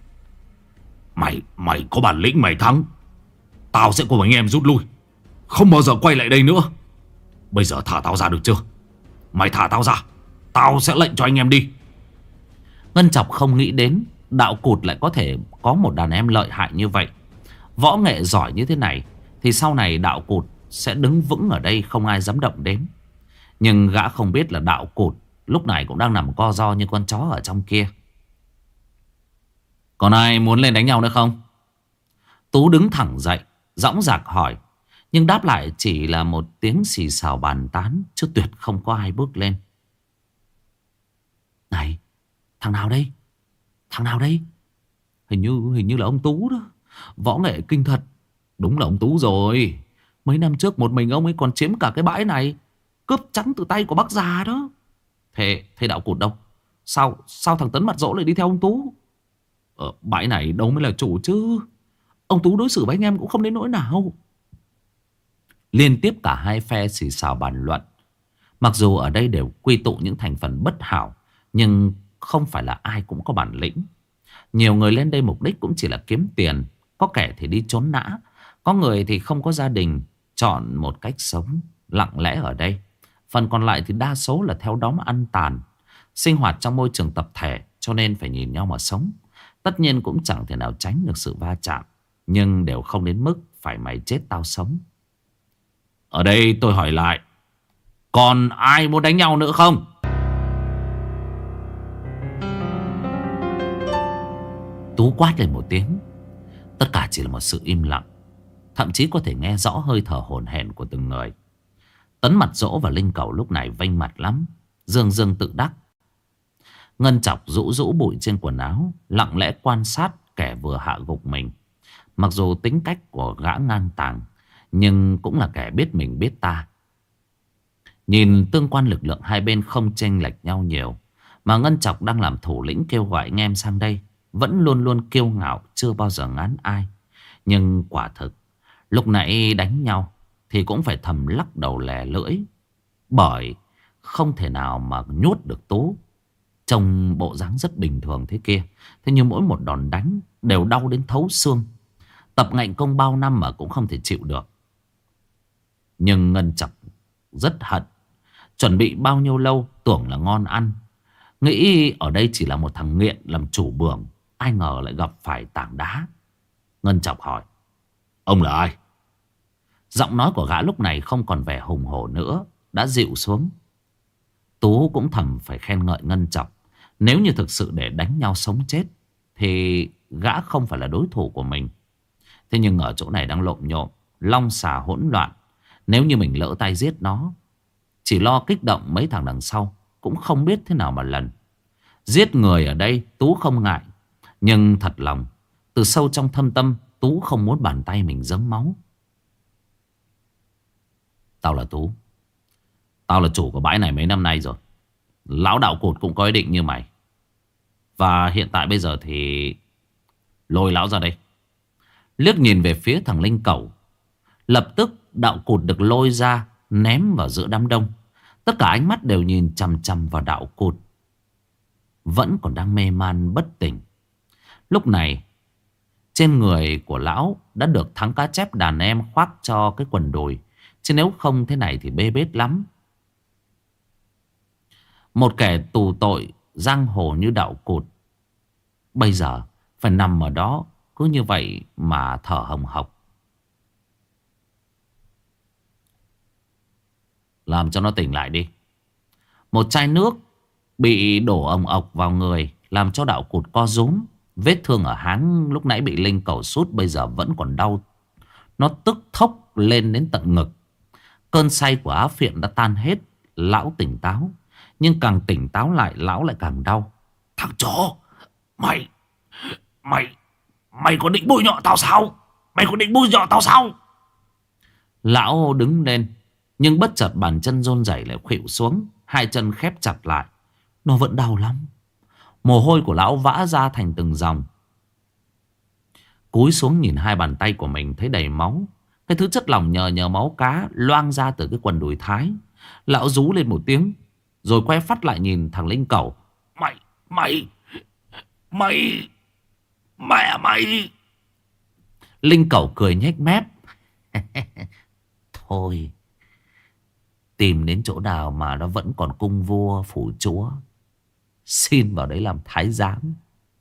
B: Mày có bản lĩnh mày thắng, tao sẽ cùng anh em rút lui, không bao giờ quay lại đây nữa. Bây giờ thả tao ra được chưa? Mày thả tao ra, tao sẽ lệnh cho anh em đi.
A: Ngân Chọc không nghĩ đến Đạo Cụt lại có thể có một đàn em lợi hại như vậy. Võ nghệ giỏi như thế này thì sau này Đạo Cụt sẽ đứng vững ở đây, không ai dám động đến. Nhưng gã không biết là Đạo Cụt lúc này cũng đang nằm co ro như con chó ở trong kia. Còn ai muốn lên đánh nhau nữa không? Tú đứng thẳng dậy, dõng dạc hỏi. Nhưng đáp lại chỉ là một tiếng xì xào bàn tán, chứ tuyệt không có ai bước lên. Này, thằng nào đây? Thằng nào đây? Hình như là ông Tú đó. Võ nghệ kinh thật. Đúng là ông Tú rồi. Mấy năm trước một mình ông ấy còn chiếm cả cái bãi này, cướp trắng từ tay của bác già đó. Thế Đạo Cụt đâu? Sao thằng Tấn mặt dỗ lại đi theo ông Tú? Bãi này đâu mới là chủ chứ. Ông Tú đối xử với anh em cũng không đến nỗi nào. Liên tiếp cả hai phe xì xào bàn luận. Mặc dù ở đây đều quy tụ những thành phần bất hảo, nhưng không phải là ai cũng có bản lĩnh. Nhiều người lên đây mục đích cũng chỉ là kiếm tiền. Có kẻ thì đi trốn nã, có người thì không có gia đình, chọn một cách sống lặng lẽ ở đây. Phần còn lại thì đa số là theo đóm ăn tàn, sinh hoạt trong môi trường tập thể, cho nên phải nhìn nhau mà sống. Tất nhiên cũng chẳng thể nào tránh được sự va chạm, nhưng đều không đến mức phải mày chết tao sống. Ở đây tôi hỏi lại, còn ai muốn đánh nhau nữa không? Tú quát lên một tiếng. Tất cả chỉ là một sự im lặng. Thậm chí có thể nghe rõ hơi thở hổn hển của từng người. Tấn Mặt Dỗ và Linh Cẩu lúc này vênh mặt lắm, dương dương tự đắc. Ngân Chọc rũ rũ bụi trên quần áo, lặng lẽ quan sát kẻ vừa hạ gục mình. Mặc dù tính cách của gã ngang tàng, nhưng cũng là kẻ biết mình biết ta. Nhìn tương quan lực lượng hai bên không chênh lệch nhau nhiều, mà Ngân Chọc đang làm thủ lĩnh kêu gọi anh em sang đây, vẫn luôn luôn kiêu ngạo, chưa bao giờ ngán ai. Nhưng quả thực lúc nãy đánh nhau thì cũng phải thầm lắc đầu lè lưỡi, bởi không thể nào mà nhốt được Tú. Trông bộ dáng rất bình thường thế kia, thế nhưng mỗi một đòn đánh đều đau đến thấu xương. Tập ngạnh công bao năm mà cũng không thể chịu được. Nhưng Ngân Chọc rất hận. Chuẩn bị bao nhiêu lâu tưởng là ngon ăn, nghĩ ở đây chỉ là một thằng nghiện làm chủ bưởng, ai ngờ lại gặp phải tảng đá. Ngân Chọc hỏi, ông là ai? Giọng nói của gã lúc này không còn vẻ hùng hổ nữa, đã dịu xuống. Tú cũng thầm phải khen ngợi Ngân Chọc. Nếu như thực sự để đánh nhau sống chết thì gã không phải là đối thủ của mình. Thế nhưng ở chỗ này đang lộn nhộn, long xà hỗn loạn. Nếu như mình lỡ tay giết nó, chỉ lo kích động mấy thằng đằng sau, cũng không biết thế nào mà lần. Giết người ở đây Tú không ngại, nhưng thật lòng từ sâu trong thâm tâm Tú không muốn bàn tay mình dấm máu. Tao là Tú, tao là chủ của bãi này mấy năm nay rồi. Lão đạo cụt cũng có ý định như mày. Và hiện tại bây giờ thì lôi lão ra đây. Liếc nhìn về phía thằng Linh Cẩu. Lập tức đạo cụt được lôi ra, ném vào giữa đám đông. Tất cả ánh mắt đều nhìn chằm chằm vào đạo cụt, vẫn còn đang mê man bất tỉnh. Lúc này trên người của lão đã được thắng cá chép đàn em khoác cho cái quần đùi, chứ nếu không thế này thì bê bết lắm. Một kẻ tù tội giang hồ như đạo cụt bây giờ phải nằm ở đó cứ như vậy mà thở hồng hộc. Làm cho nó tỉnh lại đi. Một chai nước bị đổ ồng ọc vào người làm cho đạo cụt co rúm. Vết thương ở háng lúc nãy bị Linh Cẩu sút bây giờ vẫn còn đau. Nó tức thốc lên đến tận ngực. Cơn say của Á Phiện đã tan hết. Lão tỉnh táo, nhưng càng tỉnh táo lại lão lại càng đau.
B: Thằng chó, Mày có định bôi nhọ tao sao? Mày có định bôi nhọ tao sao?
A: Lão đứng lên, nhưng bất chợt bàn chân run rẩy lại khuỵu xuống. Hai chân khép chặt lại. Nó vẫn đau lắm. Mồ hôi của lão vã ra thành từng dòng. Cúi xuống nhìn hai bàn tay của mình thấy đầy máu. Cái thứ chất lỏng nhờ máu cá loang ra từ cái quần đùi thái. Lão rú lên một tiếng, rồi quay phát lại nhìn thằng Linh Cẩu.
B: Mày.
A: Linh Cẩu cười nhếch mép. Thôi, tìm đến chỗ nào mà nó vẫn còn cung vua phủ chúa, xin vào đấy làm thái giám.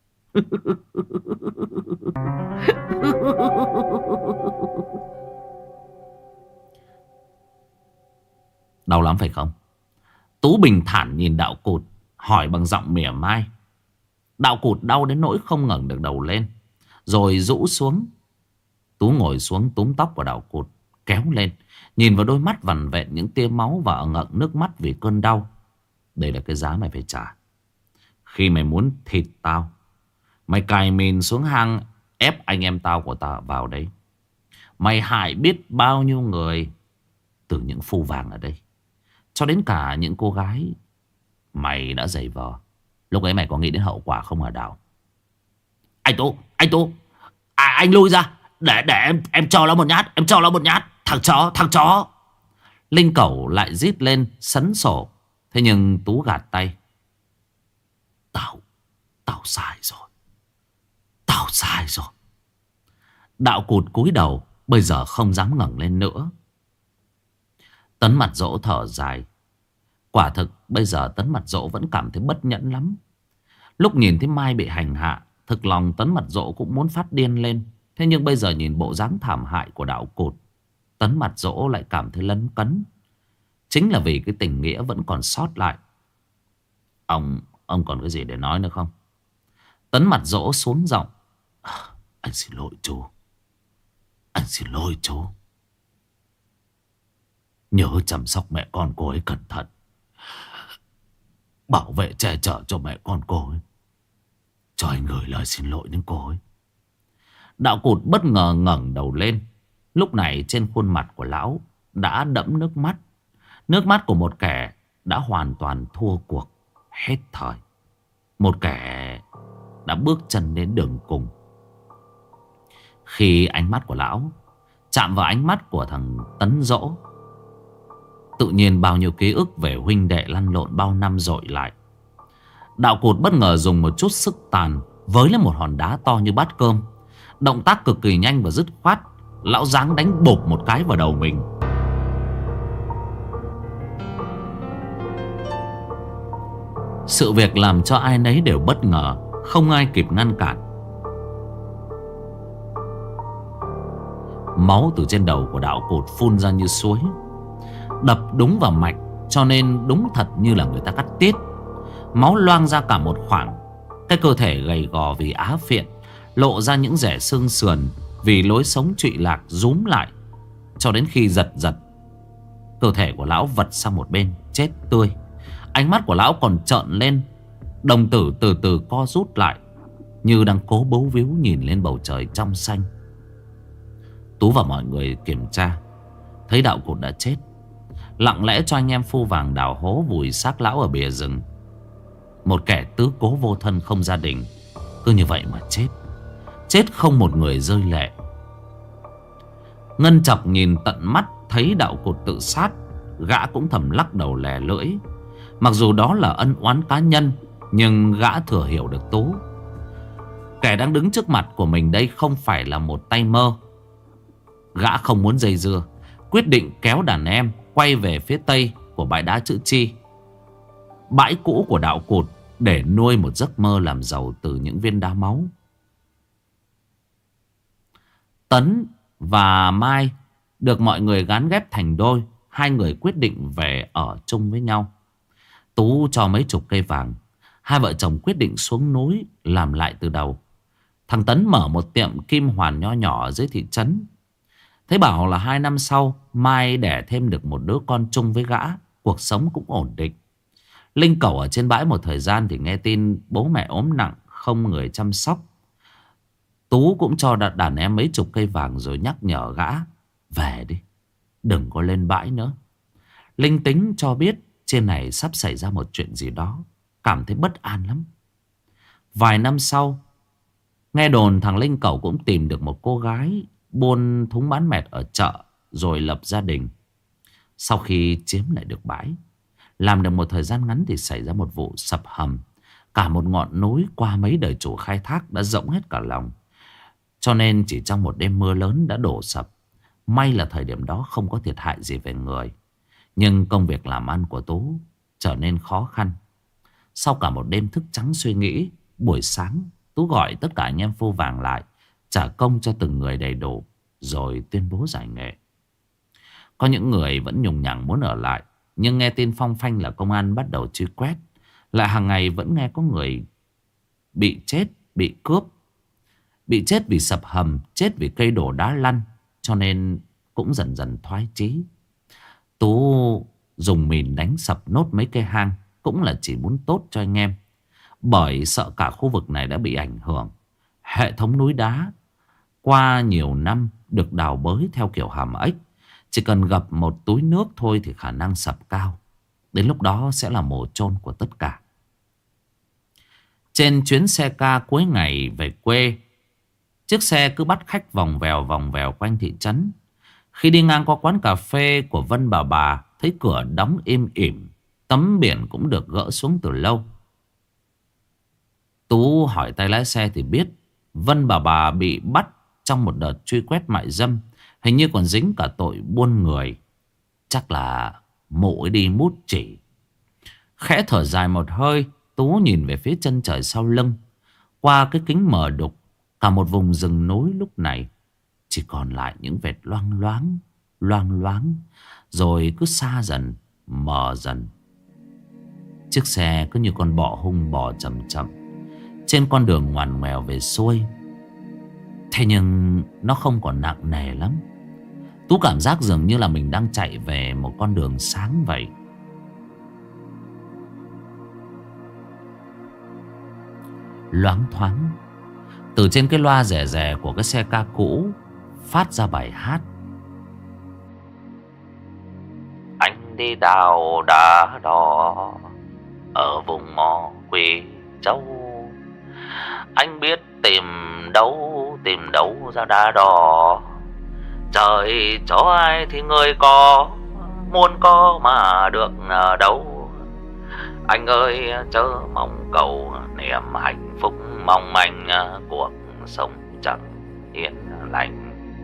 A: Đau lắm phải không? Tú bình thản nhìn đạo cụt, hỏi bằng giọng mỉa mai. Đạo cụt đau đến nỗi không ngẩng được đầu lên, rồi rũ xuống. Tú ngồi xuống túm tóc của đạo cụt, kéo lên, nhìn vào đôi mắt vằn vện những tia máu và ngậm nước mắt vì cơn đau. Đây là cái giá mày phải trả. Khi mày muốn thịt tao, mày cài mìn xuống hang ép anh em tao của tao vào đấy. Mày hại biết bao nhiêu người, từ những phu vàng ở đây cho đến cả những cô gái mày đã giày vò. Lúc ấy mày có nghĩ đến hậu quả không hả Đào?
B: Anh Tú, anh lui ra. Để em cho nó một nhát. Em cho nó một nhát. Thằng chó.
A: Linh Cẩu lại rít lên sấn sổ. Thế nhưng Tú gạt tay.
B: Tao sai rồi.
A: Đạo Cụt cúi đầu, bây giờ không dám ngẩng lên nữa. Tấn Mặt Dỗ thở dài. Quả thực bây giờ Tấn Mặt Dỗ vẫn cảm thấy bất nhẫn lắm. Lúc nhìn thấy Mai bị hành hạ, thực lòng Tấn Mặt Dỗ cũng muốn phát điên lên. Thế nhưng bây giờ nhìn bộ dáng thảm hại của Đạo Cụt, Tấn Mặt Dỗ lại cảm thấy lấn cấn. Chính là vì cái tình nghĩa vẫn còn sót lại. Ông còn cái gì để nói nữa không? Tấn Mặt Dỗ xuống giọng.
B: Anh xin lỗi chú. Nhớ chăm sóc mẹ con cô ấy cẩn thận. Bảo vệ che chở cho mẹ con cô ấy. Cho anh gửi lời xin lỗi đến cô ấy.
A: Đạo Cụt bất ngờ ngẩng đầu lên. Lúc này trên khuôn mặt của lão đã đẫm nước mắt. Nước mắt của một kẻ đã hoàn toàn thua cuộc, hết thời. Một kẻ đã bước chân đến đường cùng. Khi ánh mắt của lão chạm vào ánh mắt của thằng Tấn Dỗ, tự nhiên bao nhiêu ký ức về huynh đệ lăn lộn bao năm dội lại. Đạo Cụt bất ngờ dùng một chút sức tàn với lên một hòn đá to như bát cơm. Động tác cực kỳ nhanh và dứt khoát. Lão giáng đánh bộp một cái vào đầu mình. Sự việc làm cho ai nấy đều bất ngờ, không ai kịp ngăn cản. Máu từ trên đầu của Đạo Cụt phun ra như suối, đập đúng vào mạch, cho nên đúng thật như là người ta cắt tiết. Máu loang ra cả một khoảng. Cái cơ thể gầy gò vì á phiện, lộ ra những rẻ xương sườn vì lối sống trụy lạc rúm lại. Cho đến khi giật cơ thể của lão vật sang một bên, chết tươi. Ánh mắt của lão còn trợn lên, đồng tử từ từ co rút lại, như đang cố bấu víu nhìn lên bầu trời trong xanh. Tú và mọi người kiểm tra, thấy Đạo Cụt đã chết. Lặng lẽ cho anh em phu vàng đào hố vùi xác lão ở bìa rừng. Một kẻ tứ cố vô thân không gia đình, cứ như vậy mà chết. Chết không một người rơi lệ. Ngân Chọc nhìn tận mắt thấy Đạo Cụt tự sát, gã cũng thầm lắc đầu lè lưỡi. Mặc dù đó là ân oán cá nhân, nhưng gã thừa hiểu được Tú. Kẻ đang đứng trước mặt của mình đây không phải là một tay mơ. Gã không muốn dây dưa, quyết định kéo đàn em quay về phía tây của bãi đá chữ Chi, bãi cũ của Đạo Cụt, để nuôi một giấc mơ làm giàu từ những viên đá máu. Tấn và Mai được mọi người gán ghép thành đôi. Hai người quyết định về ở chung với nhau. Tú cho mấy chục cây vàng. Hai vợ chồng quyết định xuống núi làm lại từ đầu. Thằng Tấn mở một tiệm kim hoàn nho nhỏ ở dưới thị trấn. Thấy bảo là 2 năm sau Mai đẻ thêm được một đứa con chung với gã. Cuộc sống cũng ổn định. Linh Cẩu ở trên bãi một thời gian thì nghe tin bố mẹ ốm nặng, không người chăm sóc. Tú cũng cho đàn em mấy chục cây vàng rồi nhắc nhở gã: về đi, đừng có lên bãi nữa. Linh tính cho biết trên này sắp xảy ra một chuyện gì đó, cảm thấy bất an lắm. Vài năm sau, nghe đồn thằng Linh Cẩu cũng tìm được một cô gái buôn thúng bán mẹt ở chợ, rồi lập gia đình. Sau khi chiếm lại được bãi, làm được một thời gian ngắn thì xảy ra một vụ sập hầm. Cả một ngọn núi qua mấy đời chủ khai thác đã rỗng hết cả lòng. Cho nên chỉ trong một đêm mưa lớn đã đổ sập. May là thời điểm đó không có thiệt hại gì về người. Nhưng công việc làm ăn của Tú trở nên khó khăn. Sau cả một đêm thức trắng suy nghĩ, buổi sáng Tú gọi tất cả anh em phu vàng lại, trả công cho từng người đầy đủ, rồi tuyên bố giải nghệ. Có những người vẫn nhùng nhằng muốn ở lại, nhưng nghe tin phong phanh là công an bắt đầu truy quét. Lại hàng ngày vẫn nghe có người bị chết, bị cướp, bị chết vì sập hầm, chết vì cây đổ đá lăn. Cho nên cũng dần dần thoái chí. Tú dùng mìn đánh sập nốt mấy cây hang, cũng là chỉ muốn tốt cho anh em. Bởi sợ cả khu vực này đã bị ảnh hưởng. Hệ thống núi đá qua nhiều năm được đào bới theo kiểu hàm ếch. Chỉ cần gặp một túi nước thôi thì khả năng sập cao. Đến lúc đó sẽ là mồ chôn của tất cả. Trên chuyến xe ca cuối ngày về quê, chiếc xe cứ bắt khách vòng vèo quanh thị trấn. Khi đi ngang qua quán cà phê của Vân bà thấy cửa đóng im ỉm, tấm biển cũng được gỡ xuống từ lâu. Tú hỏi tay lái xe thì biết Vân bà bị bắt trong một đợt truy quét mại dâm. Hình như còn dính cả tội buôn người. Chắc là mụ ấy đi mút chỉ. Khẽ thở dài một hơi, Tú nhìn về phía chân trời sau lưng. Qua cái kính mờ đục, cả một vùng rừng núi lúc này chỉ còn lại những vệt loang loáng, rồi cứ xa dần, mờ dần. Chiếc xe cứ như con bọ hung bò chậm chậm trên con đường ngoằn ngoèo về xuôi. Thế nhưng nó không còn nặng nề lắm. Tú cảm giác dường như là mình đang chạy về một con đường sáng vậy. Loáng thoáng, từ trên cái loa rẻ rẻ của cái xe ca cũ phát ra bài hát.
B: Anh đi đào đá đỏ ở vùng mỏ Quỳ Châu. Anh biết tìm đâu ra đá đỏ. Trời cho ai thì người có, muốn có mà được đâu. Anh ơi chớ mong cầu niềm hạnh phúc mong manh, cuộc sống chẳng yên lành.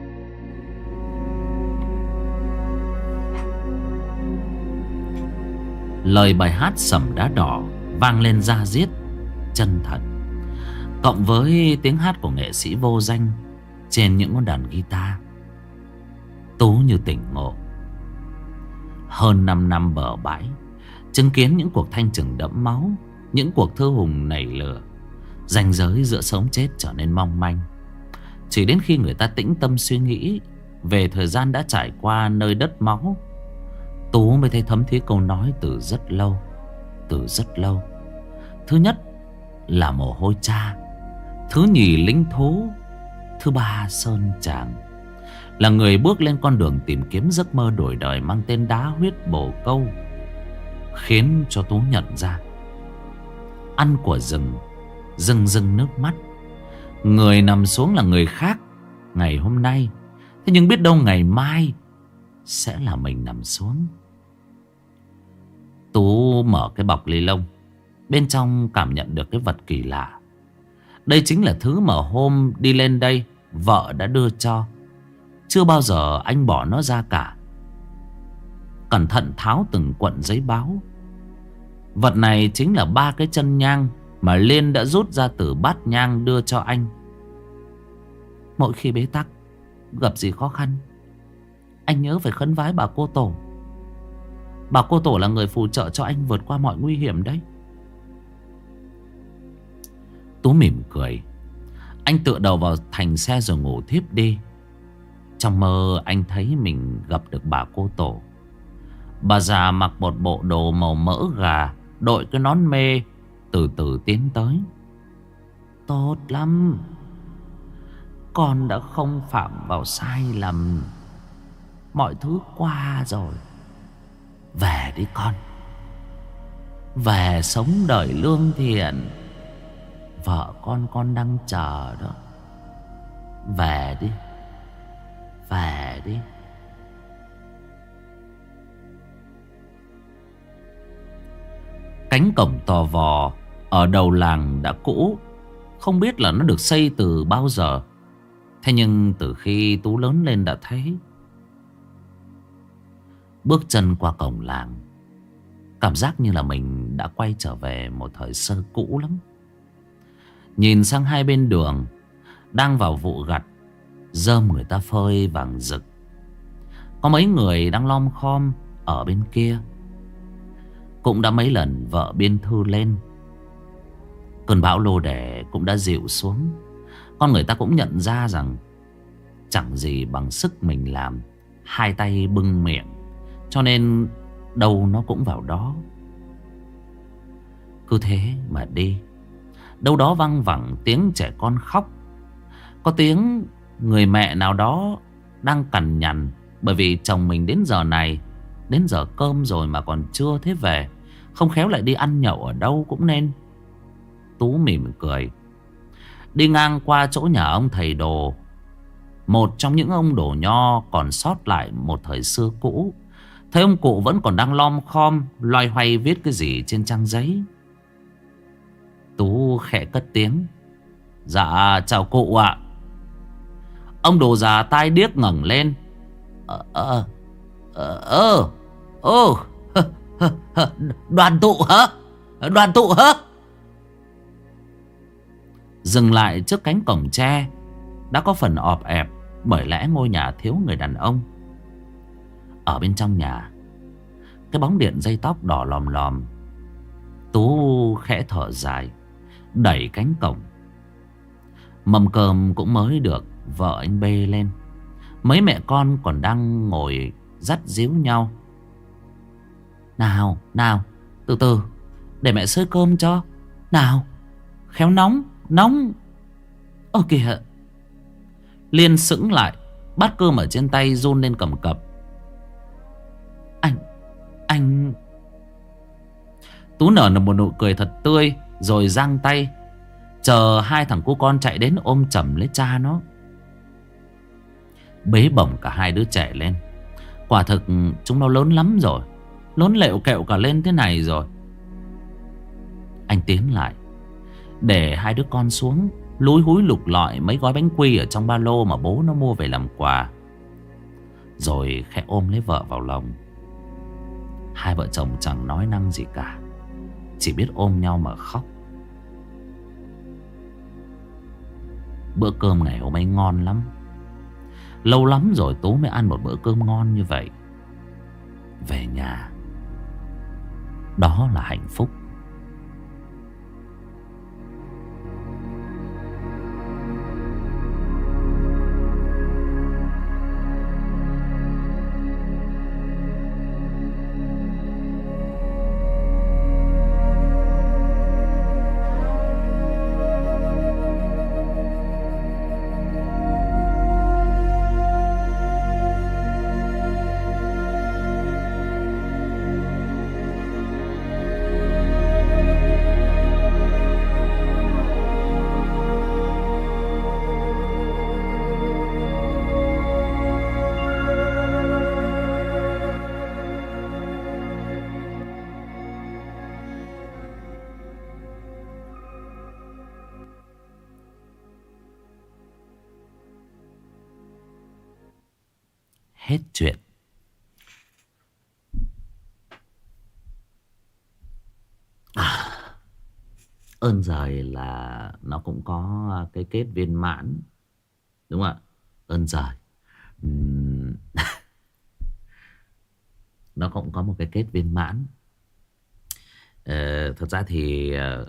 A: Lời bài hát Sẩm Đá Đỏ vang lên da diết, chân thật, cộng với tiếng hát của nghệ sĩ vô danh trên những ngón đàn guitar. Tú như tỉnh ngộ. Hơn 5 năm bờ bãi, chứng kiến những cuộc thanh trừng đẫm máu, những cuộc thư hùng nảy lửa, ranh giới giữa sống chết trở nên mong manh. Chỉ đến khi người ta tĩnh tâm suy nghĩ về thời gian đã trải qua nơi đất máu, Tú mới thấy thấm thía câu nói từ rất lâu. Thứ nhất là mồ hôi cha, thứ nhì lính thú, thứ ba sơn tràng. Là người bước lên con đường tìm kiếm giấc mơ đổi đời mang tên Đá Huyết Bồ Câu, khiến cho Tú nhận ra ăn của rừng, rưng nước mắt. Người nằm xuống là người khác ngày hôm nay, thế nhưng biết đâu ngày mai sẽ là mình nằm xuống. Tú mở cái bọc ni lông, bên trong cảm nhận được cái vật kỳ lạ. Đây chính là thứ mà hôm đi lên đây vợ đã đưa cho. Chưa bao giờ anh bỏ nó ra cả. Cẩn thận tháo từng cuộn giấy báo. Vật này chính là 3 cái chân nhang mà Liên đã rút ra từ bát nhang đưa cho anh. Mỗi khi bế tắc, gặp gì khó khăn, anh nhớ phải khấn vái bà cô tổ. Bà cô tổ là người phù trợ cho anh vượt qua mọi nguy hiểm đấy. Tú mỉm cười. Anh tựa đầu vào thành xe rồi ngủ thiếp đi. Trong mơ anh thấy mình gặp được bà cô tổ. Bà già mặc một bộ đồ màu mỡ gà, đội cái nón mê, từ từ tiến tới. Tốt lắm, con đã không phạm vào sai lầm. Mọi thứ qua rồi. Về đi con. Về sống đời lương thiện. Vợ con đang chờ đó. Về đi. Về đi. Cánh cổng tò vò ở đầu làng đã cũ, không biết là nó được xây từ bao giờ. Thế nhưng từ khi Tú lớn lên đã thấy. Bước chân qua cổng làng, cảm giác như là mình đã quay trở về một thời sơ cũ lắm. Nhìn sang hai bên đường, đang vào vụ gặt, rơm người ta phơi vàng rực. Có mấy người đang lom khom ở bên kia. Cũng đã mấy lần vợ biên thư lên. Cơn bão lô đẻ cũng đã dịu xuống. Con người ta cũng nhận ra rằng chẳng gì bằng sức mình làm, hai tay bưng miệng, cho nên đâu nó cũng vào đó. Cứ thế mà đi. Đâu đó văng vẳng tiếng trẻ con khóc. Có tiếng người mẹ nào đó đang cằn nhằn bởi vì chồng mình đến giờ này, đến giờ cơm rồi mà còn chưa thấy về. Không khéo lại đi ăn nhậu ở đâu cũng nên. Tú mỉm cười. Đi ngang qua chỗ nhà ông thầy đồ, một trong những ông đồ nho còn sót lại một thời xưa cũ, thấy ông cụ vẫn còn đang lom khom loay hoay viết cái gì trên trang giấy. Tú khẽ cất tiếng: "Dạ chào cụ ạ." Ông đồ già tai điếc ngẩng lên. Ờ ờ ờ ờ Đoàn tụ hả? Đoàn tụ hả? Dừng lại trước cánh cổng tre đã có phần ọp ẹp, bởi lẽ ngôi nhà thiếu người đàn ông. Ở bên trong nhà, cái bóng điện dây tóc đỏ lòm lòm. Tú khẽ thở dài, đẩy cánh cổng. Mâm cơm cũng mới được vợ anh bê lên. Mấy mẹ con còn đang ngồi dắt díu nhau. Nào, nào, từ từ, để mẹ xới cơm cho. Nào, khéo nóng, nóng. Ơ kìa. Liên sững lại, bát cơm ở trên tay run lên cầm cập. Anh... Tú nở một nụ cười thật tươi, rồi giang tay, chờ hai thằng cu con chạy đến ôm chầm lấy cha nó, bế bổng cả hai đứa trẻ lên. Quả thực chúng nó lớn lắm rồi, lớn lẹo kẹo cả lên thế này rồi. Anh tiến lại, để hai đứa con xuống, lúi húi lục lọi mấy gói bánh quy ở trong ba lô mà bố nó mua về làm quà, rồi khẽ ôm lấy vợ vào lòng. Hai vợ chồng chẳng nói năng gì cả, chỉ biết ôm nhau mà khóc. Bữa cơm ngày hôm ấy ngon lắm. Lâu lắm rồi Tú mới ăn một bữa cơm ngon như vậy. Về nhà, đó là hạnh phúc. Hết chuyện. Ơn giời là nó cũng có cái kết viên mãn, đúng không ạ? Ơn giời nó cũng có một cái kết viên mãn. Thật ra thì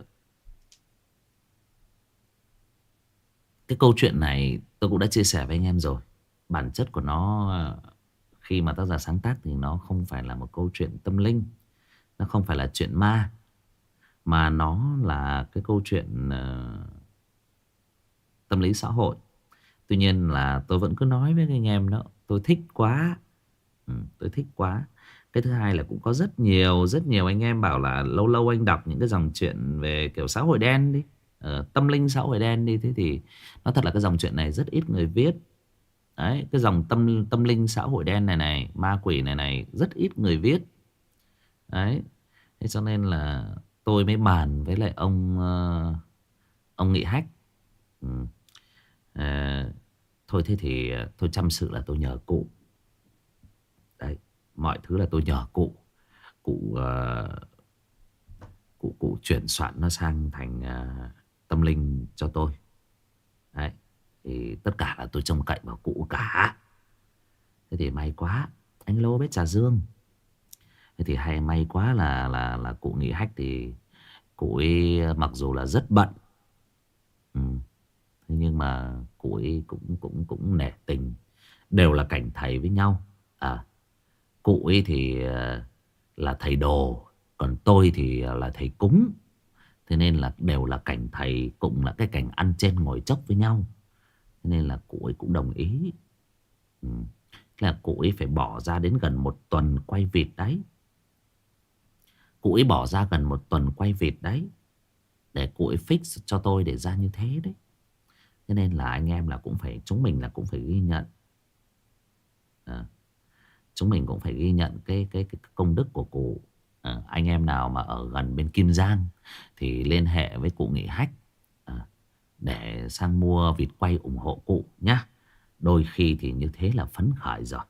A: cái câu chuyện này tôi cũng đã chia sẻ với anh em rồi. Bản chất của nó, khi mà tác giả sáng tác thì nó không phải là một câu chuyện tâm linh, nó không phải là chuyện ma, mà nó là cái câu chuyện tâm lý xã hội. Tuy nhiên là tôi vẫn cứ nói với anh em đó, tôi thích quá. Tôi thích quá. Cái thứ hai là cũng có rất nhiều anh em bảo là lâu lâu anh đọc những cái dòng chuyện về kiểu xã hội đen đi, tâm linh xã hội đen đi. Thế thì nói thật là cái dòng chuyện này rất ít người viết. Đấy, cái dòng tâm linh xã hội đen này, ma quỷ này rất ít người viết. Đấy, thế cho nên là tôi mới bàn với lại ông Nghị Hách. Thôi thế thì tôi chăm sự là tôi nhờ cụ. Đấy, mọi thứ là tôi nhờ cụ. Cụ chuyển soạn nó sang thành tâm linh cho tôi. Đấy, thì tất cả là tôi trông cậy vào cụ cả. Thế thì may quá, anh Lô biết trà dương. Thế thì hay may quá là cụ Nghị Hách thì cụ ấy mặc dù là rất bận, thế nhưng mà cụ ấy cũng nể tình, đều là cảnh thầy với nhau. Cụ ấy thì là thầy đồ, còn tôi thì là thầy cúng. Thế nên là đều là cảnh thầy, cũng là cái cảnh ăn trên ngồi chốc với nhau. Thế nên là cụ ấy cũng đồng ý. Thế là cụ ấy phải bỏ ra đến gần 1 tuần quay vịt đấy. Cụ ấy bỏ ra gần 1 tuần quay vịt đấy. để cụ ấy fix cho tôi để ra như thế đấy. Cho nên là anh em là cũng phải, chúng mình là cũng phải ghi nhận. Chúng mình cũng phải ghi nhận cái công đức của cụ. Anh em nào mà ở gần bên Kim Giang thì liên hệ với cụ Nghị Hách để sang mua vịt quay ủng hộ cụ nhá. Đôi khi thì như thế là phấn khởi rồi.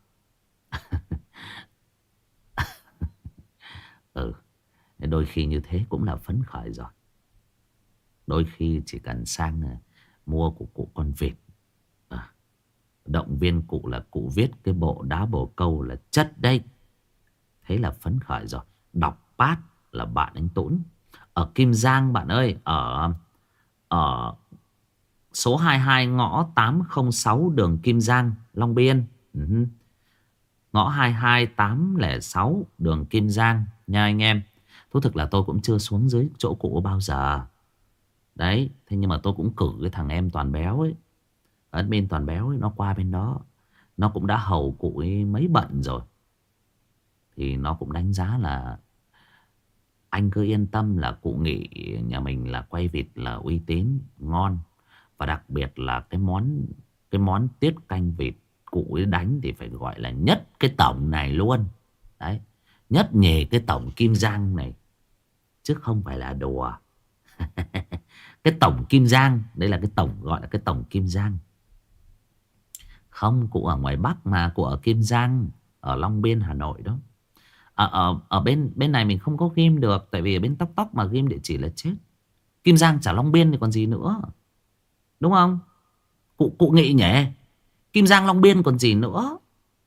A: Đôi khi như thế cũng là phấn khởi rồi. Đôi khi chỉ cần sang mua của cụ con vịt, động viên cụ là cụ viết cái bộ đá bồ câu là chất đây, thế là phấn khởi rồi. Đọc pát là bạn anh Tũng ở Kim Giang bạn ơi, ở số 22 ngõ 806 đường Kim Giang, Long Biên. Ngõ 22 806 đường Kim Giang nha anh em. Thú thực là tôi cũng chưa xuống dưới chỗ cụ bao giờ. Đấy, thế nhưng mà tôi cũng cử cái thằng em Toàn Béo ấy, admin Toàn Béo ấy, nó qua bên đó. Nó cũng đã hầu cụ ấy mấy bận rồi. Thì nó cũng đánh giá là anh cứ yên tâm là cụ Nghị nhà mình là quay vịt là uy tín, ngon. Và đặc biệt là cái món tiết canh vịt cụ ấy đánh thì phải gọi là nhất cái tổng này luôn. Đấy, nhất nhề cái tổng Kim Giang này, chứ không phải là đùa. Cái tổng Kim Giang, đây là cái tổng, gọi là cái tổng Kim Giang. Không, cụ ở ngoài Bắc mà, cụ ở Kim Giang, ở Long Biên, Hà Nội đó. Ở bên này mình không có ghim được, tại vì ở bên Tóc mà ghim địa chỉ là chết. Kim Giang chả Long Biên thì còn gì nữa, đúng không? Cụ Nghị nhỉ? Kim Giang Long Biên còn gì nữa.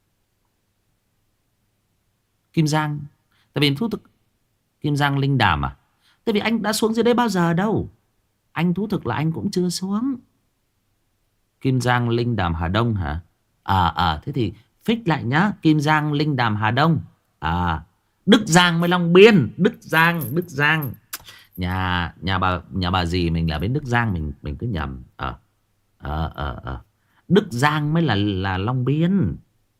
A: Kim Giang, tại vì thú thực Kim Giang Linh Đàm à? Tại vì anh đã xuống dưới đây bao giờ đâu. Anh thú thực là anh cũng chưa xuống. Kim Giang Linh Đàm Hà Đông hả? Thế thì fix lại nhá. Kim Giang Linh Đàm Hà Đông. Đức Giang với Long Biên. Đức Giang. Nhà bà dì mình là bên Đức Giang, mình cứ nhầm. Đức Giang mới là Long Biên.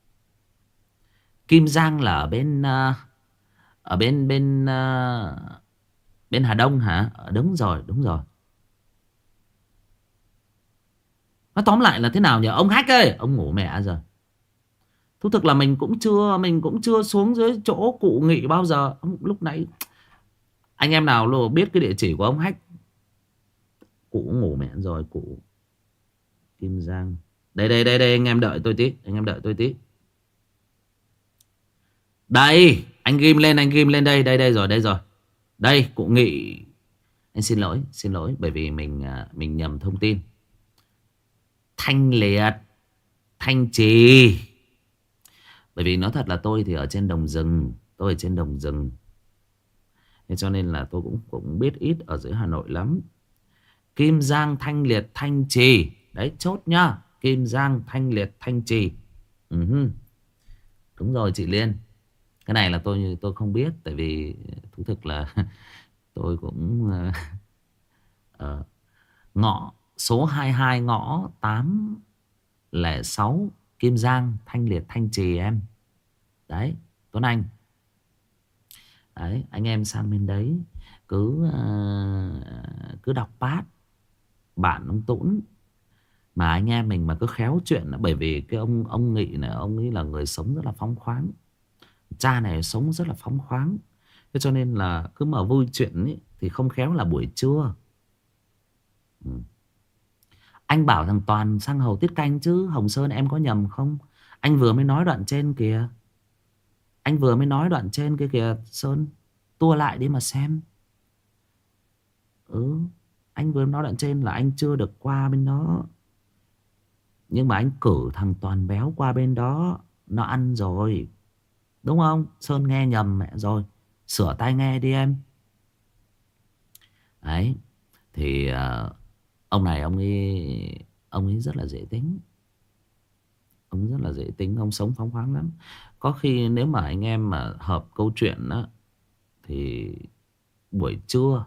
A: Kim Giang là ở bên Hà Đông hả? Đúng rồi. Nó tóm lại là thế nào nhỉ? Ông Hách ơi, ông ngủ mẹ rồi. Thú thực là mình cũng chưa xuống dưới chỗ cụ Nghị bao giờ. Lúc nãy anh em nào biết cái địa chỉ của ông Hách? Cụ cũng ngủ mẹ rồi. Cụ Kim Giang. Đây anh em đợi tôi tí. Đây, anh ghim lên đây rồi. Đây, cụ Nghị. Anh xin lỗi bởi vì mình nhầm thông tin. Thanh Liệt, Thanh Trì. Bởi vì nói thật là tôi thì ở trên đồng rừng. Thế cho nên là tôi cũng biết ít ở dưới Hà Nội lắm. Kim Giang, Thanh Liệt, Thanh Trì. Đấy, chốt nhá. Kim Giang, Thanh Liệt, Thanh Trì. Đúng rồi chị Liên. Cái này là tôi không biết. Tại vì thú thực là tôi cũng ngõ số 22 ngõ 806 Kim Giang, Thanh Liệt, Thanh Trì em. Đấy, Tuấn Anh. Đấy, anh em sang bên đấy cứ đọc pát bạn ông Tũng. Mà anh em mình mà cứ khéo chuyện, bởi vì cái ông Nghị này, ông ấy là người sống rất là phóng khoáng. Cha này sống rất là phóng khoáng. Thế cho nên là cứ mà vui chuyện ấy, thì không khéo là buổi trưa. Anh bảo thằng Toàn sang hầu tiết canh chứ. Hồng Sơn em có nhầm không? Anh vừa mới nói đoạn trên kìa. Kìa Sơn. Tua lại đi mà xem. Anh vừa nói đoạn trên là anh chưa được qua bên đó. Nhưng mà anh cử thằng Toàn Béo qua bên đó, nó ăn rồi. Đúng không? Sơn nghe nhầm mẹ rồi. Sửa tai nghe đi em. Đấy. Thì ông này ông ấy rất là dễ tính. Ông sống phóng khoáng lắm. Có khi nếu mà anh em mà hợp câu chuyện đó, thì buổi trưa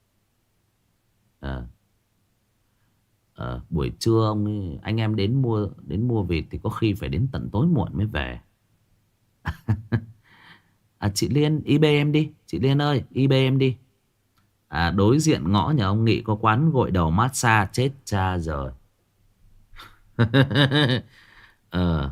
A: anh em đến mua vịt thì có khi phải đến tận tối muộn mới về. Chị Liên IB em đi. Chị Liên ơi, IB em đi. Đối diện ngõ nhà ông Nghị có quán gội đầu massage. Chết cha rồi. Ờ,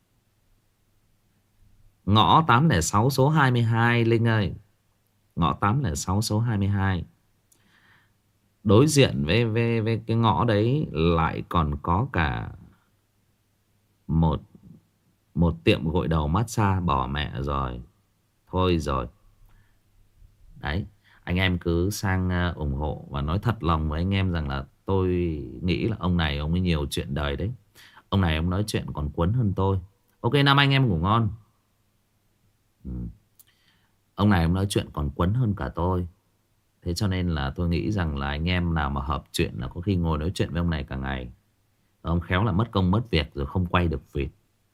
A: ngõ 806 số 22 Linh ơi. Ngõ 806 số 22. Đối diện với cái ngõ đấy lại còn có cả một một tiệm gội đầu massage. Bỏ mẹ rồi. Thôi rồi. Đấy, anh em cứ sang ủng hộ. Và nói thật lòng với anh em rằng là tôi nghĩ là ông này ông ấy nhiều chuyện đời đấy. Ông này ông nói chuyện còn cuốn hơn tôi. Ok, năm anh em ngủ ngon. Ừ. Ông này ông nói chuyện còn cuốn hơn cả tôi. Thế cho nên là tôi nghĩ rằng là anh em nào mà hợp chuyện là có khi ngồi nói chuyện với ông này cả ngày. Ông khéo là mất công mất việc rồi không quay được việc.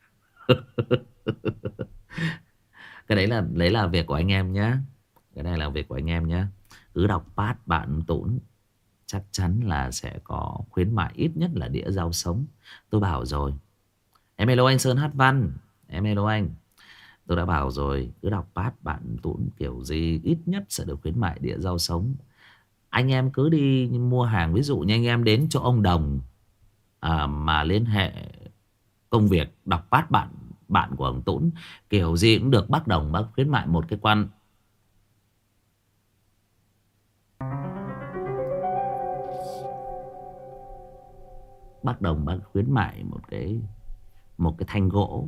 A: Cái đấy là việc của anh em nhé. Cái này là việc của anh em nhé. Cứ đọc pad bạn Tũng, chắc chắn là sẽ có khuyến mại ít nhất là đĩa rau sống. Tôi bảo rồi. Em hello anh Sơn Hát Văn. Em hello anh. Tôi đã bảo rồi. Cứ đọc pad bạn Tũng kiểu gì ít nhất sẽ được khuyến mại đĩa rau sống. Anh em cứ đi mua hàng. Ví dụ như anh em đến chỗ ông Đồng mà liên hệ công việc, đọc pad bạn của ông Tũng, kiểu gì cũng được bác Đồng bác khuyến mại một cái quan. Bác Đồng bác khuyến mại một cái thanh gỗ.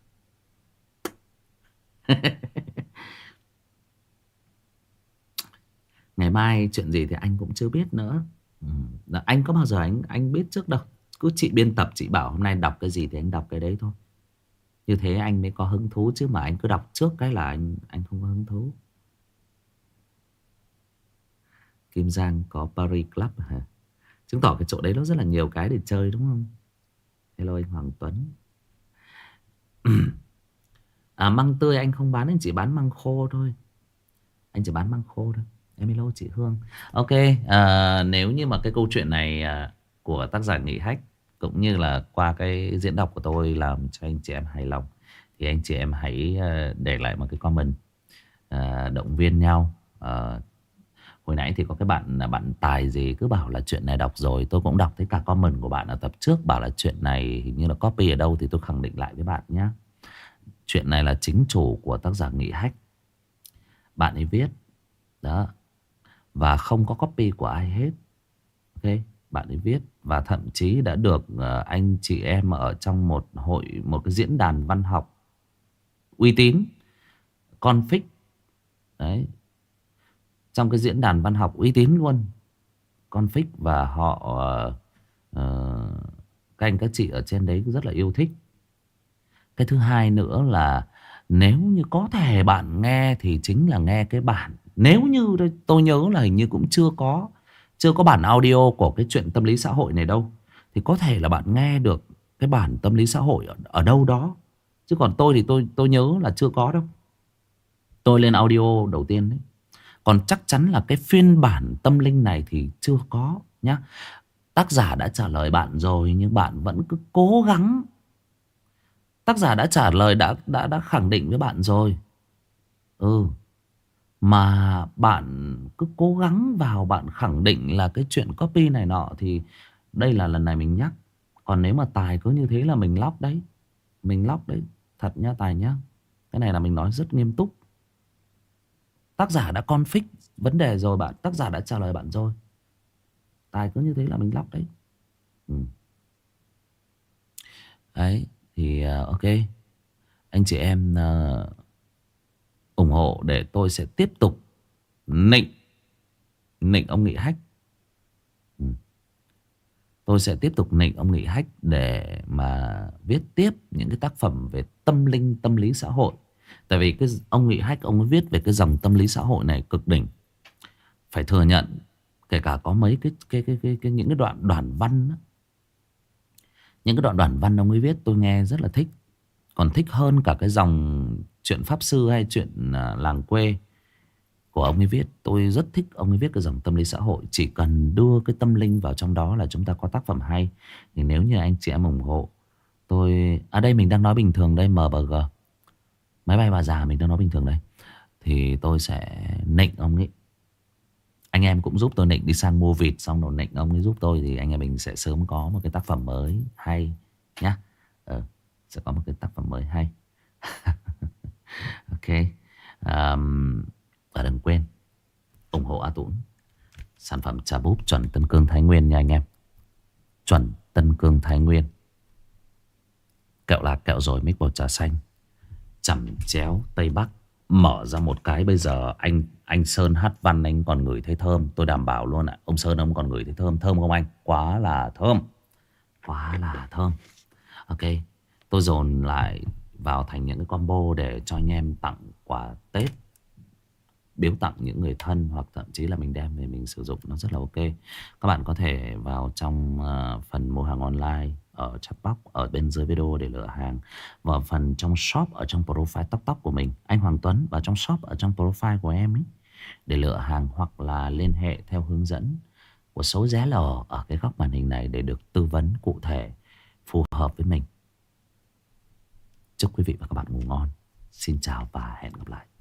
A: Ngày mai chuyện gì thì anh cũng chưa biết nữa. Anh có bao giờ anh biết trước đâu. Cứ chị biên tập chị bảo hôm nay đọc cái gì thì anh đọc cái đấy thôi. Như thế anh mới có hứng thú, chứ mà anh cứ đọc trước cái là anh không có hứng thú. Kim Giang có Paris Club hả? Chứng tỏ cái chỗ đấy nó rất là nhiều cái để chơi đúng không? Hello anh Hoàng Tuấn. Măng tươi anh không bán, anh chỉ bán măng khô thôi. Anh chỉ bán măng khô thôi. Em hello chị Hương. Ok, nếu như mà cái câu chuyện này của tác giả Nghị Hách cũng như là qua cái diễn đọc của tôi làm cho anh chị em hài lòng, thì anh chị em hãy để lại một cái comment động viên nhau. Hồi nãy thì có cái bạn Tài gì cứ bảo là chuyện này đọc rồi. Tôi cũng đọc thấy cả comment của bạn ở tập trước bảo là chuyện này hình như là copy ở đâu, thì tôi khẳng định lại với bạn nhé. Chuyện này là chính chủ của tác giả Nghị Hách. Bạn ấy viết đó, và không có copy của ai hết. Ok, bạn ấy viết và thậm chí đã được anh chị em ở trong một cái diễn đàn văn học uy tín, Config đấy, trong cái diễn đàn văn học uy tín luôn, Config, và họ các anh các chị ở trên đấy rất là yêu thích. Cái thứ hai nữa là nếu như có thể bạn nghe thì chính là nghe cái bản. Nếu như tôi nhớ là hình như cũng chưa có bản audio của cái chuyện tâm lý xã hội này đâu, thì có thể là bạn nghe được cái bản tâm lý xã hội ở đâu đó. Chứ còn tôi thì tôi nhớ là chưa có đâu. Tôi lên audio đầu tiên đấy. Còn chắc chắn là cái phiên bản tâm linh này thì chưa có nhá. Tác giả đã trả lời bạn rồi nhưng bạn vẫn cứ cố gắng. Tác giả đã trả lời, đã khẳng định với bạn rồi. Mà bạn cứ cố gắng vào bạn khẳng định là cái chuyện copy này nọ, thì đây là lần này mình nhắc. Còn nếu mà Tài cứ như thế là mình lóc đấy. Mình lóc đấy. Thật nhá Tài nhá. Cái này là mình nói rất nghiêm túc. Tác giả đã config vấn đề rồi bạn. Tác giả đã trả lời bạn rồi. Tài cứ như thế là mình lóc đấy. Đấy. Thì ok. Anh chị em ủng hộ để tôi sẽ tiếp tục nịnh ông Nghị Hách. Tôi sẽ tiếp tục nịnh ông Nghị Hách để mà viết tiếp những cái tác phẩm về tâm linh, tâm lý xã hội. Tại vì cái ông Nghị Hách, ông ấy viết về cái dòng tâm lý xã hội này cực đỉnh. Phải thừa nhận, kể cả có mấy những cái đoạn văn đó. Những cái đoạn văn ông ấy viết tôi nghe rất là thích. Còn thích hơn cả cái dòng chuyện Pháp Sư hay chuyện làng quê của ông ấy viết. Tôi rất thích ông ấy viết cái dòng tâm lý xã hội. Chỉ cần đưa cái tâm linh vào trong đó là chúng ta có tác phẩm hay. Thì nếu như anh chị em ủng hộ tôi... À đây mình đang nói bình thường đây, MBG Máy bay bà già mình đang nói bình thường đây. Thì tôi sẽ nịnh ông ấy. Anh em cũng giúp tôi Nịnh đi sang mua vịt, xong rồi Nịnh ông ấy giúp tôi, thì anh em mình sẽ sớm có một cái tác phẩm mới hay nhá. Sẽ có một cái tác phẩm mới hay. Ok. Và đừng quên ủng hộ A Tũng, sản phẩm trà búp chuẩn Tân Cương Thái Nguyên nha anh em. Chuẩn Tân Cương Thái Nguyên. Kẹo lạc, kẹo rồi, mix bột trà xanh, chẩm chéo Tây Bắc. Mở ra một cái bây giờ anh Sơn hát văn anh còn ngửi thấy thơm. Tôi đảm bảo luôn ạ. Ông Sơn ông còn ngửi thấy thơm. Thơm không anh? Quá là thơm. Quá là thơm. Ok. Tôi dồn lại vào thành những cái combo để cho anh em tặng quà Tết, biếu tặng những người thân, hoặc thậm chí là mình đem về mình sử dụng, nó rất là ok. Các bạn có thể vào trong phần mua hàng online ở chat box ở bên dưới video để lựa hàng, và phần trong shop ở trong profile tóc tóc của mình, anh Hoàng Tuấn, vào trong shop ở trong profile của em ấy để lựa hàng, hoặc là liên hệ theo hướng dẫn của số giá lò ở cái góc màn hình này để được tư vấn cụ thể phù hợp với mình. Chúc quý vị và các bạn ngủ ngon. Xin chào và hẹn gặp lại.